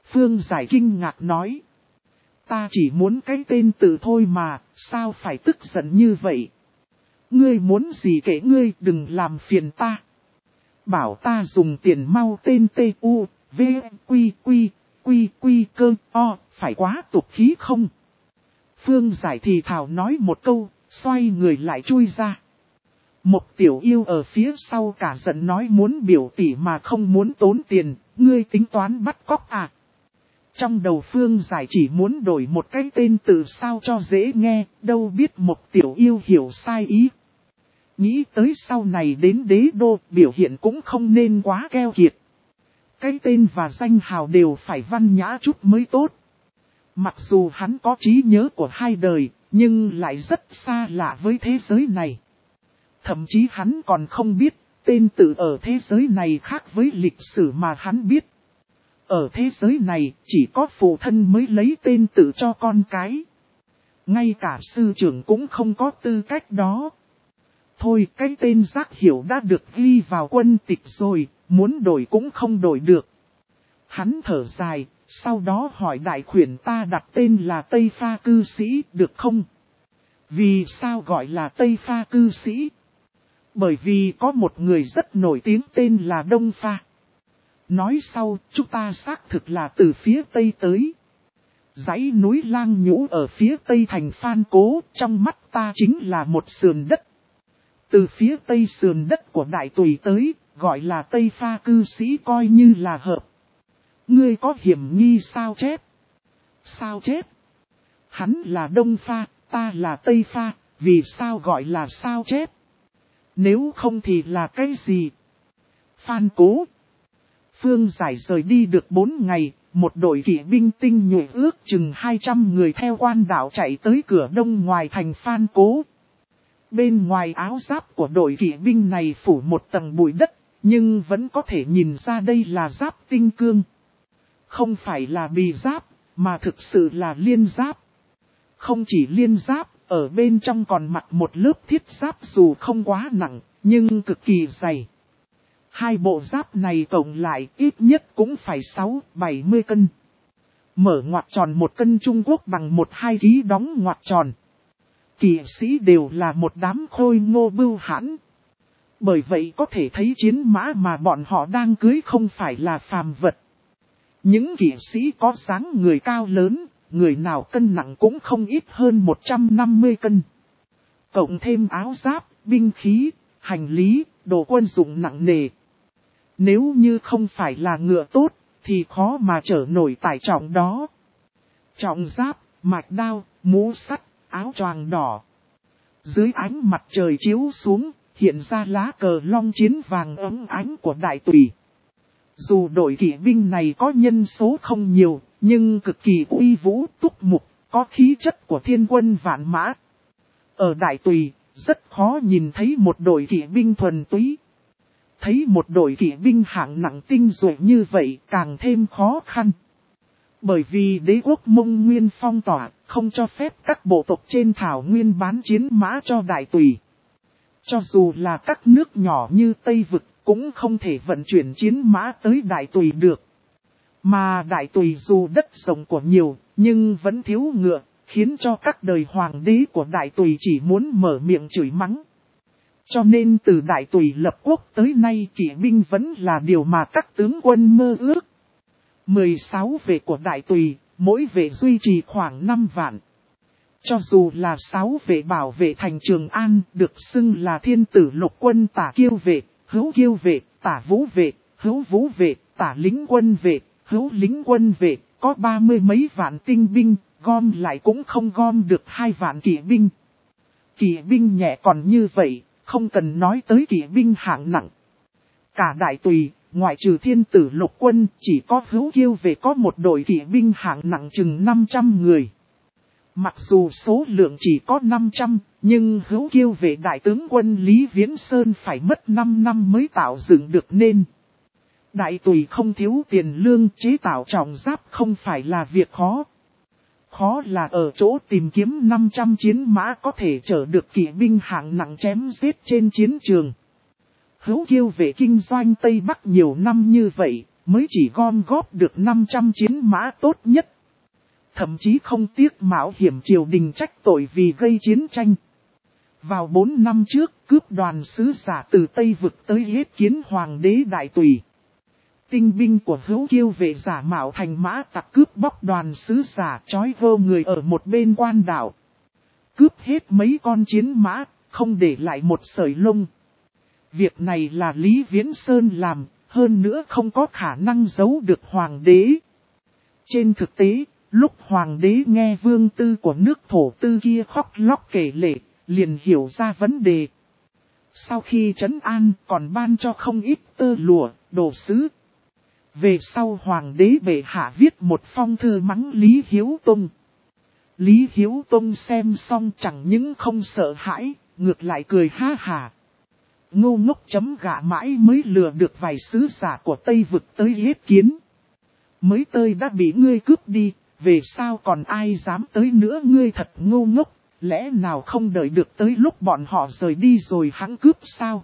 Phương Giải kinh ngạc nói. Ta chỉ muốn cái tên tự thôi mà, sao phải tức giận như vậy? Ngươi muốn gì kể ngươi, đừng làm phiền ta. Bảo ta dùng tiền mau tên T.U. V. Quy cơ o, phải quá tục khí không? Phương Giải thì thào nói một câu, xoay người lại chui ra. Một tiểu yêu ở phía sau cả giận nói muốn biểu tỷ mà không muốn tốn tiền, ngươi tính toán bắt cóc à? Trong đầu Phương Giải chỉ muốn đổi một cái tên từ sao cho dễ nghe, đâu biết một tiểu yêu hiểu sai ý. Nghĩ tới sau này đến đế đô, biểu hiện cũng không nên quá keo kiệt. Cái tên và danh hào đều phải văn nhã chút mới tốt. Mặc dù hắn có trí nhớ của hai đời, nhưng lại rất xa lạ với thế giới này. Thậm chí hắn còn không biết, tên tự ở thế giới này khác với lịch sử mà hắn biết. Ở thế giới này, chỉ có phụ thân mới lấy tên tự cho con cái. Ngay cả sư trưởng cũng không có tư cách đó. Thôi, cái tên Giác Hiểu đã được ghi vào quân tịch rồi, muốn đổi cũng không đổi được. Hắn thở dài, sau đó hỏi đại khuyển ta đặt tên là Tây Pha cư sĩ, được không? Vì sao gọi là Tây Pha cư sĩ? Bởi vì có một người rất nổi tiếng tên là Đông Pha. Nói sau, chúng ta xác thực là từ phía Tây tới. Dãy núi Lang Nhũ ở phía Tây thành Phan Cố, trong mắt ta chính là một sườn đất. Từ phía Tây sườn đất của Đại Tùy tới, gọi là Tây Pha cư sĩ coi như là hợp. Ngươi có hiểm nghi sao chép? Sao chép? Hắn là Đông Pha, ta là Tây Pha, vì sao gọi là sao chép? Nếu không thì là cái gì? Phan Cố. Phương Giải rời đi được 4 ngày, một đội kỵ binh tinh nhuệ ước chừng 200 người theo quan đạo chạy tới cửa đông ngoài thành Phan Cố. Bên ngoài áo giáp của đội kỵ binh này phủ một tầng bụi đất, nhưng vẫn có thể nhìn ra đây là giáp tinh cương. Không phải là bì giáp, mà thực sự là liên giáp. Không chỉ liên giáp, ở bên trong còn mặc một lớp thiết giáp dù không quá nặng, nhưng cực kỳ dày. Hai bộ giáp này cộng lại ít nhất cũng phải 6-70 cân. Mở ngoặc tròn 1 cân Trung Quốc bằng 1-2 ký đóng ngoặc tròn. Kỵ sĩ đều là một đám khôi ngô bưu hãn. Bởi vậy có thể thấy chiến mã mà bọn họ đang cưới không phải là phàm vật. Những kỵ sĩ có dáng người cao lớn, người nào cân nặng cũng không ít hơn 150 cân. Cộng thêm áo giáp, binh khí, hành lý, đồ quân dụng nặng nề. Nếu như không phải là ngựa tốt, thì khó mà chở nổi tải trọng đó. Trọng giáp, mạch đao, mũ sắt, áo choàng đỏ. Dưới ánh mặt trời chiếu xuống, hiện ra lá cờ long chiến vàng ấm ánh của Đại Tùy. Dù đội kỵ binh này có nhân số không nhiều, nhưng cực kỳ uy vũ túc mục, có khí chất của thiên quân vạn mã. Ở Đại Tùy, rất khó nhìn thấy một đội kỵ binh thuần túy. Thấy một đội kỵ binh hạng nặng tinh nhuệ như vậy càng thêm khó khăn. Bởi vì đế quốc Mông Nguyên phong tỏa, không cho phép các bộ tộc trên thảo nguyên bán chiến mã cho Đại Tùy. Cho dù là các nước nhỏ như Tây Vực, cũng không thể vận chuyển chiến mã tới Đại Tùy được. Mà Đại Tùy dù đất rộng của nhiều, nhưng vẫn thiếu ngựa, khiến cho các đời hoàng đế của Đại Tùy chỉ muốn mở miệng chửi mắng. Cho nên từ Đại Tùy lập quốc tới nay kỵ binh vẫn là điều mà các tướng quân mơ ước. 16 vệ của Đại Tùy, mỗi vệ duy trì khoảng 5 vạn. Cho dù là 6 vệ bảo vệ thành Trường An, được xưng là thiên tử lục quân tả kiêu vệ, hữu kiêu vệ, tả vũ vệ, hữu vũ vệ, tả lính quân vệ, hữu lính quân vệ, có 30 mấy vạn tinh binh, gom lại cũng không gom được 2 vạn kỵ binh. Kỵ binh nhẹ còn như vậy, không cần nói tới kỵ binh hạng nặng. Cả Đại Tùy, ngoại trừ thiên tử lục quân, chỉ có hữu kiêu vệ có một đội kỵ binh hạng nặng chừng 500 người. Mặc dù số lượng chỉ có 500, nhưng hữu kiêu vệ đại tướng quân Lý Viễn Sơn phải mất 5 năm mới tạo dựng được nên. Đại Tùy không thiếu tiền lương, chế tạo trọng giáp không phải là việc khó. Khó là ở chỗ tìm kiếm 500 chiến mã có thể chở được kỵ binh hạng nặng chém giết trên chiến trường. Hữu kiêu vệ kinh doanh Tây Bắc nhiều năm như vậy, mới chỉ gom góp được 500 chiến mã tốt nhất. Thậm chí không tiếc mạo hiểm triều đình trách tội vì gây chiến tranh. Vào 4 năm trước, cướp đoàn sứ giả từ Tây Vực tới yết kiến hoàng đế Đại Tùy. Tinh binh của Hữu Kiêu vệ giả mạo thành mã tặc cướp bóc đoàn sứ giả trói gô người ở một bên quan đảo. Cướp hết mấy con chiến mã, không để lại một sợi lông. Việc này là Lý Viễn Sơn làm, hơn nữa không có khả năng giấu được hoàng đế. Trên thực tế, lúc hoàng đế nghe vương tư của nước Thổ Tư kia khóc lóc kể lể, liền hiểu ra vấn đề. Sau khi trấn an còn ban cho không ít tơ lụa, đồ sứ. Về sau hoàng đế bệ hạ viết một phong thư mắng Lý Hiếu Tông. Lý Hiếu Tông xem xong chẳng những không sợ hãi, ngược lại cười ha hà. Ngô ngốc chấm gạ mãi mới lừa được vài sứ giả của Tây Vực tới yết kiến. Mới tới đã bị ngươi cướp đi, về sau còn ai dám tới nữa, ngươi thật ngô ngốc, lẽ nào không đợi được tới lúc bọn họ rời đi rồi hắn cướp sao?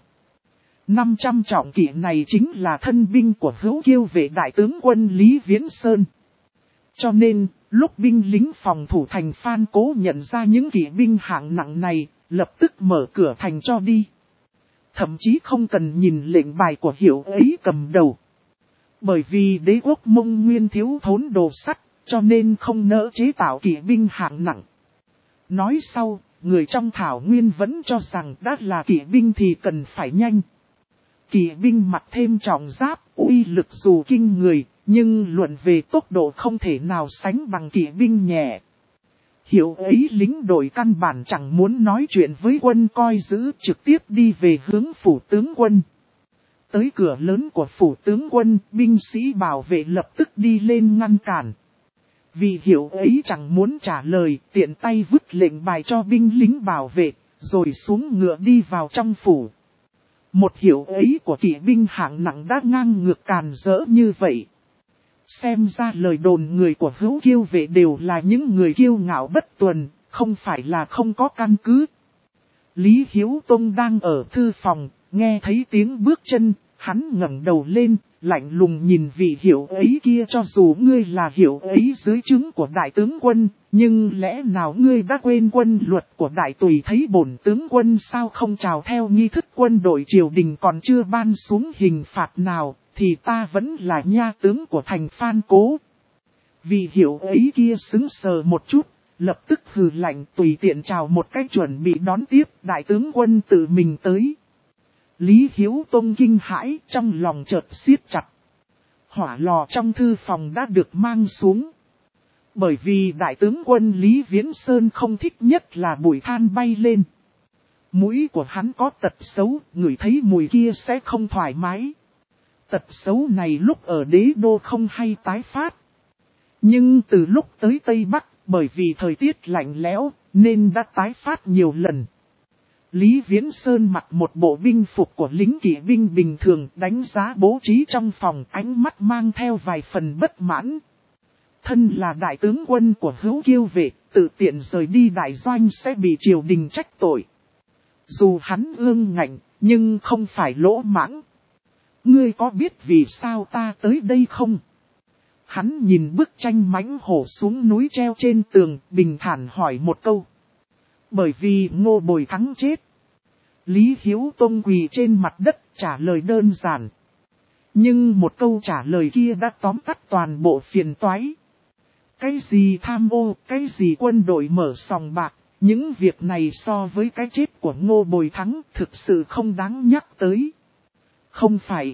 500 trọng kỵ này chính là thân binh của Hữu Kiêu vệ đại tướng quân Lý Viễn Sơn. Cho nên, lúc binh lính phòng thủ thành Phan Cố nhận ra những kỵ binh hạng nặng này, lập tức mở cửa thành cho đi. Thậm chí không cần nhìn lệnh bài của hiệu ấy cầm đầu. Bởi vì đế quốc Mông Nguyên thiếu thốn đồ sắt, cho nên không nỡ chế tạo kỵ binh hạng nặng. Nói sau, người trong Thảo Nguyên vẫn cho rằng đã là kỵ binh thì cần phải nhanh. Kỵ binh mặc thêm trọng giáp, uy lực dù kinh người, nhưng luận về tốc độ không thể nào sánh bằng kỵ binh nhẹ. Hiệu ấy lính đội căn bản chẳng muốn nói chuyện với quân coi giữ, trực tiếp đi về hướng phủ tướng quân. Tới cửa lớn của phủ tướng quân, binh sĩ bảo vệ lập tức đi lên ngăn cản. Vì hiệu ấy chẳng muốn trả lời, tiện tay vứt lệnh bài cho binh lính bảo vệ, rồi xuống ngựa đi vào trong phủ. Một hiệu ấy của kỵ binh hạng nặng đã ngang ngược càn rỡ như vậy. Xem ra lời đồn người của Hữu Kiêu vệ đều là những người kiêu ngạo bất tuần, không phải là không có căn cứ. Lý Hiếu Tông đang ở thư phòng, nghe thấy tiếng bước chân, hắn ngẩng đầu lên, lạnh lùng nhìn vị hiệu ấy kia. Cho dù ngươi là hiệu ấy dưới trướng của đại tướng quân, nhưng lẽ nào ngươi đã quên quân luật của đại tùy, thấy bổn tướng quân sao không chào theo nghi thức quân đội triều đình còn chưa ban xuống hình phạt nào, thì ta vẫn là nha tướng của thành Phan Cố. Vị hiệu ấy kia sững sờ một chút, lập tức hừ lạnh tùy tiện chào một cách chuẩn bị đón tiếp đại tướng quân tự mình tới. Lý Hiếu Tông kinh hãi, trong lòng chợt siết chặt. Hỏa lò trong thư phòng đã được mang xuống. Bởi vì đại tướng quân Lý Viễn Sơn không thích nhất là bụi than bay lên. Mũi của hắn có tật xấu, ngửi thấy mùi kia sẽ không thoải mái. Tật xấu này lúc ở đế đô không hay tái phát. Nhưng từ lúc tới Tây Bắc, bởi vì thời tiết lạnh lẽo, nên đã tái phát nhiều lần. Lý Viễn Sơn mặc một bộ binh phục của lính kỵ binh bình thường, đánh giá bố trí trong phòng, ánh mắt mang theo vài phần bất mãn. Thân là đại tướng quân của Hữu Kiêu vệ, tự tiện rời đi đại doanh sẽ bị triều đình trách tội. Dù hắn ương ngạnh, nhưng không phải lỗ mãng. Ngươi có biết vì sao ta tới đây không? Hắn nhìn bức tranh mãnh hổ xuống núi treo trên tường, bình thản hỏi một câu. Bởi vì Ngô Bồi Thắng chết. Lý Hiếu Tông quỳ trên mặt đất trả lời đơn giản. Nhưng một câu trả lời kia đã tóm tắt toàn bộ phiền toái. Cái gì tham ô, cái gì quân đội mở sòng bạc, những việc này so với cái chết của Ngô Bồi Thắng thực sự không đáng nhắc tới. Không phải.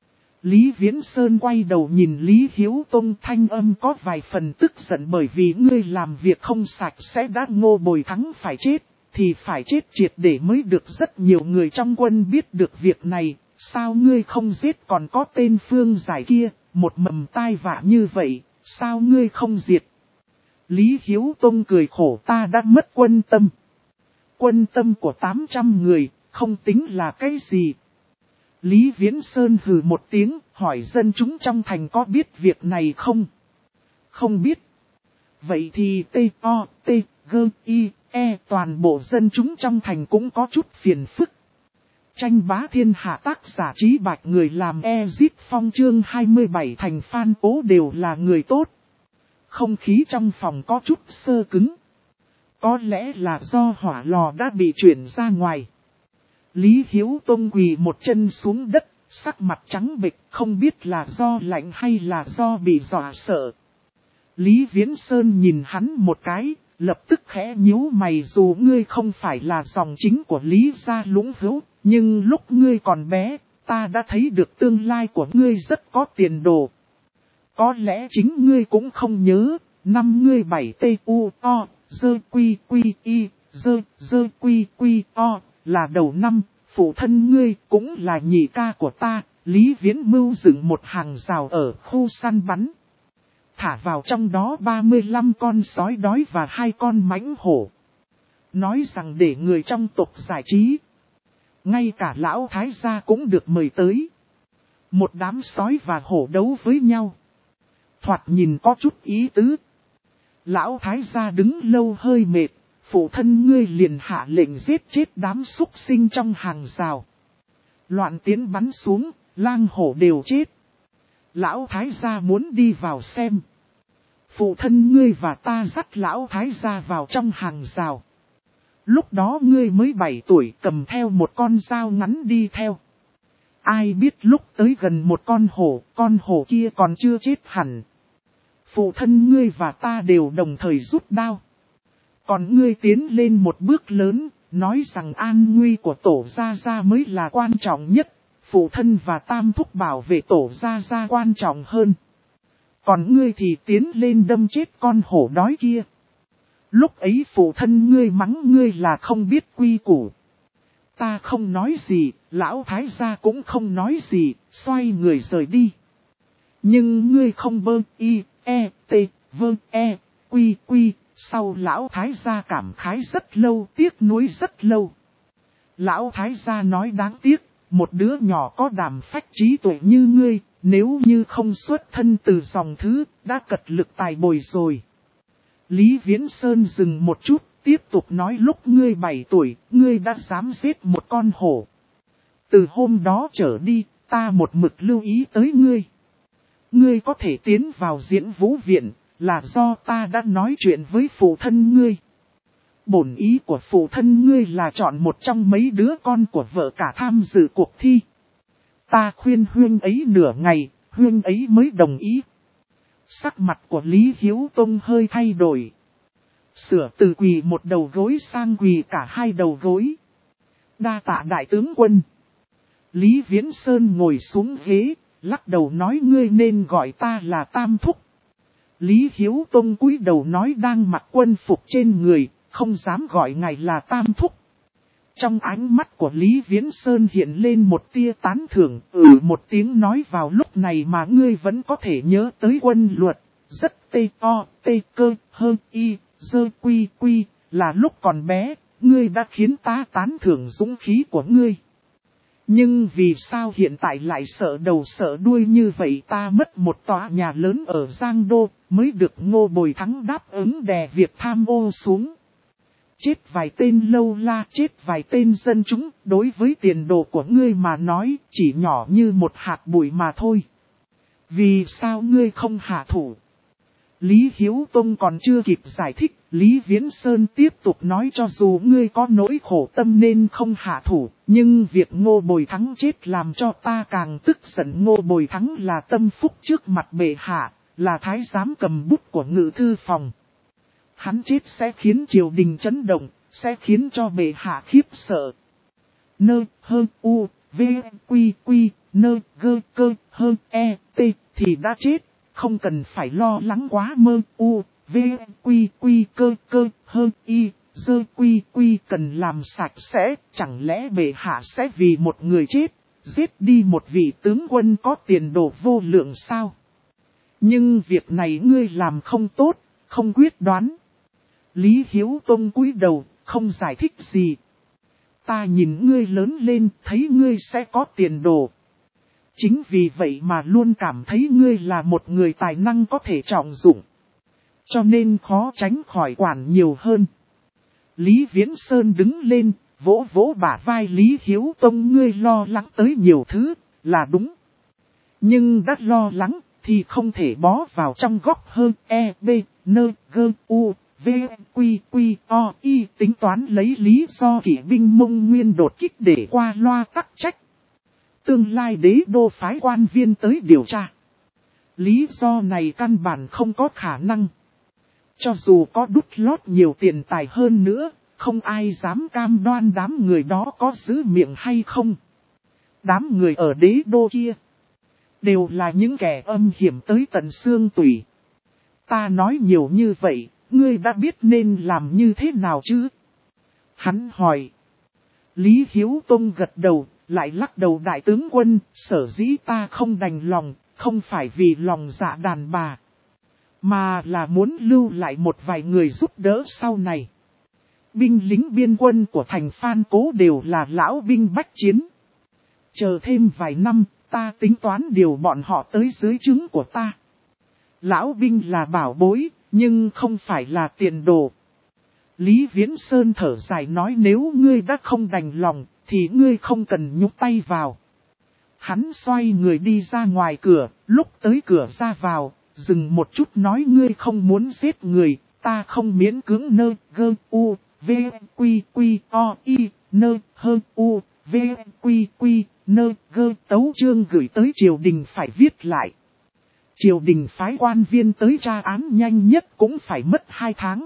Lý Viễn Sơn quay đầu nhìn Lý Hiếu Tông, thanh âm có vài phần tức giận, bởi vì ngươi làm việc không sạch sẽ đã Ngô Bồi Thắng phải chết, thì phải chết triệt để mới được. Rất nhiều người trong quân biết được việc này, sao ngươi không giết? Còn có tên Phương Giải kia, một mầm tai vạ như vậy, sao ngươi không diệt? Lý Hiếu Tông cười khổ, ta đã mất quân tâm. Quân tâm của 800 người, không tính là cái gì. Lý Viễn Sơn hừ một tiếng, hỏi dân chúng trong thành có biết việc này không? Không biết. Vậy thì toàn bộ dân chúng trong thành cũng có chút phiền phức. Tranh bá thiên hạ tác giả Trí Bạch, người làm Ezit Phong chương 27 thành fan cố đều là người tốt. Không khí trong phòng có chút sơ cứng. Có lẽ là do hỏa lò đã bị chuyển ra ngoài. Lý Hiếu Tông quỳ một chân xuống đất, sắc mặt trắng bệch, không biết là do lạnh hay là do bị dọa sợ. Lý Viễn Sơn nhìn hắn một cái, lập tức khẽ nhíu mày, dù ngươi không phải là dòng chính của Lý gia Lũng Hữu, nhưng lúc ngươi còn bé, ta đã thấy được tương lai của ngươi rất có tiền đồ. Có lẽ chính ngươi cũng không nhớ, năm ngươi 7 TUO, dơ quy quy y, dơ quy quy o, là đầu năm, phụ thân ngươi cũng là nhị ca của ta, Lý Viễn Mưu dựng một hàng rào ở khu săn bắn. Thả vào trong đó 35 con sói đói và 2 con mãnh hổ. Nói rằng để người trong tộc giải trí. Ngay cả lão thái gia cũng được mời tới. Một đám sói và hổ đấu với nhau. Thoạt nhìn có chút ý tứ. Lão thái gia đứng lâu hơi mệt. Phụ thân ngươi liền hạ lệnh giết chết đám súc sinh trong hàng rào. Loạn tiến bắn xuống, lang hổ đều chết. Lão thái gia muốn đi vào xem. Phụ thân ngươi và ta dắt lão thái gia vào trong hàng rào. Lúc đó ngươi mới 7 tuổi, cầm theo một con dao ngắn đi theo. Ai biết lúc tới gần một con hổ kia còn chưa chết hẳn. Phụ thân ngươi và ta đều đồng thời rút đao. Còn ngươi tiến lên một bước lớn, nói rằng an nguy của tổ gia gia mới là quan trọng nhất. Phụ thân và tam thúc bảo vệ tổ gia gia quan trọng hơn. Còn ngươi thì tiến lên đâm chết con hổ đói kia. Lúc ấy phụ thân ngươi mắng ngươi là không biết quy củ. Ta không nói gì, lão thái gia cũng không nói gì, xoay người rời đi. Nhưng ngươi không bơ y, e, t, vơ, e, quy, quy, sau lão thái gia cảm khái rất lâu, tiếc nuối rất lâu. Lão thái gia nói đáng tiếc, một đứa nhỏ có đàm phách trí tuệ như ngươi, nếu như không xuất thân từ dòng thứ, đã cật lực tài bồi rồi. Lý Viễn Sơn dừng một chút, tiếp tục nói lúc ngươi 7 tuổi, ngươi đã dám giết một con hổ. Từ hôm đó trở đi, ta một mực lưu ý tới ngươi. Ngươi có thể tiến vào diễn vũ viện, là do ta đã nói chuyện với phụ thân ngươi. Bổn ý của phụ thân ngươi là chọn một trong mấy đứa con của vợ cả tham dự cuộc thi. Ta khuyên Huyên ấy nửa ngày, Huyên ấy mới đồng ý. Sắc mặt của Lý Hiếu Tông hơi thay đổi. Sửa từ quỳ một đầu gối sang quỳ cả 2 đầu gối. Đa tạ đại tướng quân. Lý Viễn Sơn ngồi xuống ghế, lắc đầu nói ngươi nên gọi ta là Tam Thúc. Lý Hiếu Tông cúi đầu nói đang mặc quân phục trên người, không dám gọi ngài là Tam Thúc. Trong ánh mắt của Lý Viễn Sơn hiện lên một tia tán thưởng, một tiếng nói vào lúc này mà ngươi vẫn có thể nhớ tới quân luật, rất cơ hơn y, dơ quy quy, là lúc còn bé, ngươi đã khiến ta tán thưởng dũng khí của ngươi. Nhưng vì sao hiện tại lại sợ đầu sợ đuôi như vậy, ta mất một tòa nhà lớn ở Giang Đô, mới được Ngô Bồi Thắng đáp ứng đè việc tham ô xuống. Chết vài tên lâu la, chết vài tên dân chúng, đối với tiền đồ của ngươi mà nói, chỉ nhỏ như một hạt bụi mà thôi. Vì sao ngươi không hạ thủ? Lý Hiếu Tông còn chưa kịp giải thích, Lý Viễn Sơn tiếp tục nói cho dù ngươi có nỗi khổ tâm nên không hạ thủ, nhưng việc Ngô Bồi Thắng chết làm cho ta càng tức giận. Ngô Bồi Thắng là tâm phúc trước mặt bệ hạ, là thái giám cầm bút của ngự thư phòng. Hắn chết sẽ khiến triều đình chấn động, sẽ khiến cho bệ hạ khiếp sợ. Nơ, hơ, u, v, quy, quy, nơ, gơ, cơ, hơ, e, t, thì đã chết, không cần phải lo lắng quá. Mơ, u, v, quy, quy, cơ, hơ, y, dơ, quy, quy cần làm sạch sẽ, chẳng lẽ bệ hạ sẽ vì một người chết, giết đi một vị tướng quân có tiền đồ vô lượng sao? Nhưng việc này ngươi làm không tốt, không quyết đoán. Lý Hiếu Tông cúi đầu, không giải thích gì. Ta nhìn ngươi lớn lên, thấy ngươi sẽ có tiền đồ. Chính vì vậy mà luôn cảm thấy ngươi là một người tài năng có thể trọng dụng. Cho nên khó tránh khỏi quản nhiều hơn. Lý Viễn Sơn đứng lên, vỗ vỗ bả vai Lý Hiếu Tông, ngươi lo lắng tới nhiều thứ, là đúng. Nhưng đã lo lắng, thì không thể bó vào trong góc hơn E, B, N, G, U, V, Quy, Quy, O, Y tính toán lấy lý do kỵ binh Mông Nguyên đột kích để qua loa tắc trách. Tương lai đế đô phái quan viên tới điều tra. Lý do này căn bản không có khả năng. Cho dù có đút lót nhiều tiền tài hơn nữa, không ai dám cam đoan đám người đó có giữ miệng hay không. Đám người ở đế đô kia đều là những kẻ âm hiểm tới tận xương tủy. Ta nói nhiều như vậy, ngươi đã biết nên làm như thế nào chứ? Hắn hỏi. Lý Hiếu Tông gật đầu, lại lắc đầu, đại tướng quân, sở dĩ ta không đành lòng, không phải vì lòng dạ đàn bà, mà là muốn lưu lại một vài người giúp đỡ sau này. Binh lính biên quân của thành Phan Cố đều là lão binh bách chiến. Chờ thêm vài năm, ta tính toán điều bọn họ tới dưới trướng của ta. Lão binh là bảo bối, nhưng không phải là tiền đồ. Lý Viễn Sơn thở dài nói, nếu ngươi đã không đành lòng, thì ngươi không cần nhúc tay vào. Hắn xoay người đi ra ngoài cửa, lúc tới cửa ra vào, dừng một chút nói, ngươi không muốn giết người, ta không miễn cưỡng. Nơ, gơ, u, v, quy, quy, o, y, nơ, hơ, u, v, quy, quy, nơ, gơ. Tấu chương gửi tới triều đình phải viết lại. Triều đình phái quan viên tới tra án nhanh nhất cũng phải mất 2 tháng.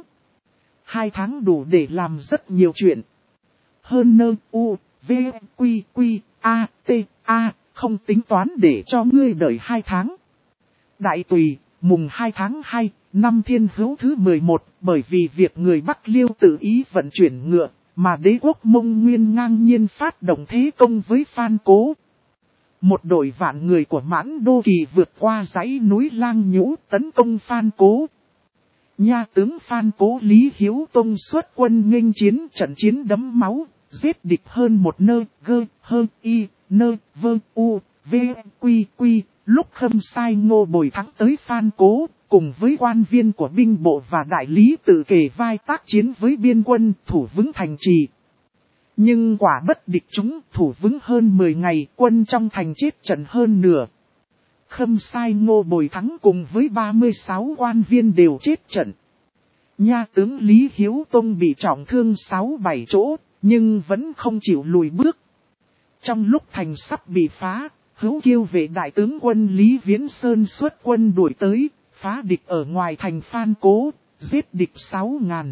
2 tháng đủ để làm rất nhiều chuyện. Hơn nơ, u, v, quy, quy, a, t, a, không tính toán để cho ngươi đợi 2 tháng. Đại tùy, mùng 2 tháng 2, năm Thiên Hữu thứ 11, bởi vì việc người Bắc Liêu tự ý vận chuyển ngựa, mà đế quốc Mông Nguyên ngang nhiên phát động thế công với Phan Cố. Một đội vạn người của Mãn Đô Kỳ vượt qua dãy núi Lang Nhũ tấn công Phan Cố. Nha tướng Phan Cố Lý Hiếu Tông xuất quân nghênh chiến, trận chiến đẫm máu, giết địch hơn một nơ, gơ, hơ, y, nơ, vơ, u, v, quy, quy. Lúc Khâm Sai Ngô Bồi thắng tới Phan Cố, cùng với quan viên của binh bộ và đại lý tự kề vai tác chiến với biên quân, thủ vững thành trì. Nhưng quả bất địch chúng, thủ vững hơn 10 ngày, quân trong thành chết trận hơn nửa. Khâm Sai Ngô Bồi thắng cùng với 36 quan viên đều chết trận. Nha tướng Lý Hiếu Tông bị trọng thương 6-7 chỗ, nhưng vẫn không chịu lùi bước. Trong lúc thành sắp bị phá, Hữu Kiêu vệ đại tướng quân Lý Viễn Sơn xuất quân đuổi tới, phá địch ở ngoài thành Phan Cố, giết địch 6.000.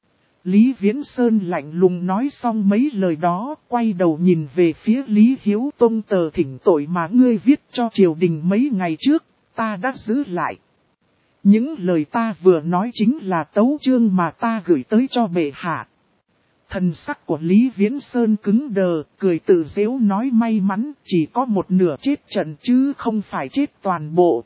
Lý Viễn Sơn lạnh lùng nói xong mấy lời đó, quay đầu nhìn về phía Lý Hiếu Tông, tờ thỉnh tội mà ngươi viết cho triều đình mấy ngày trước, ta đã giữ lại. Những lời ta vừa nói chính là tấu chương mà ta gửi tới cho bệ hạ. Thần sắc của Lý Viễn Sơn cứng đờ, cười tự giễu nói, may mắn chỉ có một nửa chết trận chứ không phải chết toàn bộ.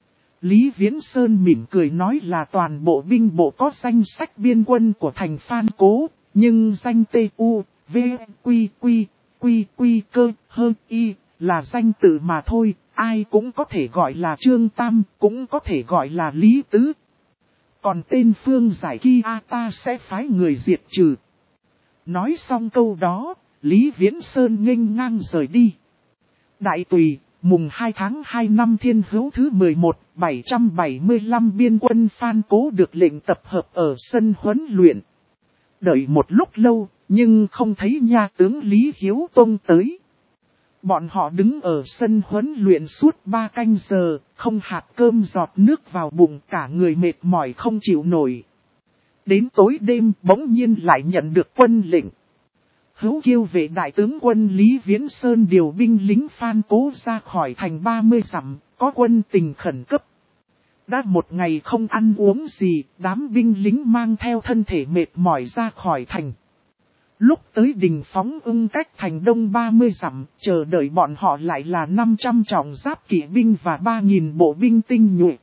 Lý Viễn Sơn mỉm cười nói là toàn bộ binh bộ có danh sách biên quân của thành Phan Cố, nhưng danh T.U. V. Quy. Quy. Quy. Quy. Cơ. Hơ. Y. là danh tự mà thôi, ai cũng có thể gọi là Trương Tam, cũng có thể gọi là Lý Tứ. Còn tên Phương Giải kia ta sẽ phái người diệt trừ. Nói xong câu đó, Lý Viễn Sơn nghênh ngang rời đi. Đại tùy, mùng 2 tháng 2 năm Thiên Hữu thứ 11, 775 biên quân Phan Cố được lệnh tập hợp ở sân huấn luyện. Đợi một lúc lâu, nhưng không thấy nha tướng Lý Hiếu Tông tới. Bọn họ đứng ở sân huấn luyện suốt 3 canh giờ, không hạt cơm giọt nước vào bụng, cả người mệt mỏi không chịu nổi. Đến tối đêm bỗng nhiên lại nhận được quân lệnh. Hữu Kiêu vệ đại tướng quân Lý Viễn Sơn điều binh lính Phan Cố ra khỏi thành 30 dặm, có quân tình khẩn cấp. Đã một ngày không ăn uống gì, đám binh lính mang theo thân thể mệt mỏi ra khỏi thành. Lúc tới đình Phóng Ưng cách thành đông 30 dặm, chờ đợi bọn họ lại là 500 trọng giáp kỵ binh và 3.000 bộ binh tinh nhuệ.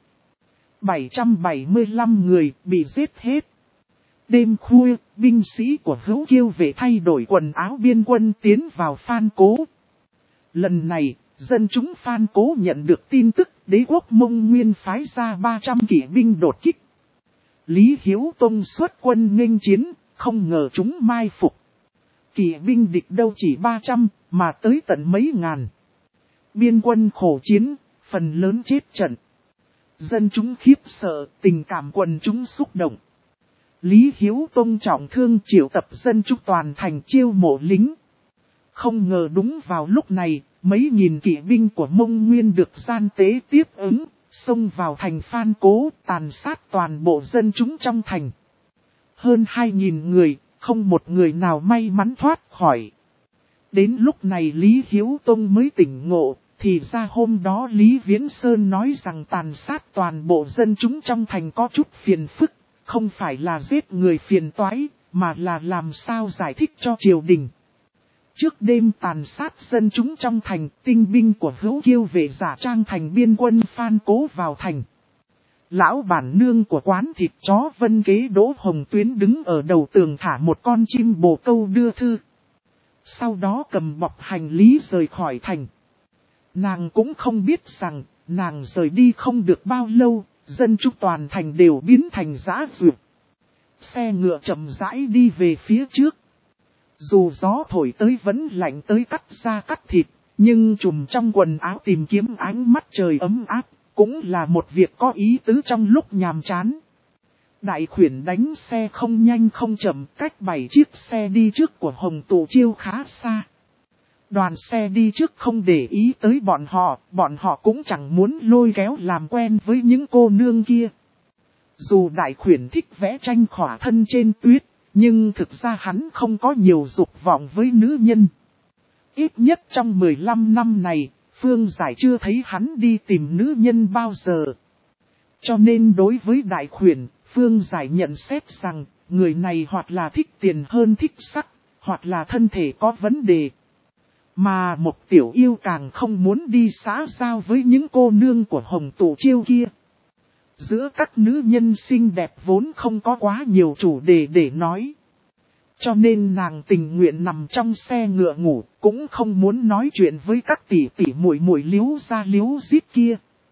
775 người bị giết hết. Đêm khuya, binh sĩ của Hữu Kiêu vệ thay đổi quần áo biên quân tiến vào Phan Cố. Lần này, dân chúng Phan Cố nhận được tin tức đế quốc Mông Nguyên phái ra 300 kỵ binh đột kích. Lý Hiếu Tông xuất quân nghênh chiến, không ngờ chúng mai phục. kỵ binh địch đâu chỉ 300, mà tới tận mấy ngàn. Biên quân khổ chiến, phần lớn chết trận. Dân chúng khiếp sợ, tình cảm quần chúng xúc động. Lý Hiếu Tông trọng thương triệu tập dân chúng toàn thành chiêu mộ lính. Không ngờ đúng vào lúc này, mấy nghìn kỵ binh của Mông Nguyên được gian tế tiếp ứng, xông vào thành Phan Cố, tàn sát toàn bộ dân chúng trong thành. Hơn 2.000 người, không một người nào may mắn thoát khỏi. Đến lúc này Lý Hiếu Tông mới tỉnh ngộ, thì ra hôm đó Lý Viễn Sơn nói rằng tàn sát toàn bộ dân chúng trong thành có chút phiền phức, không phải là giết người phiền toái, mà là làm sao giải thích cho triều đình. Trước đêm tàn sát dân chúng trong thành, tinh binh của Hữu Kiêu vệ giả trang thành biên quân Phan Cố vào thành. Lão bản nương của quán thịt chó Vân Kế Đỗ Hồng Tuyến đứng ở đầu tường thả một con chim bồ câu đưa thư. Sau đó cầm bọc hành lý rời khỏi thành. Nàng cũng không biết rằng, nàng rời đi không được bao lâu, dân chúng toàn thành đều biến thành dã duyệt. Xe ngựa chậm rãi đi về phía trước. Dù gió thổi tới vẫn lạnh tới cắt da cắt thịt, nhưng trùm trong quần áo tìm kiếm ánh mắt trời ấm áp, cũng là một việc có ý tứ trong lúc nhàm chán. Đại khuyển đánh xe không nhanh không chậm, cách 7 chiếc xe đi trước của Hồng Tụ Chiêu khá xa. Đoàn xe đi trước không để ý tới bọn họ cũng chẳng muốn lôi kéo làm quen với những cô nương kia. Dù đại khuyển thích vẽ tranh khỏa thân trên tuyết, nhưng thực ra hắn không có nhiều dục vọng với nữ nhân. Ít nhất trong 15 năm này, Phương Giải chưa thấy hắn đi tìm nữ nhân bao giờ. Cho nên đối với đại khuyển, Phương Giải nhận xét rằng, người này hoặc là thích tiền hơn thích sắc, hoặc là thân thể có vấn đề. Mà một tiểu yêu càng không muốn đi xã giao với những cô nương của Hồng Tụ Chiêu kia. Giữa các nữ nhân xinh đẹp vốn không có quá nhiều chủ đề để nói. Cho nên nàng tình nguyện nằm trong xe ngựa ngủ, cũng không muốn nói chuyện với các tỷ tỷ muội muội liếu ra liếu rít kia.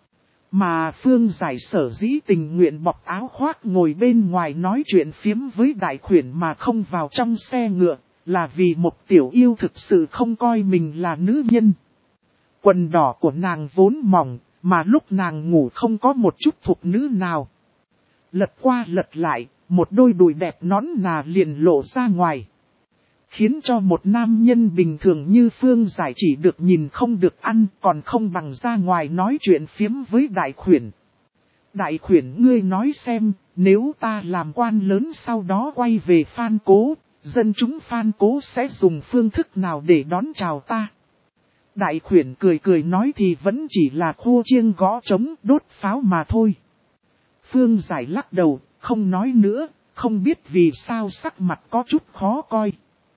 Mà Phương Giải sở dĩ tình nguyện bọc áo khoác ngồi bên ngoài nói chuyện phiếm với đại khuyển mà không vào trong xe ngựa, là vì một tiểu yêu thực sự không coi mình là nữ nhân. Quần đỏ của nàng vốn mỏng, mà lúc nàng ngủ không có một chút thục nữ nào. Lật qua lật lại, một đôi đùi đẹp nõn nà liền lộ ra ngoài. Khiến cho một nam nhân bình thường như Phương Giải chỉ được nhìn không được ăn, còn không bằng ra ngoài nói chuyện phiếm với đại khuyển. Đại khuyển ngươi nói xem, nếu ta làm quan lớn sau đó quay về Phan Cố, dân chúng Phan Cố sẽ dùng phương thức nào để đón chào ta? Đại khuyển cười cười nói thì vẫn chỉ là khô chiêng gõ trống đốt pháo mà thôi. Phương Giải lắc đầu, không nói nữa, không biết vì sao sắc mặt có chút khó coi.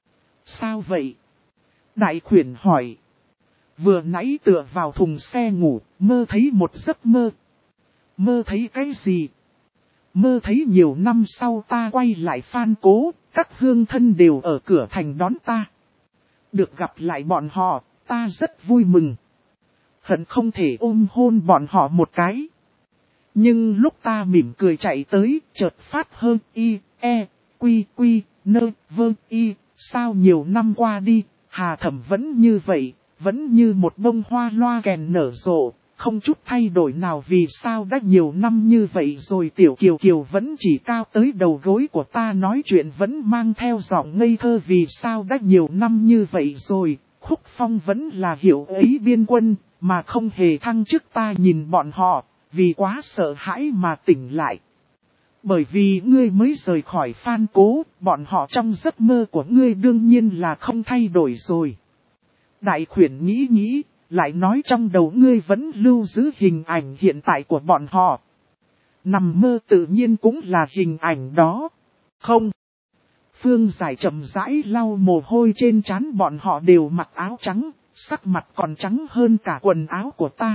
Sao vậy? Đại khuyển hỏi. Vừa nãy tựa vào thùng xe ngủ, mơ thấy một giấc mơ. Mơ thấy cái gì? Mơ thấy nhiều năm sau ta quay lại Phan Cố, các hương thân đều ở cửa thành đón ta. Được gặp lại bọn họ, ta rất vui mừng. Hận không thể ôm hôn bọn họ một cái. Nhưng lúc ta mỉm cười chạy tới, chợt phát hơn y, e, quy, nơ, vơ, y. Sao nhiều năm qua đi, Hà Thẩm vẫn như vậy, vẫn như một bông hoa loa kèn nở rộ, không chút thay đổi nào. Vì sao đã nhiều năm như vậy rồi Tiểu Kiều Kiều vẫn chỉ cao tới đầu gối của ta, nói chuyện vẫn mang theo giọng ngây thơ. Vì sao đã nhiều năm như vậy rồi, Khúc Phong vẫn là hiệu ấy biên quân, mà không hề thăng chức. Ta nhìn bọn họ, vì quá sợ hãi mà tỉnh lại. Bởi vì ngươi mới rời khỏi Phan Cố, bọn họ trong giấc mơ của ngươi đương nhiên là không thay đổi rồi. Đại khuyển nghĩ, lại nói trong đầu ngươi vẫn lưu giữ hình ảnh hiện tại của bọn họ. Nằm mơ tự nhiên cũng là hình ảnh đó. Không. Phương Giải chậm rãi lau mồ hôi trên trán. Bọn họ đều mặc áo trắng, sắc mặt còn trắng hơn cả quần áo của ta.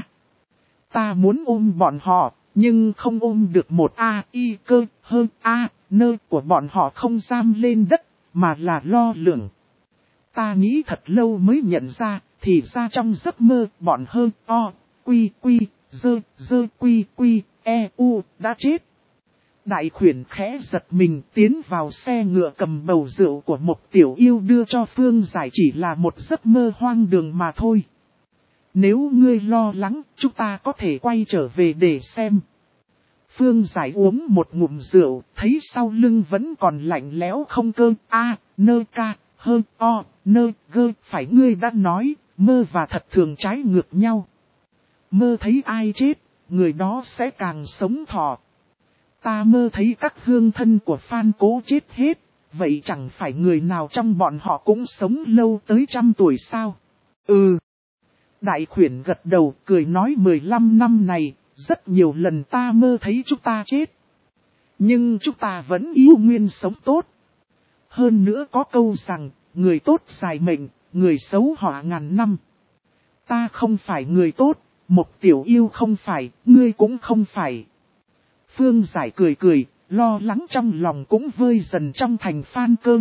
Ta muốn ôm bọn họ, nhưng không ôm được một y cơ hơn nơ của bọn họ không giam lên đất, mà là lo lửng. Ta nghĩ thật lâu mới nhận ra, thì ra trong giấc mơ bọn hơn quy dơ quy e u đã chết. Đại khuyển khẽ giật mình tiến vào xe ngựa cầm bầu rượu của một tiểu yêu đưa cho Phương Giải chỉ là một giấc mơ hoang đường mà thôi. Nếu ngươi lo lắng, chúng ta có thể quay trở về để xem. Phương Giải uống một ngụm rượu, thấy sau lưng vẫn còn lạnh lẽo không cơ. Nơ ca, hơ, nơ, gơ, phải ngươi đã nói, mơ và thật thường trái ngược nhau. Mơ thấy ai chết, người đó sẽ càng sống thọ. Ta mơ thấy các hương thân của Phan Cố chết hết, vậy chẳng phải người nào trong bọn họ cũng sống lâu tới 100 tuổi sao? Ừ. Đại khuyển gật đầu cười nói 15 năm này, rất nhiều lần ta mơ thấy chúng ta chết. Nhưng chúng ta vẫn yêu nguyên sống tốt. Hơn nữa có câu rằng, người tốt dài mệnh, người xấu họa ngàn năm. Ta không phải người tốt, một tiểu yêu không phải, ngươi cũng không phải. Phương Giải cười cười, lo lắng trong lòng cũng vơi dần trong thành Phan Cơ,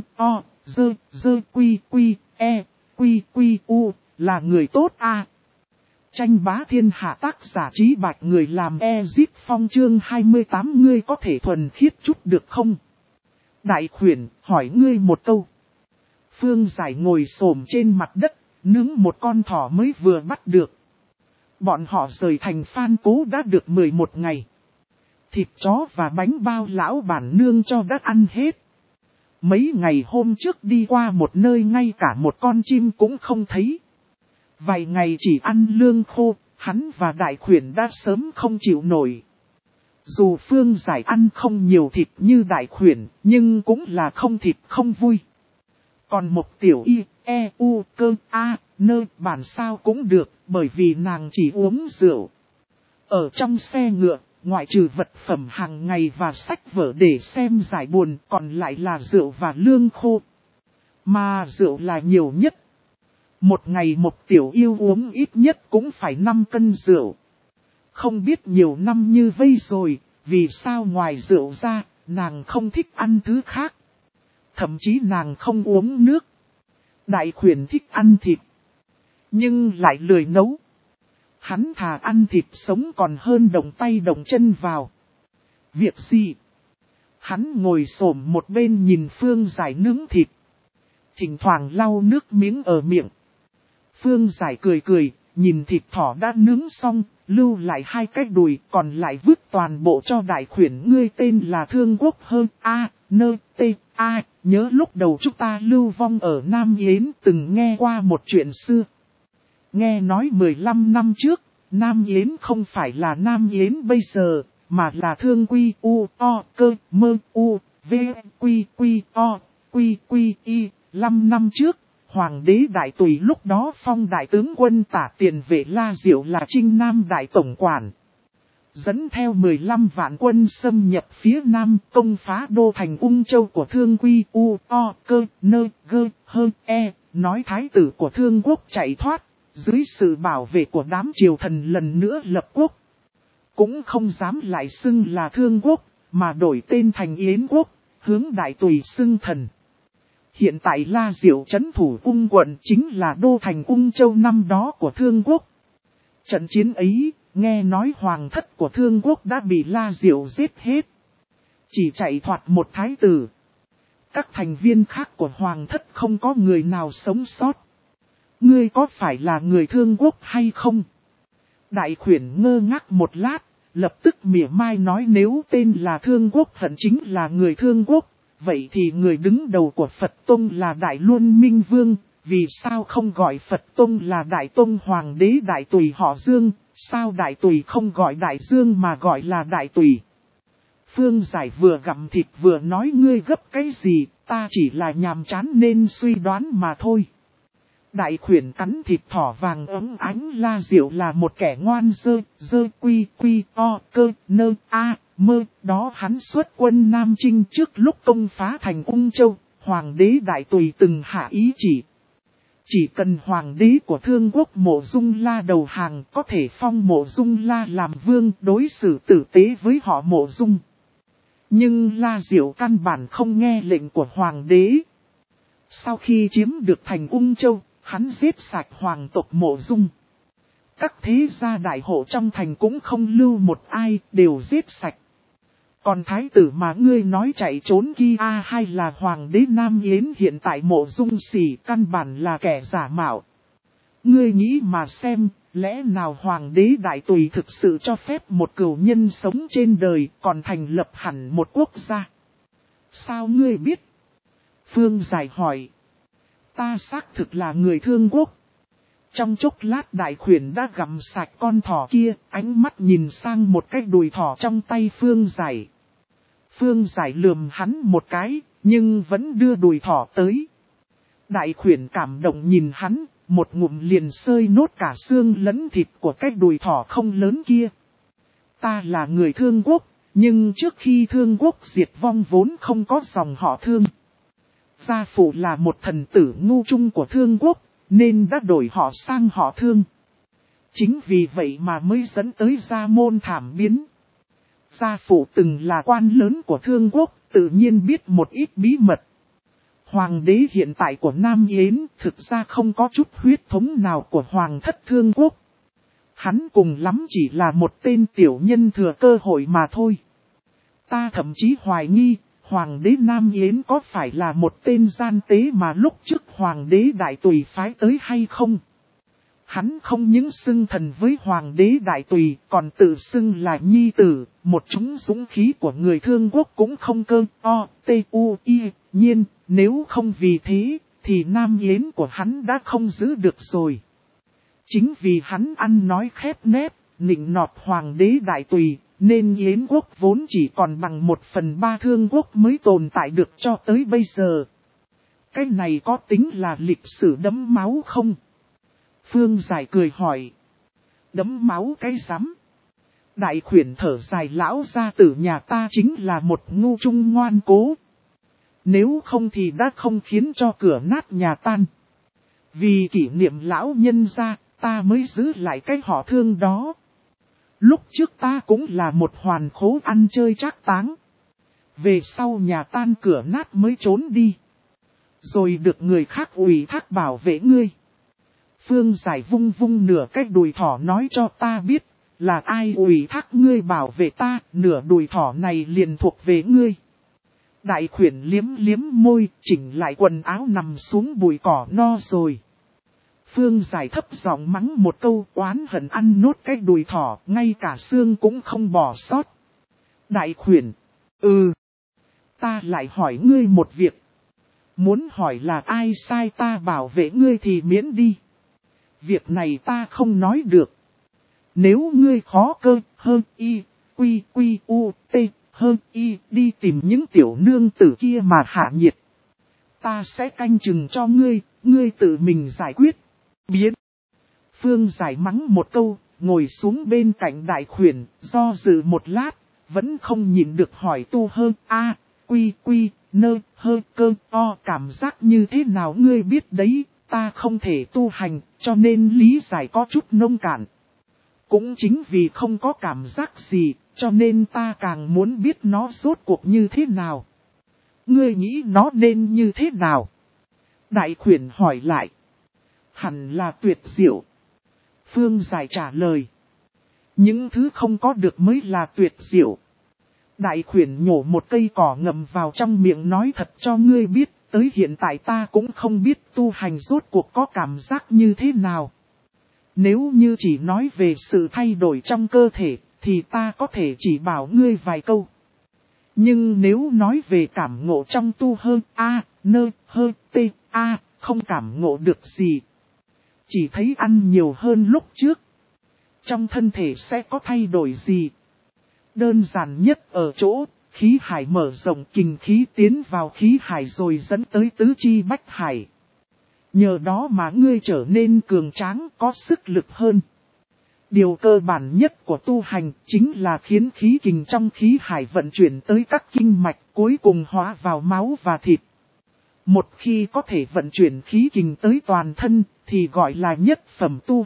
quy u, là người tốt a. Tranh bá thiên hạ tác giả Trí Bạch người làm Ezip Phong chương 28 ngươi có thể thuần khiết chút được không? Đại khuyển, hỏi ngươi một câu. Phương Giải ngồi xổm trên mặt đất, nướng một con thỏ mới vừa bắt được. Bọn họ rời thành Phan Cố đã được 11 ngày. Thịt chó và bánh bao lão bản nương cho đã ăn hết. Mấy ngày hôm trước đi qua một nơi ngay cả một con chim cũng không thấy. Vài ngày chỉ ăn lương khô, hắn và đại khuyển đã sớm không chịu nổi. Dù Phương Giải ăn không nhiều thịt như đại khuyển, nhưng cũng là không thịt không vui. Còn một tiểu y, cơ, nơ bản sao cũng được, bởi vì nàng chỉ uống rượu. Ở trong xe ngựa, ngoại trừ vật phẩm hàng ngày và sách vở để xem giải buồn, còn lại là rượu và lương khô. Mà rượu là nhiều nhất. Một ngày một tiểu yêu uống ít nhất cũng phải 5 cân rượu. Không biết nhiều năm như vây rồi, vì sao ngoài rượu ra, nàng không thích ăn thứ khác. Thậm chí nàng không uống nước. Đại khuyển thích ăn thịt, nhưng lại lười nấu. Hắn thà ăn thịt sống còn hơn động tay động chân vào. Việc gì? Hắn ngồi xổm một bên nhìn Phương Giải nướng thịt. Thỉnh thoảng lau nước miếng ở miệng. Phương Giải cười cười, nhìn thịt thỏ đã nướng xong, lưu lại 2 cái đùi, còn lại vứt toàn bộ cho đại khuyển. Ngươi tên là Thương Quốc hơn nhớ lúc đầu chúng ta lưu vong ở Nam Yến từng nghe qua một chuyện xưa. Nghe nói 15 năm trước, Nam Yến không phải là Nam Yến bây giờ, mà là Thương Quy U O Cơ Mơ U V Quy Y. 5 năm trước, Hoàng đế Đại Tùy lúc đó phong đại tướng quân Tả Tiền Vệ La Diệu là Trinh Nam Đại Tổng Quản. Dẫn theo 15 vạn quân xâm nhập phía Nam công phá đô thành Ung Châu của Thương Quy U O Cơ Nơ Gơ Hơ E, nói thái tử của Thương Quốc chạy thoát. Dưới sự bảo vệ của đám triều thần lần nữa lập quốc. Cũng không dám lại xưng là Thương Quốc, mà đổi tên thành Yến Quốc, hướng Đại Tùy xưng thần. Hiện tại La Diệu trấn thủ Ung quận chính là đô thành Ung Châu năm đó của Thương Quốc. Trận chiến ấy, nghe nói hoàng thất của Thương Quốc đã bị La Diệu giết hết. Chỉ chạy thoát một thái tử. Các thành viên khác của hoàng thất không có người nào sống sót. Ngươi có phải là người Thương Quốc hay không? Đại khuyển ngơ ngác một lát, lập tức mỉa mai nói nếu tên là Thương Quốc hận chính là người Thương Quốc, vậy thì người đứng đầu của Phật Tông là Đại Luân Minh Vương, vì sao không gọi Phật Tông là Đại Tông Hoàng đế Đại Tùy họ Dương, sao Đại Tùy không gọi Đại Dương mà gọi là Đại Tùy? Phương Giải vừa gặm thịt vừa nói ngươi gấp cái gì, ta chỉ là nhàm chán nên suy đoán mà thôi. Đại khuyển cắn thịt thỏ vàng ấm ánh La Diệu là một kẻ ngoan quy o cơ nơ mơ, đó hắn xuất quân Nam Trinh trước lúc công phá thành Ung Châu, Hoàng đế Đại Tùy từng hạ ý chỉ cần Hoàng đế của Thương Quốc Mộ Dung La đầu hàng có thể phong Mộ Dung La làm vương đối xử tử tế với họ Mộ Dung. Nhưng La Diệu căn bản không nghe lệnh của Hoàng đế. Sau khi chiếm được thành Ung Châu, hắn giết sạch hoàng tộc Mộ Dung. Các thế gia đại hộ trong thành cũng không lưu một ai, đều giết sạch. Còn thái tử mà ngươi nói chạy trốn kia hay là hoàng đế Nam Yến hiện tại Mộ Dung Sỉ căn bản là kẻ giả mạo. Ngươi nghĩ mà xem, lẽ nào hoàng đế đại tùy thực sự cho phép một cửu nhân sống trên đời còn thành lập hẳn một quốc gia? Sao ngươi biết? Phương Giải hỏi. Ta xác thực là người Thương Quốc. Trong chốc lát đại khuyển đã gặm sạch con thỏ kia, ánh mắt nhìn sang một cái đùi thỏ trong tay Phương Giải. Phương Giải lườm hắn một cái, nhưng vẫn đưa đùi thỏ tới. Đại khuyển cảm động nhìn hắn, một ngụm liền xơi nốt cả xương lẫn thịt của cái đùi thỏ không lớn kia. Ta là người Thương Quốc, nhưng trước khi Thương Quốc diệt vong vốn không có dòng họ Thương. Gia phụ là một thần tử ngu trung của Thương Quốc, nên đã đổi họ sang họ Thương. Chính vì vậy mà mới dẫn tới gia môn thảm biến. Gia phụ từng là quan lớn của Thương Quốc, tự nhiên biết một ít bí mật. Hoàng đế hiện tại của Nam Yến thực ra không có chút huyết thống nào của Hoàng thất Thương Quốc. Hắn cùng lắm chỉ là một tên tiểu nhân thừa cơ hội mà thôi. Ta thậm chí hoài nghi, Hoàng đế Nam Yến có phải là một tên gian tế mà lúc trước Hoàng đế Đại Tùy phái tới hay không? Hắn không những xưng thần với Hoàng đế Đại Tùy, còn tự xưng là nhi tử, một chúng dũng khí của người Thương Quốc cũng không cơ, nhiên, nếu không vì thế, thì Nam Yến của hắn đã không giữ được rồi. Chính vì hắn ăn nói khép nép, nịnh nọt Hoàng đế Đại Tùy, nên Yến quốc vốn chỉ còn bằng 1/3 Thương Quốc mới tồn tại được cho tới bây giờ. Cái này có tính là lịch sử đẫm máu không? Phương Giải cười hỏi. Đẫm máu cái rắm. Đại khuyển thở dài, lão gia tử nhà ta chính là một ngu trung ngoan cố. Nếu không thì đã không khiến cho cửa nát nhà tan. Vì kỷ niệm lão nhân gia, ta mới giữ lại cái họ Thương đó. Lúc trước ta cũng là một hoàn khố ăn chơi trác táng. Về sau nhà tan cửa nát mới trốn đi. Rồi được người khác ủy thác bảo vệ ngươi. Phương Giải vung vung nửa cái đùi thỏ nói cho ta biết, là ai ủy thác ngươi bảo vệ ta, nửa đùi thỏ này liền thuộc về ngươi. Đại khuyển liếm liếm môi, chỉnh lại quần áo nằm xuống bụi cỏ no rồi. Phương Giải thấp giọng mắng một câu, oán hận ăn nốt cái đùi thỏ, ngay cả xương cũng không bỏ sót. Đại khuyển, ta lại hỏi ngươi một việc. Muốn hỏi là ai sai ta bảo vệ ngươi thì miễn đi. Việc này ta không nói được. Nếu ngươi khó cơ, đi tìm những tiểu nương tử kia mà hạ nhiệt. Ta sẽ canh chừng cho ngươi, ngươi tự mình giải quyết. Biến. Phương Giải mắng một câu, ngồi xuống bên cạnh đại khuyển, do dự một lát, vẫn không nhịn được hỏi tu cảm giác như thế nào ngươi biết đấy, ta không thể tu hành, cho nên lý giải có chút nông cạn. Cũng chính vì không có cảm giác gì, cho nên ta càng muốn biết nó rốt cuộc như thế nào. Ngươi nghĩ nó nên như thế nào? Đại khuyển hỏi lại. Hẳn là tuyệt diệu. Phương Giải trả lời. Những thứ không có được mới là tuyệt diệu. Đại khuyển nhổ một cây cỏ ngậm vào trong miệng nói thật cho ngươi biết, tới hiện tại ta cũng không biết tu hành rốt cuộc có cảm giác như thế nào. Nếu như chỉ nói về sự thay đổi trong cơ thể, thì ta có thể chỉ bảo ngươi vài câu. Nhưng nếu nói về cảm ngộ trong tu không cảm ngộ được gì. Chỉ thấy ăn nhiều hơn lúc trước. Trong thân thể sẽ có thay đổi gì? Đơn giản nhất ở chỗ, khí hải mở rộng, kình khí tiến vào khí hải rồi dẫn tới tứ chi bách hải. Nhờ đó mà ngươi trở nên cường tráng, có sức lực hơn. Điều cơ bản nhất của tu hành chính là khiến khí kình trong khí hải vận chuyển tới các kinh mạch, cuối cùng hóa vào máu và thịt. Một khi có thể vận chuyển khí kình tới toàn thân, thì gọi là nhất phẩm tu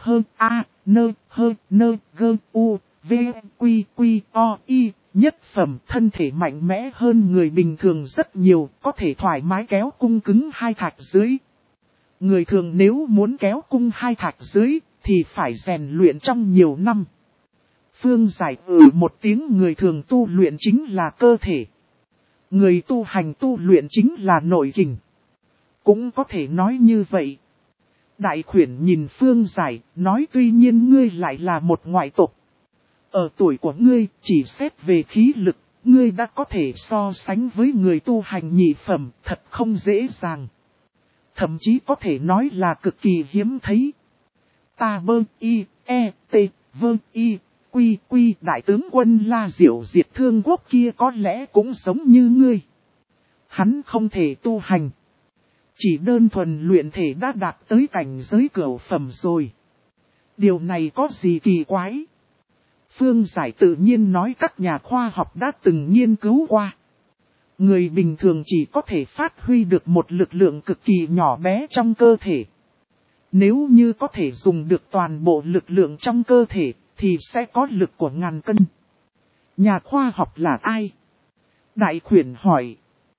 nhất phẩm. Thân thể mạnh mẽ hơn người bình thường rất nhiều, có thể thoải mái kéo cung cứng hai thạch dưới. Người thường nếu muốn kéo cung hai thạch dưới, thì phải rèn luyện trong nhiều năm. Phương Giải một tiếng, người thường tu luyện chính là cơ thể. Người tu hành tu luyện chính là nội kình. Cũng có thể nói như vậy. Đại khuyển nhìn Phương Giải, nói tuy nhiên ngươi lại là một ngoại tộc. Ở tuổi của ngươi, chỉ xét về khí lực, ngươi đã có thể so sánh với người tu hành nhị phẩm, thật không dễ dàng. Thậm chí có thể nói là cực kỳ hiếm thấy. Ta quy đại tướng quân La Diệu diệt Thương Quốc kia có lẽ cũng giống như ngươi. Hắn không thể tu hành. Chỉ đơn thuần luyện thể đã đạt tới cảnh giới cửu phẩm rồi. Điều này có gì kỳ quái? Phương Giải tự nhiên nói các nhà khoa học đã từng nghiên cứu qua. Người bình thường chỉ có thể phát huy được một lực lượng cực kỳ nhỏ bé trong cơ thể. Nếu như có thể dùng được toàn bộ lực lượng trong cơ thể, thì sẽ có lực của ngàn cân. Nhà khoa học là ai? Đại khuyển hỏi.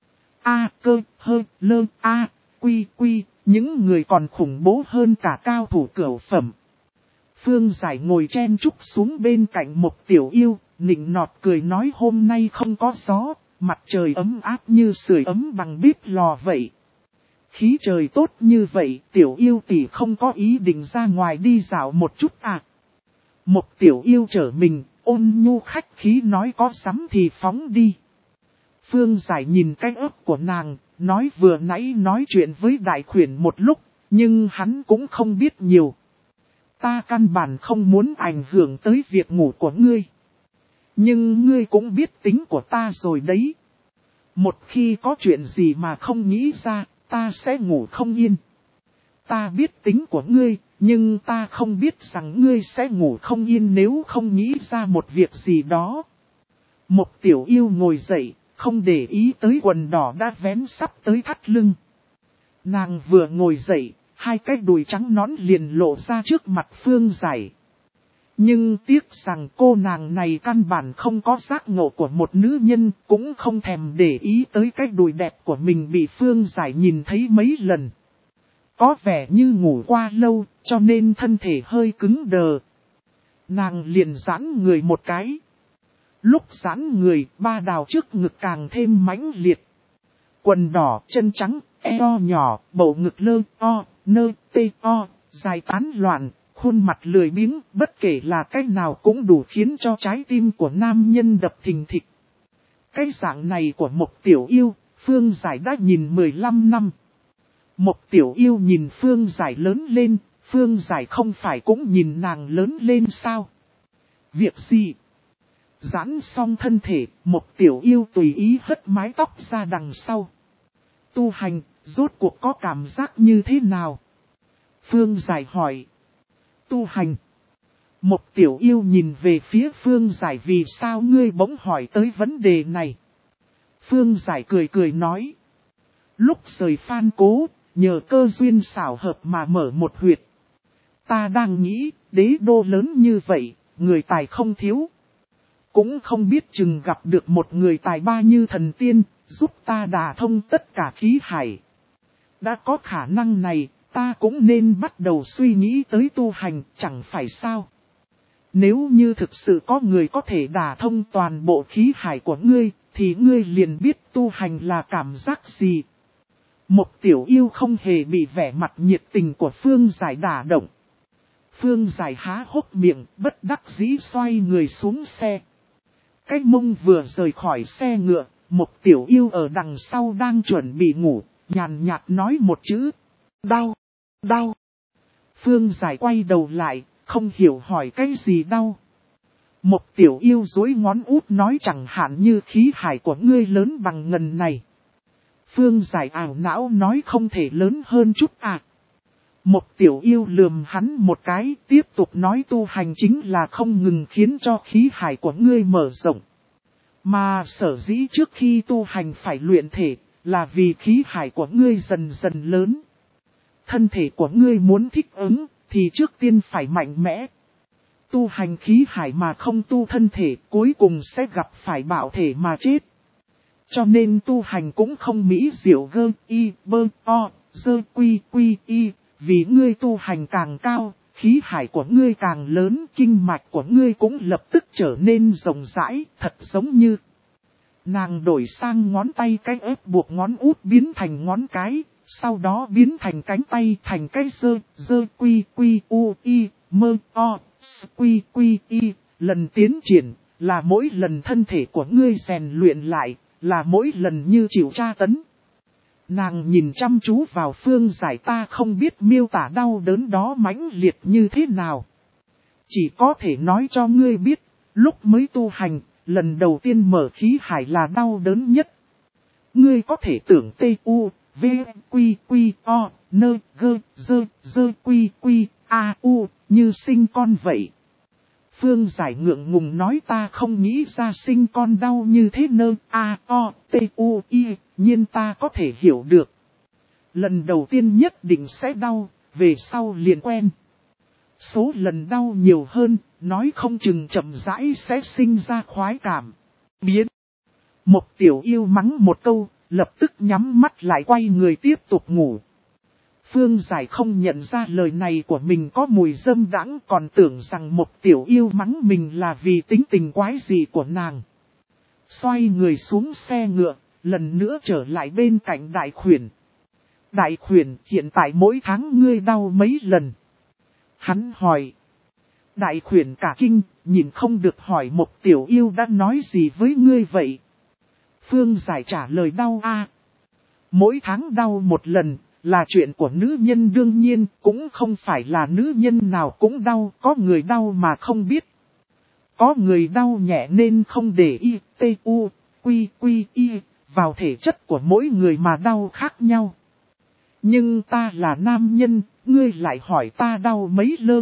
Quy, những người còn khủng bố hơn cả cao thủ cửu phẩm. Phương Giải ngồi chen chúc xuống bên cạnh một tiểu yêu, nịnh nọt cười nói hôm nay không có gió, mặt trời ấm áp như sưởi ấm bằng bếp lò vậy. Khí trời tốt như vậy, tiểu yêu tỷ không có ý định ra ngoài đi dạo một chút à? Một tiểu yêu trở mình, ôn nhu khách khí nói có sắm thì phóng đi. Phương Giải nhìn cái ớt của nàng, nói vừa nãy nói chuyện với đại khuyển một lúc, nhưng hắn cũng không biết nhiều. Ta căn bản không muốn ảnh hưởng tới việc ngủ của ngươi. Nhưng ngươi cũng biết tính của ta rồi đấy. Một khi có chuyện gì mà không nghĩ ra, ta sẽ ngủ không yên. Ta biết tính của ngươi, nhưng ta không biết rằng ngươi sẽ ngủ không yên nếu không nghĩ ra một việc gì đó. Một tiểu yêu ngồi dậy, không để ý tới quần đỏ đã vén sắp tới thắt lưng. Nàng vừa ngồi dậy, hai cái đùi trắng nõn liền lộ ra trước mặt Phương Giải. Nhưng tiếc rằng cô nàng này căn bản không có giác ngộ của một nữ nhân, cũng không thèm để ý tới cái đùi đẹp của mình bị Phương Giải nhìn thấy mấy lần. Có vẻ như ngủ qua lâu, cho nên thân thể hơi cứng đờ. Nàng liền giãn người một cái. Lúc giãn người, ba đào trước ngực càng thêm mãnh liệt. Quần đỏ, chân trắng, eo nhỏ, bầu ngực lơ, dài tán loạn, khuôn mặt lười biếng, bất kể là cách nào cũng đủ khiến cho trái tim của nam nhân đập thình thịch. Cái dạng này của một tiểu yêu, Phương Giải đã nhìn 15 năm. Một tiểu yêu nhìn Phương Giải lớn lên, Phương Giải không phải cũng nhìn nàng lớn lên sao? Việc gì? Giãn xong thân thể, một tiểu yêu tùy ý hất mái tóc ra đằng sau. Tu hành, rốt cuộc có cảm giác như thế nào? Phương Giải hỏi. Tu hành. Một tiểu yêu nhìn về phía Phương Giải vì sao ngươi bỗng hỏi tới vấn đề này. Phương Giải cười nói. Lúc rời Phan Cố, nhờ cơ duyên xảo hợp mà mở một huyệt. Ta đang nghĩ, đế đô lớn như vậy, người tài không thiếu. Cũng không biết chừng gặp được một người tài ba như thần tiên, giúp ta đả thông tất cả khí hải. Đã có khả năng này, ta cũng nên bắt đầu suy nghĩ tới tu hành, chẳng phải sao. Nếu như thực sự có người có thể đả thông toàn bộ khí hải của ngươi, thì ngươi liền biết tu hành là cảm giác gì. Một tiểu yêu không hề bị vẻ mặt nhiệt tình của Phương Giải đả động. Phương Giải há hốc miệng, bất đắc dĩ xoay người xuống xe. Cái mông vừa rời khỏi xe ngựa, một tiểu yêu ở đằng sau đang chuẩn bị ngủ, nhàn nhạt nói một chữ. Đau, đau. Phương Giải quay đầu lại, không hiểu hỏi cái gì đau. Một tiểu yêu dối ngón út nói chẳng hạn như khí hải của ngươi lớn bằng ngần này. Phương Giải ảo não nói không thể lớn hơn chút à. Một tiểu yêu lườm hắn một cái, tiếp tục nói tu hành chính là không ngừng khiến cho khí hải của ngươi mở rộng. Mà sở dĩ trước khi tu hành phải luyện thể, là vì khí hải của ngươi dần dần lớn. Thân thể của ngươi muốn thích ứng, thì trước tiên phải mạnh mẽ. Tu hành khí hải mà không tu thân thể, cuối cùng sẽ gặp phải bạo thể mà chết. Cho nên tu hành cũng không mỹ diệu gơ y bơ o dơ quy y, vì ngươi tu hành càng cao, khí hải của ngươi càng lớn, kinh mạch của ngươi cũng lập tức trở nên rộng rãi, thật giống như. Nàng đổi sang ngón tay cái ép buộc ngón út biến thành ngón cái, sau đó biến thành cánh tay thành cái dơ quy quy u y, mơ o, quy quy y, lần tiến triển, là mỗi lần thân thể của ngươi rèn luyện lại, là mỗi lần như chịu tra tấn. Nàng nhìn chăm chú vào Phương Giải, ta không biết miêu tả đau đớn đó mãnh liệt như thế nào. Chỉ có thể nói cho ngươi biết, lúc mới tu hành, lần đầu tiên mở khí hải là đau đớn nhất. Ngươi có thể tưởng T-U, V, Quy, Quy, O, N, G, Dơ, Quy, Quy, A, U, như sinh con vậy. Phương Giải ngượng ngùng nói, ta không nghĩ ra sinh con đau như thế. N, A, O, T, U, I, nhiên ta có thể hiểu được. Lần đầu tiên nhất định sẽ đau, về sau liền quen. Số lần đau nhiều hơn, nói không chừng chậm rãi sẽ sinh ra khoái cảm. Biến. Một tiểu yêu mắng một câu, lập tức nhắm mắt lại quay người tiếp tục ngủ. Phương Giải không nhận ra lời này của mình có mùi dâm đãng, còn tưởng rằng một tiểu yêu mắng mình là vì tính tình quái dị của nàng. Xoay người xuống xe ngựa, lần nữa trở lại bên cạnh Đại Khuyển. Đại Khuyển, hiện tại mỗi tháng ngươi đau mấy lần? Hắn hỏi. Đại Khuyển cả kinh, nhìn không được hỏi một tiểu yêu đã nói gì với ngươi vậy? Phương Giải trả lời, đau a. Mỗi tháng đau một lần, là chuyện của nữ nhân đương nhiên, cũng không phải là nữ nhân nào cũng đau, có người đau mà không biết. Có người đau nhẹ nên không để ý, T-U, Quy, Quy, Y, vào thể chất của mỗi người mà đau khác nhau. Nhưng ta là nam nhân, ngươi lại hỏi ta đau mấy lơ,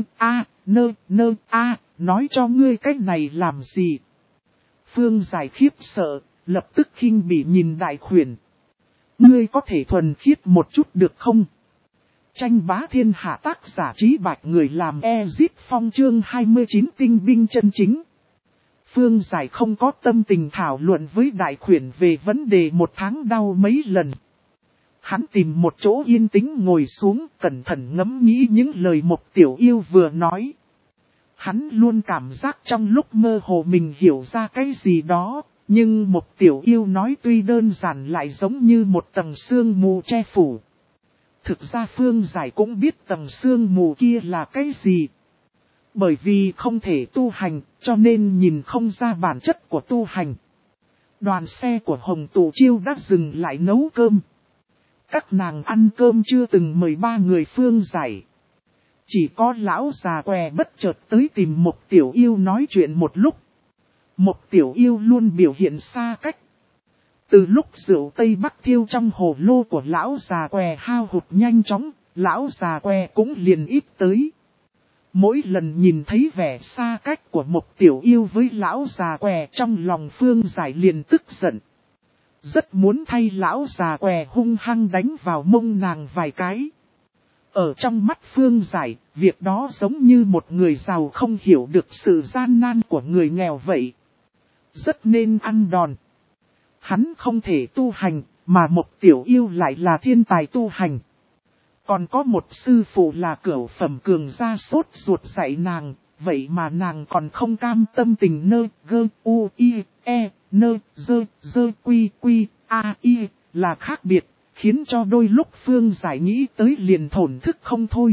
nói cho ngươi cái này làm gì? Phương Giải khiếp sợ, lập tức khinh bỉ nhìn Đại Khuyển. Ngươi có thể thuần khiết một chút được không? Tranh bá thiên hạ, tác giả Trí Bạch, người làm Ezip Phong, chương 29, tinh binh chân chính. Phương Giải không có tâm tình thảo luận với Đại Khuyển về vấn đề một tháng đau mấy lần. Hắn tìm một chỗ yên tĩnh ngồi xuống, cẩn thận ngẫm nghĩ những lời một tiểu yêu vừa nói. Hắn luôn cảm giác trong lúc mơ hồ mình hiểu ra cái gì đó, nhưng một tiểu yêu nói tuy đơn giản lại giống như một tầng sương mù che phủ. Thực ra Phương Giải cũng biết tầng sương mù kia là cái gì. Bởi vì không thể tu hành, cho nên nhìn không ra bản chất của tu hành. Đoàn xe của Hồng Tụ Chiêu đã dừng lại nấu cơm. Các nàng ăn cơm chưa từng mời ba người Phương Giải. Chỉ có lão già què bất chợt tới tìm một tiểu yêu nói chuyện một lúc. Một tiểu yêu luôn biểu hiện xa cách. Từ lúc rượu Tây Bắc thiêu trong hồ lô của lão già què hao hụt nhanh chóng, lão già què cũng liền ít tới. Mỗi lần nhìn thấy vẻ xa cách của một tiểu yêu với lão già què, trong lòng Phương Giải liền tức giận. Rất muốn thay lão già què hung hăng đánh vào mông nàng vài cái. Ở trong mắt Phương Giải, việc đó giống như một người giàu không hiểu được sự gian nan của người nghèo vậy. Rất nên ăn đòn. Hắn không thể tu hành, mà một tiểu yêu lại là thiên tài tu hành. Còn có một sư phụ là cửu phẩm cường gia sốt ruột dạy nàng, vậy mà nàng còn không cam tâm tình. Nơ, gơ, u, i, e, nơ, dơ, quy, quy, a, i, là khác biệt, khiến cho đôi lúc Phương Giải nghĩ tới liền thổn thức không thôi.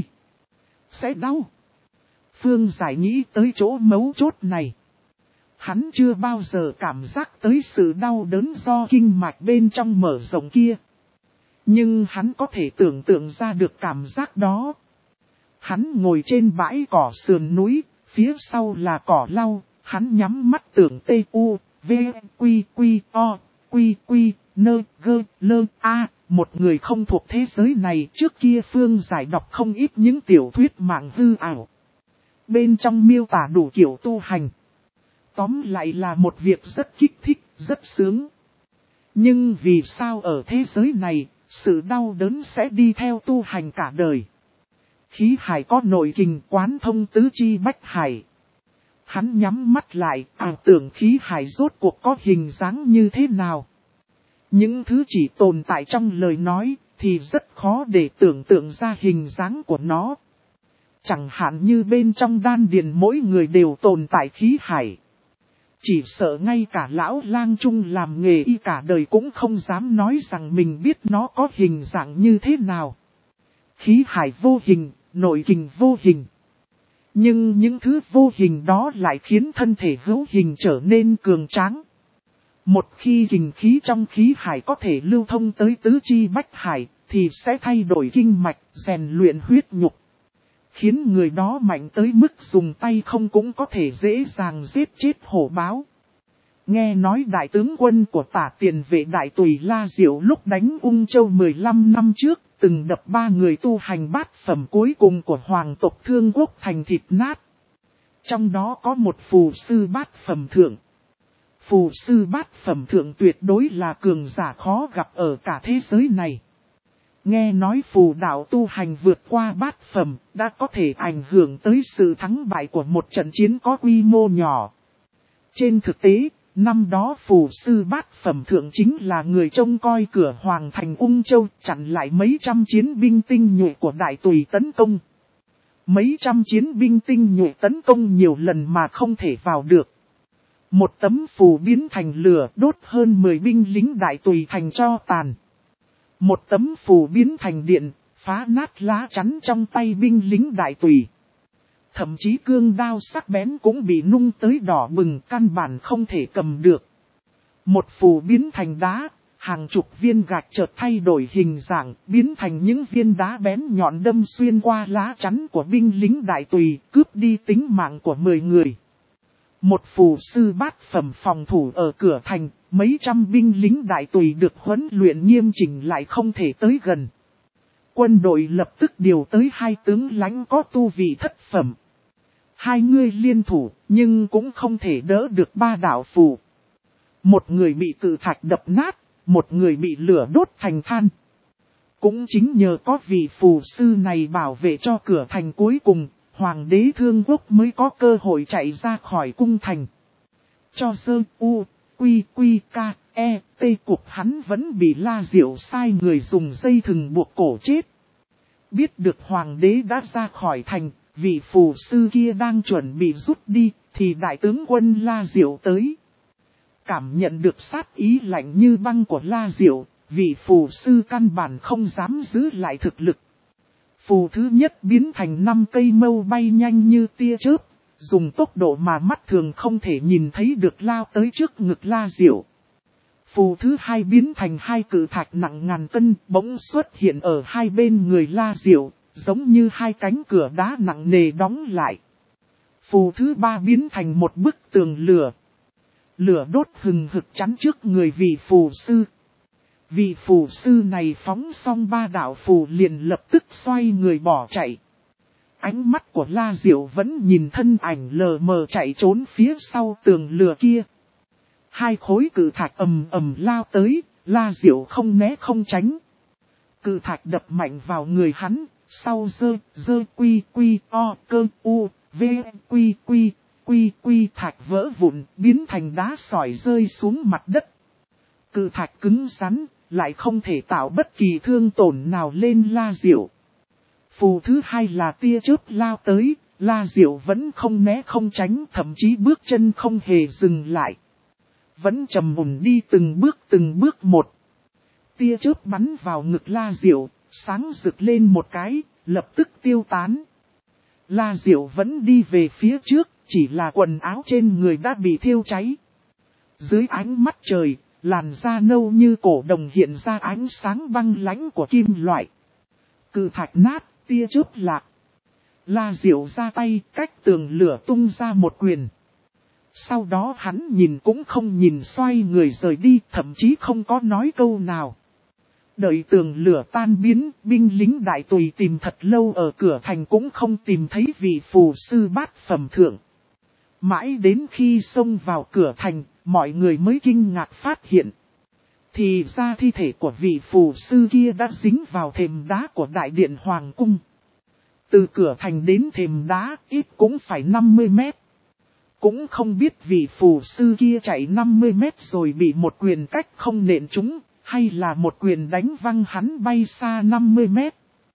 Sẽ đau. Phương Giải nghĩ tới chỗ mấu chốt này. Hắn chưa bao giờ cảm giác tới sự đau đớn do kinh mạch bên trong mở rộng kia. Nhưng hắn có thể tưởng tượng ra được cảm giác đó. Hắn ngồi trên bãi cỏ sườn núi, phía sau là cỏ lau, hắn nhắm mắt tưởng T-U, V, Quy, Quy, O, Quy, Quy, Nơ, Gơ, Lơ, A. Một người không thuộc thế giới này, trước kia Phương Giải đọc không ít những tiểu thuyết mạng hư ảo. Bên trong miêu tả đủ kiểu tu hành. Tóm lại là một việc rất kích thích, rất sướng. Nhưng vì sao ở thế giới này, sự đau đớn sẽ đi theo tu hành cả đời? Khí hải có nội kình quán thông tứ chi bách hải. Hắn nhắm mắt lại, ảo tưởng khí hải rốt cuộc có hình dáng như thế nào. Những thứ chỉ tồn tại trong lời nói, thì rất khó để tưởng tượng ra hình dáng của nó. Chẳng hạn như bên trong đan điền mỗi người đều tồn tại khí hải. Chỉ sợ ngay cả lão lang trung làm nghề y cả đời cũng không dám nói rằng mình biết nó có hình dạng như thế nào. Khí hải vô hình, nội kình vô hình. Nhưng những thứ vô hình đó lại khiến thân thể hữu hình trở nên cường tráng. Một khi kình khí trong khí hải có thể lưu thông tới tứ chi bách hải, thì sẽ thay đổi kinh mạch, rèn luyện huyết nhục. Khiến người đó mạnh tới mức dùng tay không cũng có thể dễ dàng giết chết hổ báo. Nghe nói đại tướng quân của Tả Tiền Vệ Đại Tùy La Diệu lúc đánh Ung Châu 15 năm trước, từng đập 3 người tu hành bát phẩm cuối cùng của hoàng tộc Thương Quốc thành thịt nát. Trong đó có một phù sư bát phẩm thượng. Phù sư bát phẩm thượng tuyệt đối là cường giả khó gặp ở cả thế giới này. Nghe nói phù đạo tu hành vượt qua bát phẩm, đã có thể ảnh hưởng tới sự thắng bại của một trận chiến có quy mô nhỏ. Trên thực tế, năm đó phù sư bát phẩm thượng chính là người trông coi cửa hoàng thành Ung Châu, chặn lại mấy trăm chiến binh tinh nhuệ của Đại Tùy tấn công. Mấy trăm chiến binh tinh nhuệ tấn công nhiều lần mà không thể vào được. Một tấm phù biến thành lửa đốt hơn 10 binh lính Đại Tùy thành tro tàn. Một tấm phù biến thành điện, phá nát lá chắn trong tay binh lính Đại Tùy. Thậm chí cương đao sắc bén cũng bị nung tới đỏ bừng, căn bản không thể cầm được. Một phù biến thành đá, hàng chục viên gạch chợt thay đổi hình dạng, biến thành những viên đá bén nhọn đâm xuyên qua lá chắn của binh lính Đại Tùy, cướp đi tính mạng của 10 người. Một phù sư bát phẩm phòng thủ ở cửa thành, mấy trăm binh lính Đại Tùy được huấn luyện nghiêm chỉnh lại không thể tới gần. Quân đội lập tức điều tới 2 tướng lãnh có tu vị thất phẩm. 2 người liên thủ, nhưng cũng không thể đỡ được 3 đạo phù. Một người bị cự thạch đập nát, một người bị lửa đốt thành than. Cũng chính nhờ có vị phù sư này bảo vệ cho cửa thành cuối cùng, Hoàng đế Thương Quốc mới có cơ hội chạy ra khỏi cung thành. Cho sơ u, quy ca, e, t cục hắn vẫn bị La Diệu sai người dùng dây thừng buộc cổ chết. Biết được Hoàng đế đã ra khỏi thành, vị phù sư kia đang chuẩn bị rút đi, thì đại tướng quân La Diệu tới. Cảm nhận được sát ý lạnh như băng của La Diệu, vị phù sư căn bản không dám giữ lại thực lực. Phù thứ nhất biến thành 5 cây mâu bay nhanh như tia chớp, dùng tốc độ mà mắt thường không thể nhìn thấy được lao tới trước ngực La Diệu. Phù thứ hai biến thành 2 cự thạch nặng ngàn cân, bỗng xuất hiện ở hai bên người La Diệu, giống như 2 cánh cửa đá nặng nề đóng lại. Phù thứ ba biến thành một bức tường lửa. Lửa đốt hừng hực chắn trước người vị phù sư. Vị phù sư này phóng xong 3 đạo phù liền lập tức xoay người bỏ chạy. Ánh mắt của La Diệu vẫn nhìn thân ảnh lờ mờ chạy trốn phía sau tường lửa kia. 2 khối cự thạch ầm ầm lao tới, La Diệu không né không tránh. Cự thạch đập mạnh vào người hắn, sau dơ quy o cơ u v quy thạch vỡ vụn, biến thành đá sỏi rơi xuống mặt đất. Cự thạch cứng rắn, lại không thể tạo bất kỳ thương tổn nào lên La Diệu. Phù thứ hai là tia chớp lao tới, La Diệu vẫn không né không tránh, thậm chí bước chân không hề dừng lại. Vẫn trầm ổn đi từng bước một. Tia chớp bắn vào ngực La Diệu, sáng rực lên một cái, lập tức tiêu tán. La Diệu vẫn đi về phía trước, chỉ là quần áo trên người đã bị thiêu cháy. Dưới ánh mắt trời, làn da nâu như cổ đồng hiện ra ánh sáng băng lãnh của kim loại. Cự thạch nát, tia chớp lạc. La Diệu ra tay, cách tường lửa tung ra một quyền. Sau đó hắn nhìn cũng không nhìn, xoay người rời đi, thậm chí không có nói câu nào. Đợi tường lửa tan biến, binh lính Đại Tùy tìm thật lâu ở cửa thành cũng không tìm thấy vị phù sư bát phẩm thượng. Mãi đến khi xông vào cửa thành, mọi người mới kinh ngạc phát hiện. Thì ra thi thể của vị phù sư kia đã dính vào thềm đá của đại điện hoàng cung. Từ cửa thành đến thềm đá ít cũng phải 50 mét. Cũng không biết vị phù sư kia chạy 50 mét rồi bị một quyền cách không nện trúng, hay là một quyền đánh văng hắn bay xa 50 mét.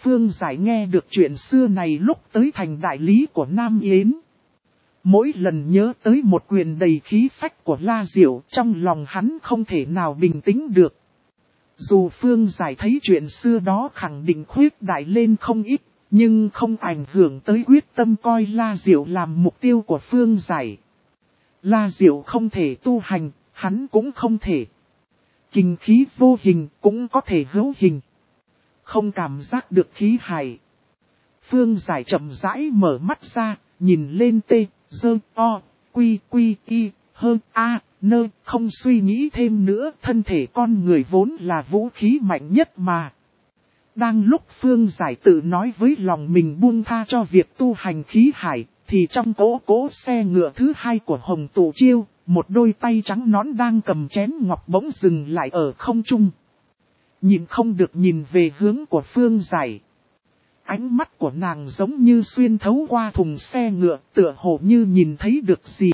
Phương Giải nghe được chuyện xưa này lúc tới thành đại lý của Nam Yến. Mỗi lần nhớ tới một quyền đầy khí phách của La Diệu, trong lòng hắn không thể nào bình tĩnh được. Dù Phương Giải thấy chuyện xưa đó khẳng định khuyết đại lên không ít, nhưng không ảnh hưởng tới quyết tâm coi La Diệu làm mục tiêu của Phương Giải. La Diệu không thể tu hành, hắn cũng không thể. Kình khí vô hình cũng có thể hữu hình. Không cảm giác được khí hải. Phương Giải chậm rãi mở mắt ra, nhìn lên tê, dơ, o, quy, y, hơn, a, nơ, không suy nghĩ thêm nữa. Thân thể con người vốn là vũ khí mạnh nhất mà. Đang lúc Phương Giải tự nói với lòng mình buông tha cho việc tu hành khí hải, thì trong cỗ xe ngựa thứ hai của Hồng Tụ Chiêu, một đôi tay trắng nõn đang cầm chén ngọc bỗng dừng lại ở không trung. Nhìn không được nhìn về hướng của Phương Giải. Ánh mắt của nàng giống như xuyên thấu qua thùng xe ngựa, tựa hồ như nhìn thấy được gì.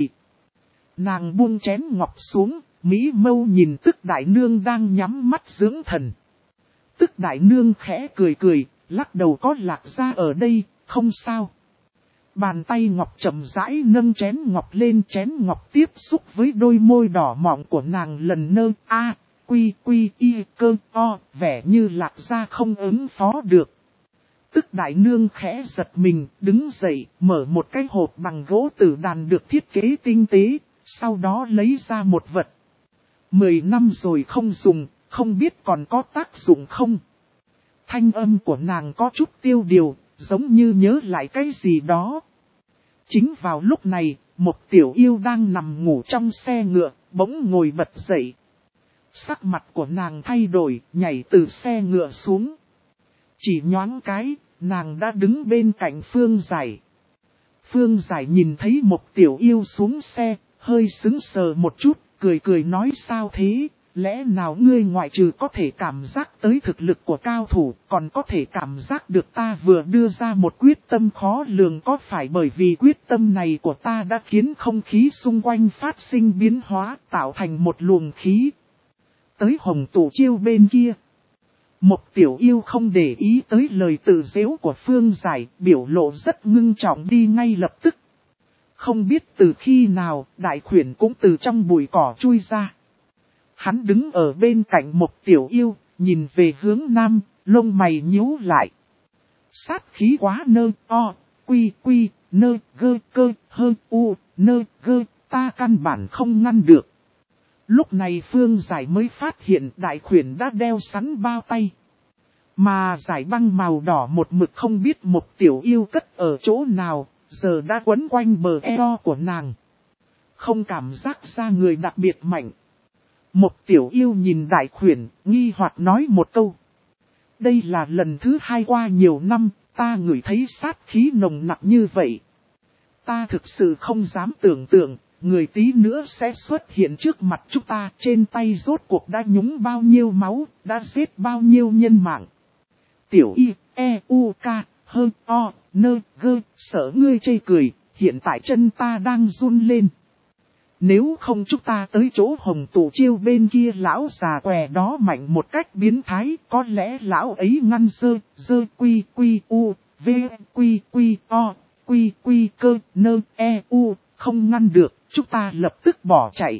Nàng buông chén ngọc xuống, mỹ mâu nhìn Tức Đại Nương đang nhắm mắt dưỡng thần. Tức Đại Nương khẽ cười, lắc đầu, có Lạc Gia ở đây, không sao. Bàn tay ngọc chậm rãi nâng chén ngọc lên, chén ngọc tiếp xúc với đôi môi đỏ mọng của nàng lần nơ, a, quy, y, cơ, o, vẻ như Lạc Gia không ứng phó được. Tức Đại Nương khẽ giật mình, đứng dậy, mở một cái hộp bằng gỗ tử đàn được thiết kế tinh tế, sau đó lấy ra một vật. 10 năm rồi không dùng, không biết còn có tác dụng không? Thanh âm của nàng có chút tiêu điều, giống như nhớ lại cái gì đó. Chính vào lúc này, một tiểu yêu đang nằm ngủ trong xe ngựa, bỗng ngồi bật dậy. Sắc mặt của nàng thay đổi, nhảy từ xe ngựa xuống. Chỉ nhoáng cái, nàng đã đứng bên cạnh Phương Giải. Phương Giải nhìn thấy một tiểu yêu xuống xe, hơi sững sờ một chút, cười nói sao thế? Lẽ nào ngươi ngoại trừ có thể cảm giác tới thực lực của cao thủ, còn có thể cảm giác được ta vừa đưa ra một quyết tâm khó lường, có phải bởi vì quyết tâm này của ta đã khiến không khí xung quanh phát sinh biến hóa, tạo thành một luồng khí. Tới Hồng Tụ Chiêu bên kia. Một tiểu yêu không để ý tới lời tự giễu của Phương Giải, biểu lộ rất ngưng trọng đi ngay lập tức. Không biết từ khi nào, Đại Khuyển cũng từ trong bụi cỏ chui ra. Hắn đứng ở bên cạnh một tiểu yêu, nhìn về hướng nam, lông mày nhíu lại. Sát khí quá nơ, o, quy, nơ, gơ, cơ, hơ, u, nơ, gơ, ta căn bản không ngăn được. Lúc này Phương Giải mới phát hiện Đại Khuyển đã đeo sẵn bao tay. Mà giải băng màu đỏ một mực không biết một tiểu yêu cất ở chỗ nào, giờ đã quấn quanh bờ eo của nàng. Không cảm giác ra người đặc biệt mạnh. Một tiểu yêu nhìn Đại Khuyển, nghi hoặc nói một câu. Đây là lần thứ hai qua nhiều năm, ta ngửi thấy sát khí nồng nặc như vậy. Ta thực sự không dám tưởng tượng, người tí nữa sẽ xuất hiện trước mặt chúng ta, trên tay rốt cuộc đã nhúng bao nhiêu máu, đã giết bao nhiêu nhân mạng. Tiểu y, e, u, k, hơ, o, nơ, gơ, sợ ngươi chê cười, hiện tại chân ta đang run lên. Nếu không chúng ta tới chỗ Hồng Tụ Chiêu bên kia, lão già què đó mạnh một cách biến thái, có lẽ lão ấy ngăn dơ quy u, v quy o, quy cơ, nơ, e u, không ngăn được, chúng ta lập tức bỏ chạy.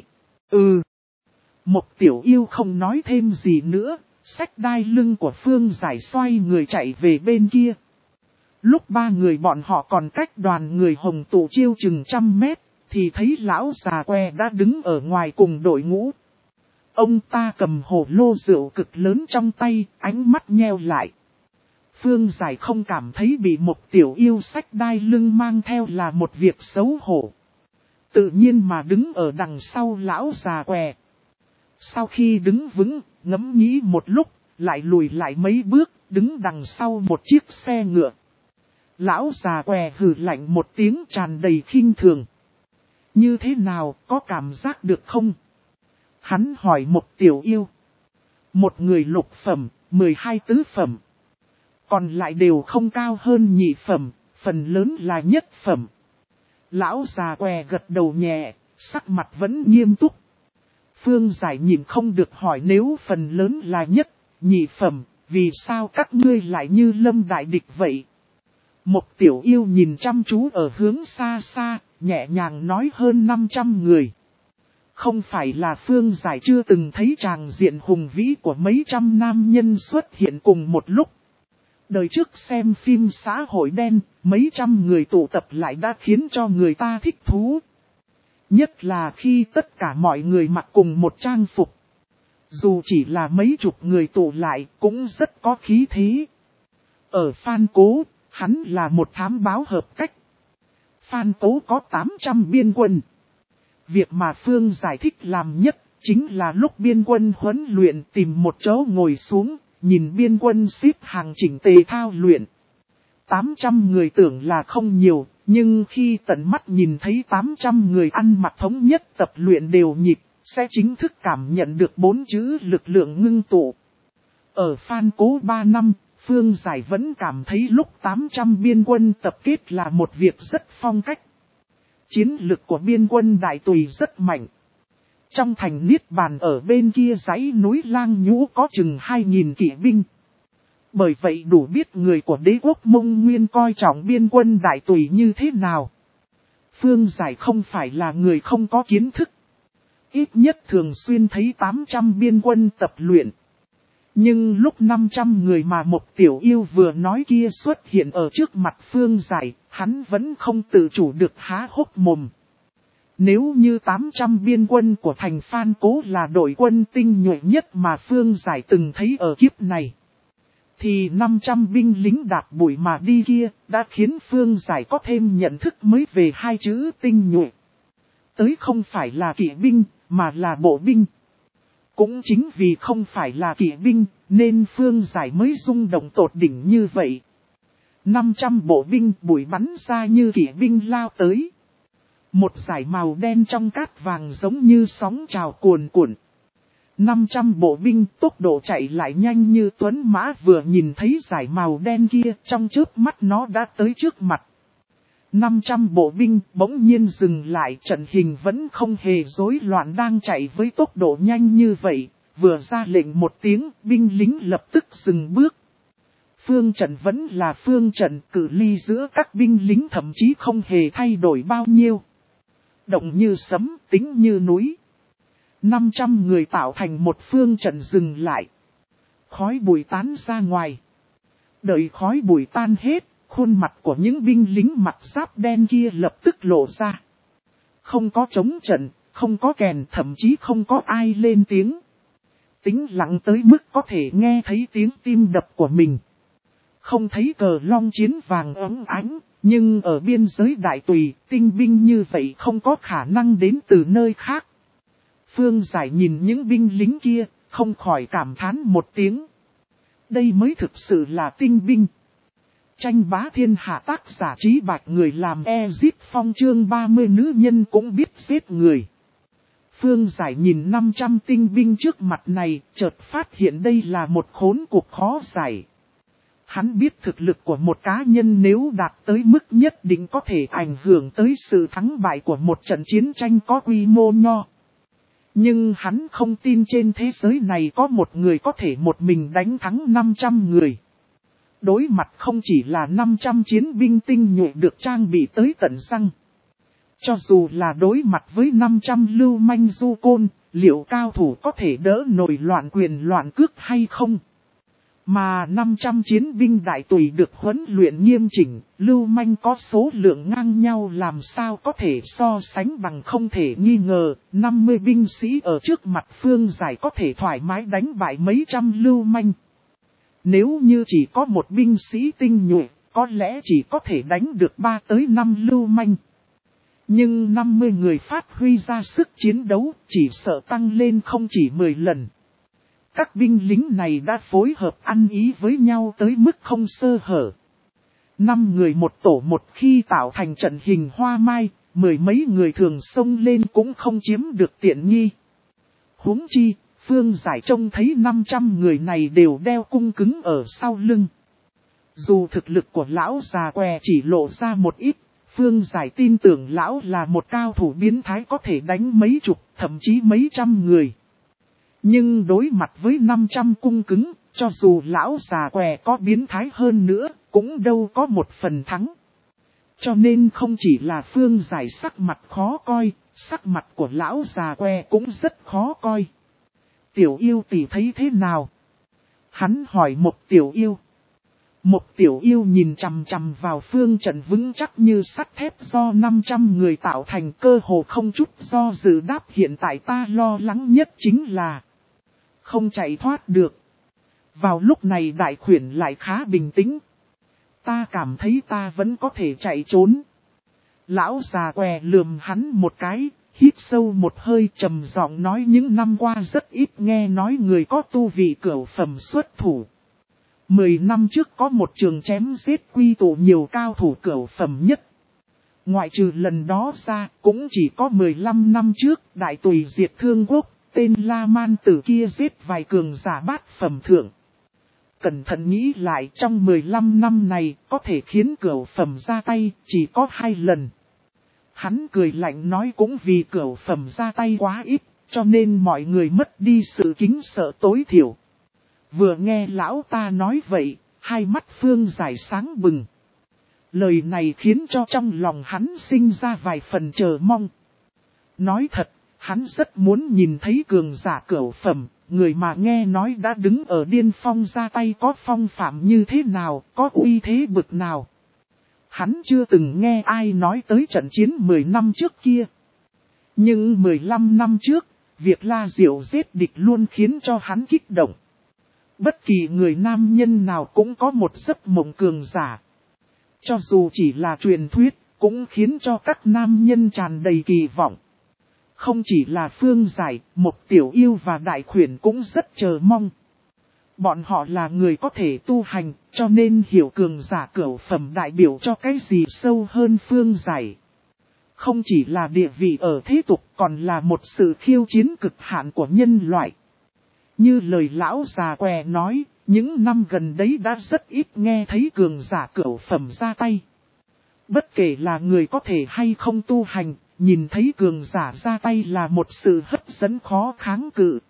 Một tiểu yêu không nói thêm gì nữa, xách đai lưng của Phương Giải xoay người chạy về bên kia. Lúc ba người bọn họ còn cách đoàn người Hồng Tụ Chiêu chừng 100 mét, thì thấy lão già què đã đứng ở ngoài cùng đội ngũ. Ông ta cầm hồ lô rượu cực lớn trong tay, ánh mắt nheo lại. Phương Giải không cảm thấy bị một tiểu yêu xách đai lưng mang theo là một việc xấu hổ. Tự nhiên mà đứng ở đằng sau lão già què. Sau khi đứng vững, ngẫm nghĩ một lúc, lại lùi lại mấy bước, đứng đằng sau một chiếc xe ngựa. Lão già què hừ lạnh một tiếng tràn đầy khinh thường. Như thế nào, có cảm giác được không? Hắn hỏi một tiểu yêu. Một người lục phẩm, 12 tứ phẩm. Còn lại đều không cao hơn nhị phẩm, phần lớn là nhất phẩm. Lão già què gật đầu nhẹ, sắc mặt vẫn nghiêm túc. Phương Giải nhìn không được hỏi, nếu phần lớn là nhất, nhị phẩm, vì sao các ngươi lại như lâm đại địch vậy? Một tiểu yêu nhìn chăm chú ở hướng xa xa, nhẹ nhàng nói hơn 500 người. Không phải là Phương Giải chưa từng thấy tràng diện hùng vĩ của mấy trăm nam nhân xuất hiện cùng một lúc. Đời trước xem phim xã hội đen, mấy trăm người tụ tập lại đã khiến cho người ta thích thú. Nhất là khi tất cả mọi người mặc cùng một trang phục. Dù chỉ là mấy chục người tụ lại cũng rất có khí thế. Ở Phan Cố, hắn là một thám báo hợp cách. Phan Cố có 800 biên quân. Việc mà Phương giải thích làm nhất chính là lúc biên quân huấn luyện tìm một chỗ ngồi xuống, nhìn biên quân xếp hàng chỉnh tề thao luyện. 800 người tưởng là không nhiều, nhưng khi tận mắt nhìn thấy 800 người ăn mặc thống nhất tập luyện đều nhịp, sẽ chính thức cảm nhận được 4 chữ lực lượng ngưng tụ. Ở Phan Cố 3 năm, Phương Giải vẫn cảm thấy lúc 800 biên quân tập kết là một việc rất phong cách. Chiến lực của biên quân Đại Tùy rất mạnh. Trong thành Niết Bàn ở bên kia dãy núi Lang Nhũ có chừng 2.000 kỵ binh. Bởi vậy đủ biết người của đế quốc Mông Nguyên coi trọng biên quân Đại Tùy như thế nào. Phương Giải không phải là người không có kiến thức. Ít nhất thường xuyên thấy 800 biên quân tập luyện. Nhưng lúc 500 người mà một tiểu yêu vừa nói kia xuất hiện ở trước mặt Phương Giải, hắn vẫn không tự chủ được há hốc mồm. Nếu như 800 biên quân của thành Phan Cố là đội quân tinh nhuệ nhất mà Phương Giải từng thấy ở kiếp này, thì 500 binh lính đạp bụi mà đi kia đã khiến Phương Giải có thêm nhận thức mới về hai chữ tinh nhuệ. Tới không phải là kỵ binh, mà là bộ binh. Cũng chính vì không phải là kỵ binh, nên Phương Giải mới rung động tột đỉnh như vậy. 500 bộ binh bụi bắn ra như kỵ binh lao tới. Một dải màu đen trong cát vàng giống như sóng trào cuồn cuộn. 500 bộ binh tốc độ chạy lại nhanh như tuấn mã, vừa nhìn thấy dải màu đen kia trong chớp mắt nó đã tới trước mặt. 500 bộ binh bỗng nhiên dừng lại, trận hình vẫn không hề rối loạn đang chạy với tốc độ nhanh như vậy, vừa ra lệnh một tiếng binh lính lập tức dừng bước. Phương trận vẫn là phương trận, cự ly giữa các binh lính thậm chí không hề thay đổi bao nhiêu. Động như sấm, tính như núi. 500 người tạo thành một phương trận dừng lại. Khói bụi tán ra ngoài. Đợi khói bụi tan hết, khuôn mặt của những binh lính mặc giáp đen kia lập tức lộ ra. Không có chống trận, không có kèn, thậm chí không có ai lên tiếng. Tĩnh lặng tới mức có thể nghe thấy tiếng tim đập của mình. Không thấy cờ long chiến vàng óng ánh, nhưng ở biên giới Đại Tùy, tinh binh như vậy không có khả năng đến từ nơi khác. Phương Giải nhìn những binh lính kia, không khỏi cảm thán một tiếng. Đây mới thực sự là tinh binh. Tranh bá thiên hạ tác giả Trí Bạch, người làm Ezip Phong chương 30 nữ nhân cũng biết giết người. Phương Giải nhìn 500 tinh binh trước mặt này, chợt phát hiện đây là một khốn cuộc khó giải. Hắn biết thực lực của một cá nhân nếu đạt tới mức nhất định có thể ảnh hưởng tới sự thắng bại của một trận chiến tranh có quy mô nho. Nhưng hắn không tin trên thế giới này có một người có thể một mình đánh thắng 500 người. Đối mặt không chỉ là 500 chiến binh tinh nhuệ được trang bị tới tận răng. Cho dù là đối mặt với 500 lưu manh du côn, liệu cao thủ có thể đỡ nổi loạn quyền loạn cước hay không? Mà 500 chiến binh Đại Tùy được huấn luyện nghiêm chỉnh, lưu manh có số lượng ngang nhau, làm sao có thể so sánh bằng. Không thể nghi ngờ, 50 binh sĩ ở trước mặt Phương Giải có thể thoải mái đánh bại mấy trăm lưu manh. Nếu như chỉ có một binh sĩ tinh nhuệ, có lẽ chỉ có thể đánh được 3 tới 5 lưu manh. Nhưng 50 người phát huy ra sức chiến đấu, chỉ sợ tăng lên không chỉ 10 lần. Các binh lính này đã phối hợp ăn ý với nhau tới mức không sơ hở. 5 người một tổ, một khi tạo thành trận hình hoa mai, mười mấy người thường xông lên cũng không chiếm được tiện nghi. Huống chi, Phương Giải trông thấy 500 người này đều đeo cung cứng ở sau lưng. Dù thực lực của lão già què chỉ lộ ra một ít, Phương Giải tin tưởng lão là một cao thủ biến thái có thể đánh mấy chục, thậm chí mấy trăm người. Nhưng đối mặt với 500 cung cứng, Cho dù lão già què có biến thái hơn nữa, cũng đâu có một phần thắng. Cho nên không chỉ là Phương Giải sắc mặt khó coi, sắc mặt của lão già què cũng rất khó coi. Tiểu yêu tỷ thấy thế nào? Hắn hỏi một tiểu yêu. Một tiểu yêu nhìn chằm chằm vào phương trận vững chắc như sắt thép do 500 người tạo thành, cơ hồ không chút do dự đáp: hiện tại ta lo lắng nhất chính là không chạy thoát được. Vào lúc này đại khuyển lại khá bình tĩnh. Ta cảm thấy ta vẫn có thể chạy trốn. Lão già què lườm hắn một cái, hít sâu một hơi, trầm giọng nói: những năm qua rất ít nghe nói người có tu vị cửu phẩm xuất thủ. 10 năm trước có một trường chém giết quy tụ nhiều cao thủ cửu phẩm nhất. Ngoại trừ lần đó ra, cũng chỉ có 15 năm trước, đại tùy diệt Thương Quốc, tên La Man Tử kia giết vài cường giả bát phẩm thượng. Cẩn thận nghĩ lại, trong 15 năm này, có thể khiến cửu phẩm ra tay, chỉ có 2 lần. Hắn cười lạnh nói: cũng vì cửu phẩm ra tay quá ít, cho nên mọi người mất đi sự kính sợ tối thiểu. Vừa nghe lão ta nói vậy, hai mắt Phương Giải sáng bừng. Lời này khiến cho trong lòng hắn sinh ra vài phần chờ mong. Nói thật, hắn rất muốn nhìn thấy cường giả cửu phẩm, người mà nghe nói đã đứng ở điên phong ra tay có phong phạm như thế nào, có uy thế bực nào. Hắn chưa từng nghe ai nói tới trận chiến 10 năm trước kia. Nhưng 15 năm trước, việc La Diệu giết địch luôn khiến cho hắn kích động. Bất kỳ người nam nhân nào cũng có một giấc mộng cường giả. Cho dù chỉ là truyền thuyết, cũng khiến cho các nam nhân tràn đầy kỳ vọng. Không chỉ là Phương Giải, một tiểu yêu và đại khuyển cũng rất chờ mong. Bọn họ là người có thể tu hành, cho nên hiểu cường giả cửu phẩm đại biểu cho cái gì sâu hơn Phương Giải. Không chỉ là địa vị ở thế tục, còn là một sự khiêu chiến cực hạn của nhân loại. Như lời lão già què nói, những năm gần đấy đã rất ít nghe thấy cường giả cửu phẩm ra tay. Bất kể là người có thể hay không tu hành, nhìn thấy cường giả ra tay là một sự hấp dẫn khó kháng cự.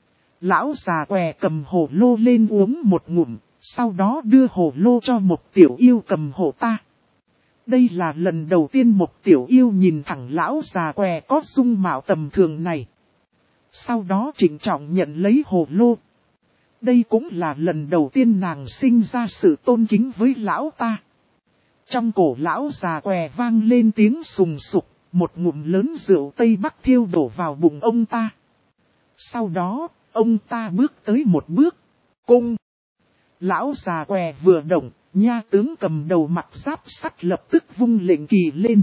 Lão già què cầm hồ lô lên uống một ngụm, sau đó đưa hồ lô cho một tiểu yêu cầm hộ ta. Đây là lần đầu tiên một tiểu yêu nhìn thẳng lão già què có dung mạo tầm thường này. Sau đó trịnh trọng nhận lấy hồ lô. Đây cũng là lần đầu tiên nàng sinh ra sự tôn kính với lão ta. Trong cổ lão già què vang lên tiếng sùng sục, một ngụm lớn rượu Tây Bắc thiêu đổ vào bụng ông ta. Sau đó, ông ta bước tới một bước, cung. Lão già què vừa động, nha tướng cầm đầu mặt giáp sắt lập tức vung lệnh kỳ lên.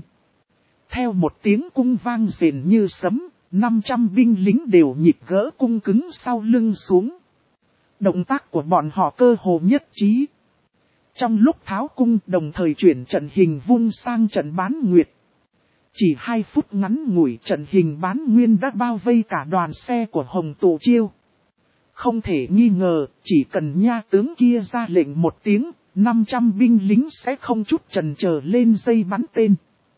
Theo một tiếng cung vang rền như sấm, 500 binh lính đều nhịp gỡ cung cứng sau lưng xuống. Động tác của bọn họ cơ hồ nhất trí. Trong lúc tháo cung đồng thời chuyển trận hình vung sang trận bán nguyệt. Chỉ 2 phút ngắn ngủi trận hình bán nguyên đã bao vây cả đoàn xe của Hồng Tụ Chiêu. Không thể nghi ngờ, chỉ cần nha tướng kia ra lệnh một tiếng, 500 binh lính sẽ không chút chần chờ lên dây bắn tên.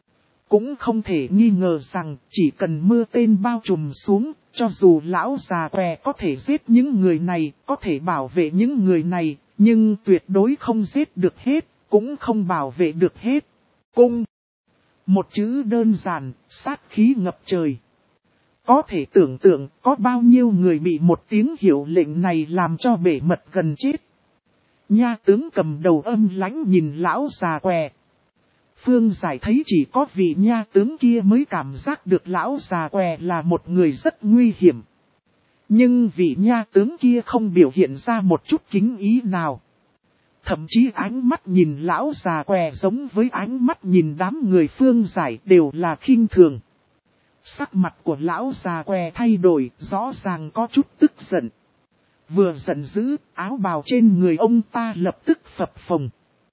Cũng không thể nghi ngờ rằng chỉ cần mưa tên bao trùm xuống, cho dù lão già què có thể giết những người này, có thể bảo vệ những người này, nhưng tuyệt đối không giết được hết, cũng không bảo vệ được hết. Cung. Một chữ đơn giản, sát khí ngập trời. Có thể tưởng tượng có bao nhiêu người bị một tiếng hiệu lệnh này làm cho bể mật gần chết. Nha tướng cầm đầu âm lãnh nhìn lão già què. Phương Giải thấy chỉ có vị nha tướng kia mới cảm giác được lão già què là một người rất nguy hiểm. Nhưng vị nha tướng kia không biểu hiện ra một chút kính ý nào. Thậm chí ánh mắt nhìn lão già què giống với ánh mắt nhìn đám người Phương Giải đều là khinh thường. Sắc mặt của lão già què thay đổi, rõ ràng có chút tức giận. Vừa giận dữ, áo bào trên người ông ta lập tức phập phồng.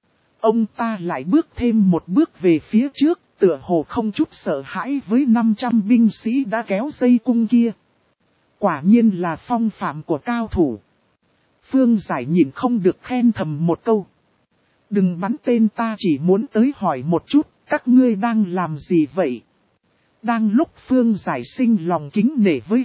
Ông ta lại bước thêm một bước về phía trước, tựa hồ không chút sợ hãi với 500 binh sĩ đã kéo dây cung kia. Quả nhiên là phong phạm của cao thủ. Phương Giải nhìn không được khen thầm một câu. Đừng bắn tên, ta chỉ muốn tới hỏi một chút, các ngươi đang làm gì vậy? Đang lúc Phương Giải sinh lòng kính nể với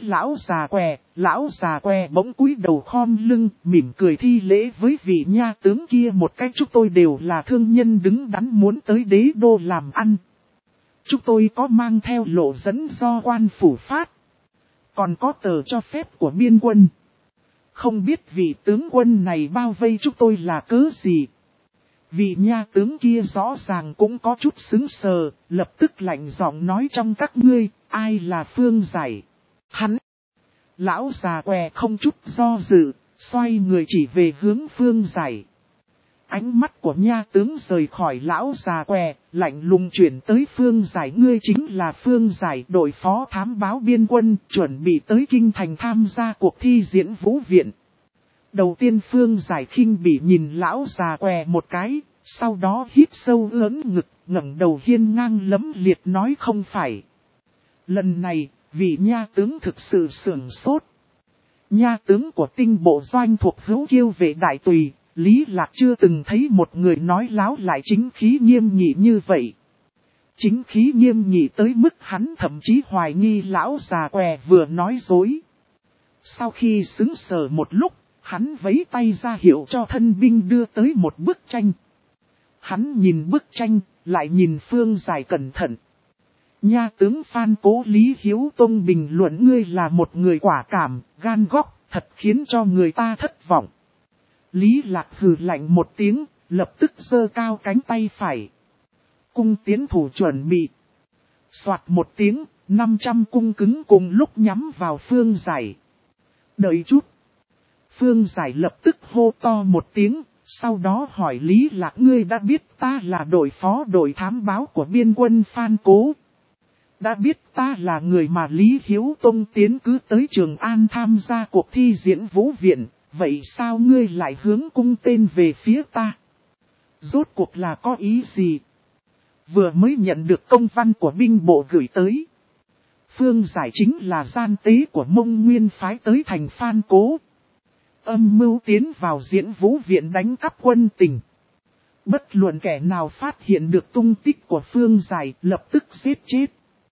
lão già què bỗng cúi đầu khom lưng, mỉm cười thi lễ với vị nha tướng kia một cách: chúng tôi đều là thương nhân đứng đắn muốn tới đế đô làm ăn. Chúng tôi có mang theo lộ dẫn do quan phủ phát, còn có tờ cho phép của biên quân. Không biết vị tướng quân này bao vây chúng tôi là cớ gì? Vị nha tướng kia rõ ràng cũng có chút sững sờ, lập tức lạnh giọng nói: trong các ngươi, ai là Phương Giải? Hắn! Lão già què không chút do dự, xoay người chỉ về hướng Phương Giải. Ánh mắt của nha tướng rời khỏi lão già què, lạnh lùng chuyển tới Phương Giải: ngươi chính là Phương Giải, đội phó thám báo biên quân, chuẩn bị tới kinh thành tham gia cuộc thi diễn vũ viện. Đầu tiên Phương Giải khinh bỉ nhìn lão già què một cái, sau đó hít sâu ớn ngực, ngẩng đầu hiên ngang lẫm liệt nói: không phải. Lần này, vị nha tướng thực sự sửng sốt. Nha tướng của tinh bộ doanh thuộc Hữu Kiêu vệ đại tùy, Lý Lạc chưa từng thấy một người nói láo lại chính khí nghiêm nghị như vậy. Chính khí nghiêm nghị tới mức hắn thậm chí hoài nghi lão già què vừa nói dối. Sau khi sững sờ một lúc, hắn vẫy tay ra hiệu cho thân binh đưa tới một bức tranh. Hắn nhìn bức tranh, lại nhìn Phương Giải cẩn thận. Nha tướng Phan Cố Lý Hiếu Tông bình luận: ngươi là một người quả cảm, gan góc, thật khiến cho người ta thất vọng. Lý Lạc hừ lạnh một tiếng, lập tức giơ cao cánh tay phải. Cung tiến thủ chuẩn bị. Soạt một tiếng, 500 cung cứng cùng lúc nhắm vào Phương Giải. Đợi chút. Phương Giải lập tức hô to một tiếng, sau đó hỏi Lý Lạc: ngươi đã biết ta là đội phó đội thám báo của biên quân Phan Cố. Đã biết ta là người mà Lý Hiếu Tông tiến cứ tới Trường An tham gia cuộc thi diễn vũ viện, vậy sao ngươi lại hướng cung tên về phía ta? Rốt cuộc là có ý gì? Vừa mới nhận được công văn của binh bộ gửi tới. Phương Giải chính là gian tế của Mông Nguyên phái tới thành Phan Cố. Âm mưu tiến vào diễn vũ viện đánh cắp quân tình. Bất luận kẻ nào phát hiện được tung tích của Phương Giải lập tức giết chết.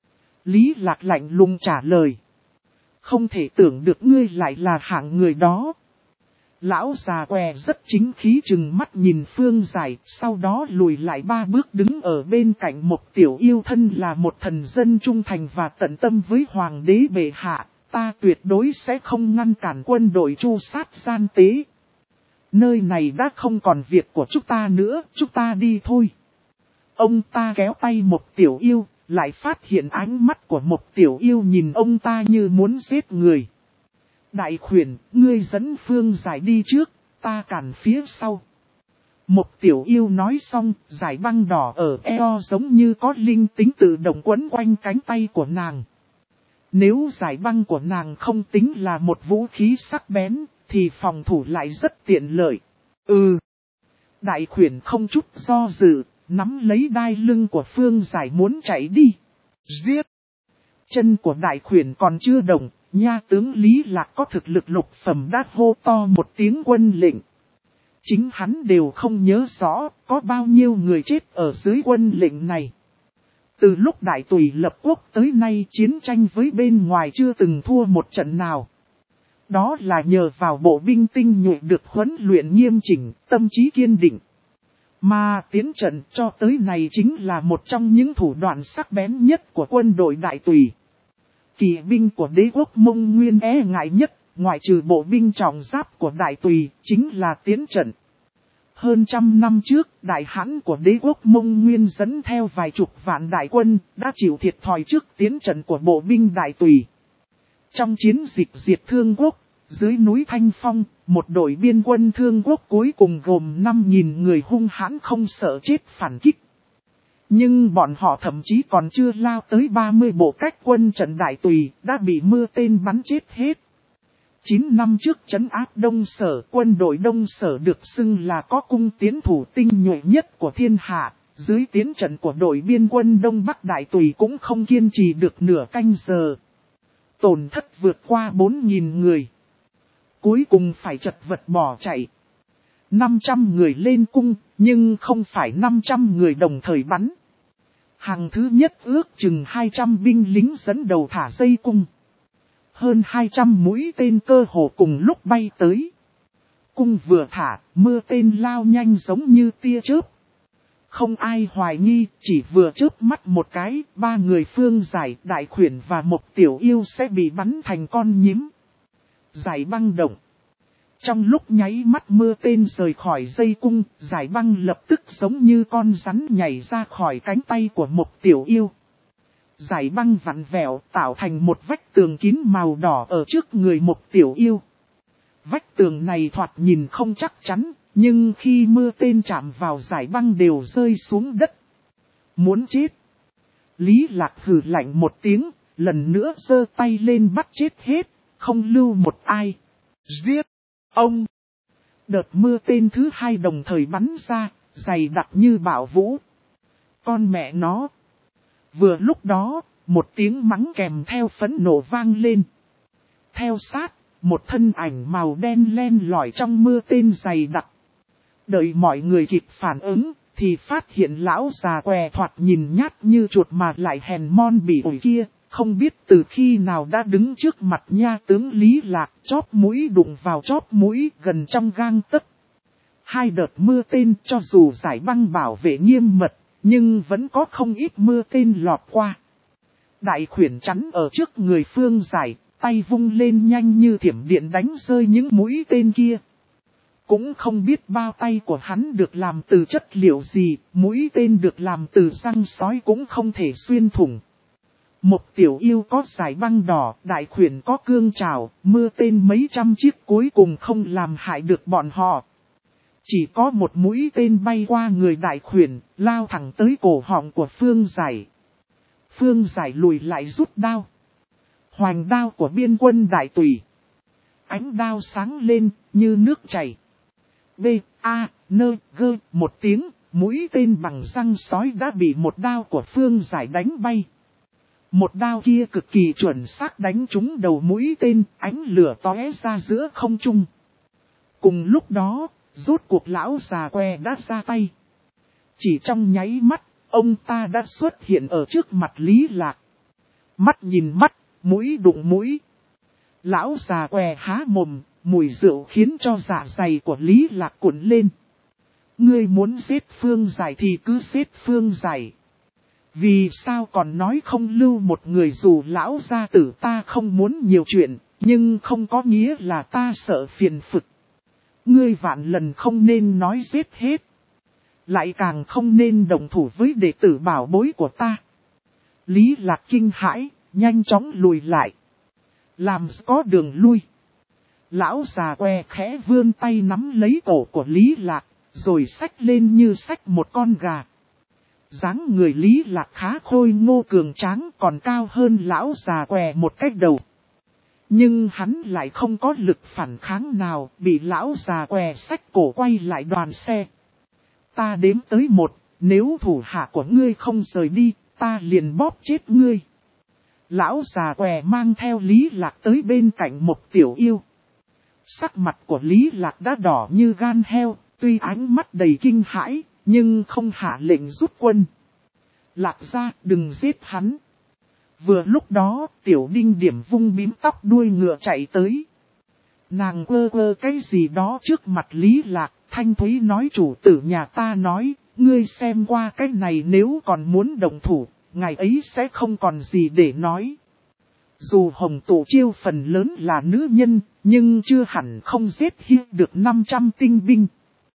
Lý Lạc lạnh lùng trả lời: không thể tưởng được ngươi lại là hạng người đó. Lão già què rất chính khí chừng mắt nhìn Phương Giải, sau đó lùi lại 3 bước đứng ở bên cạnh một tiểu yêu thân là một thần dân trung thành và tận tâm với hoàng đế bệ hạ. Ta tuyệt đối sẽ không ngăn cản quân đội tru sát gian tế. Nơi này đã không còn việc của chúng ta nữa, chúng ta đi thôi. Ông ta kéo tay một tiểu yêu, lại phát hiện ánh mắt của một tiểu yêu nhìn ông ta như muốn giết người. Đại khuyển, ngươi dẫn Phương Giải đi trước, ta cản phía sau. Một tiểu yêu nói xong, dải băng đỏ ở eo giống như có linh tính tự động quấn quanh cánh tay của nàng. Nếu dải băng của nàng không tính là một vũ khí sắc bén, thì phòng thủ lại rất tiện lợi. Đại khuyển không chút do dự, nắm lấy đai lưng của Phương Giải muốn chạy đi. Giết! Chân của đại khuyển còn chưa động, nha tướng Lý Lạc có thực lực lục phẩm đã hô to một tiếng quân lệnh. Chính hắn đều không nhớ rõ có bao nhiêu người chết ở dưới quân lệnh này. Từ lúc đại tùy lập quốc tới nay chiến tranh với bên ngoài chưa từng thua một trận nào. Đó là nhờ vào bộ binh tinh nhuệ được huấn luyện nghiêm chỉnh, tâm trí kiên định. Mà tiến trận cho tới này chính là một trong những thủ đoạn sắc bén nhất của quân đội đại tùy. Kỵ binh của đế quốc Mông Nguyên ngại nhất, ngoại trừ bộ binh trọng giáp của đại tùy, chính là tiến trận. Hơn trăm năm trước, đại hãn của đế quốc Mông Nguyên dẫn theo vài chục vạn đại quân, đã chịu thiệt thòi trước tiến trận của bộ binh đại tùy. Trong chiến dịch diệt Thương Quốc, dưới núi Thanh Phong, một đội biên quân Thương Quốc cuối cùng gồm 5.000 người hung hãn không sợ chết phản kích. Nhưng bọn họ thậm chí còn chưa lao tới 30 bộ cách quân trận đại tùy, đã bị mưa tên bắn chết hết. 9 năm trước trấn áp Đông Sở, quân đội Đông Sở được xưng là có cung tiến thủ tinh nhuệ nhất của thiên hạ, dưới tiến trận của đội biên quân Đông Bắc đại tùy cũng không kiên trì được nửa canh giờ. Tổn thất vượt qua 4.000 người. Cuối cùng phải chật vật bỏ chạy. 500 người lên cung, nhưng không phải 500 người đồng thời bắn. Hàng thứ nhất ước chừng 200 binh lính dẫn đầu thả dây cung. Hơn 200 mũi tên cơ hồ cùng lúc bay tới. Cung vừa thả, mưa tên lao nhanh giống như tia chớp. Không ai hoài nghi, chỉ vừa chớp mắt một cái, 3 người Phương Giải, Đại Khuyển và một tiểu yêu sẽ bị bắn thành con nhím. Giải băng động. Trong lúc nháy mắt mưa tên rời khỏi dây cung, Giải băng lập tức giống như con rắn nhảy ra khỏi cánh tay của một tiểu yêu. Giải băng vặn vẹo tạo thành một vách tường kín màu đỏ ở trước người một tiểu yêu. Vách tường này thoạt nhìn không chắc chắn, nhưng khi mưa tên chạm vào Giải băng đều rơi xuống đất. Muốn chết. Lý Lạc hừ lạnh một tiếng, lần nữa giơ tay lên bắt chết hết, không lưu một ai. Giết! Ông! Đợt mưa tên thứ 2 đồng thời bắn ra, dày đặc như bão vũ. Con mẹ nó! Vừa lúc đó, một tiếng mắng kèm theo phẫn nộ vang lên. Theo sát, một thân ảnh màu đen len lỏi trong mưa tên dày đặc. Đợi mọi người kịp phản ứng, thì phát hiện lão già què thoạt nhìn nhát như chuột mà lại hèn mon bị ổi kia, không biết từ khi nào đã đứng trước mặt nha tướng Lý Lạc, chóp mũi đụng vào chóp mũi gần trong gang tấc. 2 đợt mưa tên cho dù Giải băng bảo vệ nghiêm mật, nhưng vẫn có không ít mưa tên lọt qua. Đại Khuyển chắn ở trước người Phương Giải, tay vung lên nhanh như thiểm điện đánh rơi những mũi tên kia. Cũng không biết bao tay của hắn được làm từ chất liệu gì, mũi tên được làm từ răng sói cũng không thể xuyên thủng. Một tiểu yêu có Giải băng đỏ, Đại Khuyển có cương trảo, mưa tên mấy trăm chiếc cuối cùng không làm hại được bọn họ. Chỉ có một mũi tên bay qua người Đại Khuyển, lao thẳng tới cổ họng của Phương Giải. Phương Giải lùi lại rút đao. Hoành đao của biên quân Đại Tùy. Ánh đao sáng lên, như nước chảy. Một tiếng, mũi tên bằng răng sói đã bị một đao của Phương Giải đánh bay. Một đao kia cực kỳ chuẩn xác đánh trúng đầu mũi tên, ánh lửa tóe ra giữa không trung. Cùng lúc đó, rốt cuộc lão già què đã ra tay. Chỉ trong nháy mắt, ông ta đã xuất hiện ở trước mặt Lý Lạc. Mắt nhìn mắt, mũi đụng mũi. Lão già què há mồm, mùi rượu khiến cho dạ dày của Lý Lạc cuộn lên. Ngươi muốn giết Phương Giải thì cứ giết Phương Giải. Vì sao còn nói không lưu một người, dù lão gia tử ta không muốn nhiều chuyện, nhưng không có nghĩa là ta sợ phiền phức. Ngươi vạn lần không nên nói giết hết. Lại càng không nên đồng thủ với đệ tử bảo bối của ta. Lý Lạc kinh hãi, nhanh chóng lùi lại. Làm có đường lui. Lão già què khẽ vươn tay nắm lấy cổ của Lý Lạc, rồi xách lên như xách một con gà. Dáng người Lý Lạc khá khôi ngô cường tráng, còn cao hơn lão già què một cái đầu. Nhưng hắn lại không có lực phản kháng nào, bị lão già què xách cổ quay lại đoàn xe. Ta đếm tới 1, nếu thủ hạ của ngươi không rời đi, ta liền bóp chết ngươi. Lão già què mang theo Lý Lạc tới bên cạnh một tiểu yêu. Sắc mặt của Lý Lạc đã đỏ như gan heo, tuy ánh mắt đầy kinh hãi, nhưng không hạ lệnh rút quân. Lạc ra, đừng giết hắn. Vừa lúc đó, tiểu đinh điểm vung bím tóc đuôi ngựa chạy tới. Nàng quơ quơ cái gì đó trước mặt Lý Lạc, thanh thúy nói: chủ tử nhà ta nói, ngươi xem qua cái này, nếu còn muốn động thủ, ngày ấy sẽ không còn gì để nói. Dù Hồng Tổ Chiêu phần lớn là nữ nhân, nhưng chưa hẳn không giết được 500 tinh binh.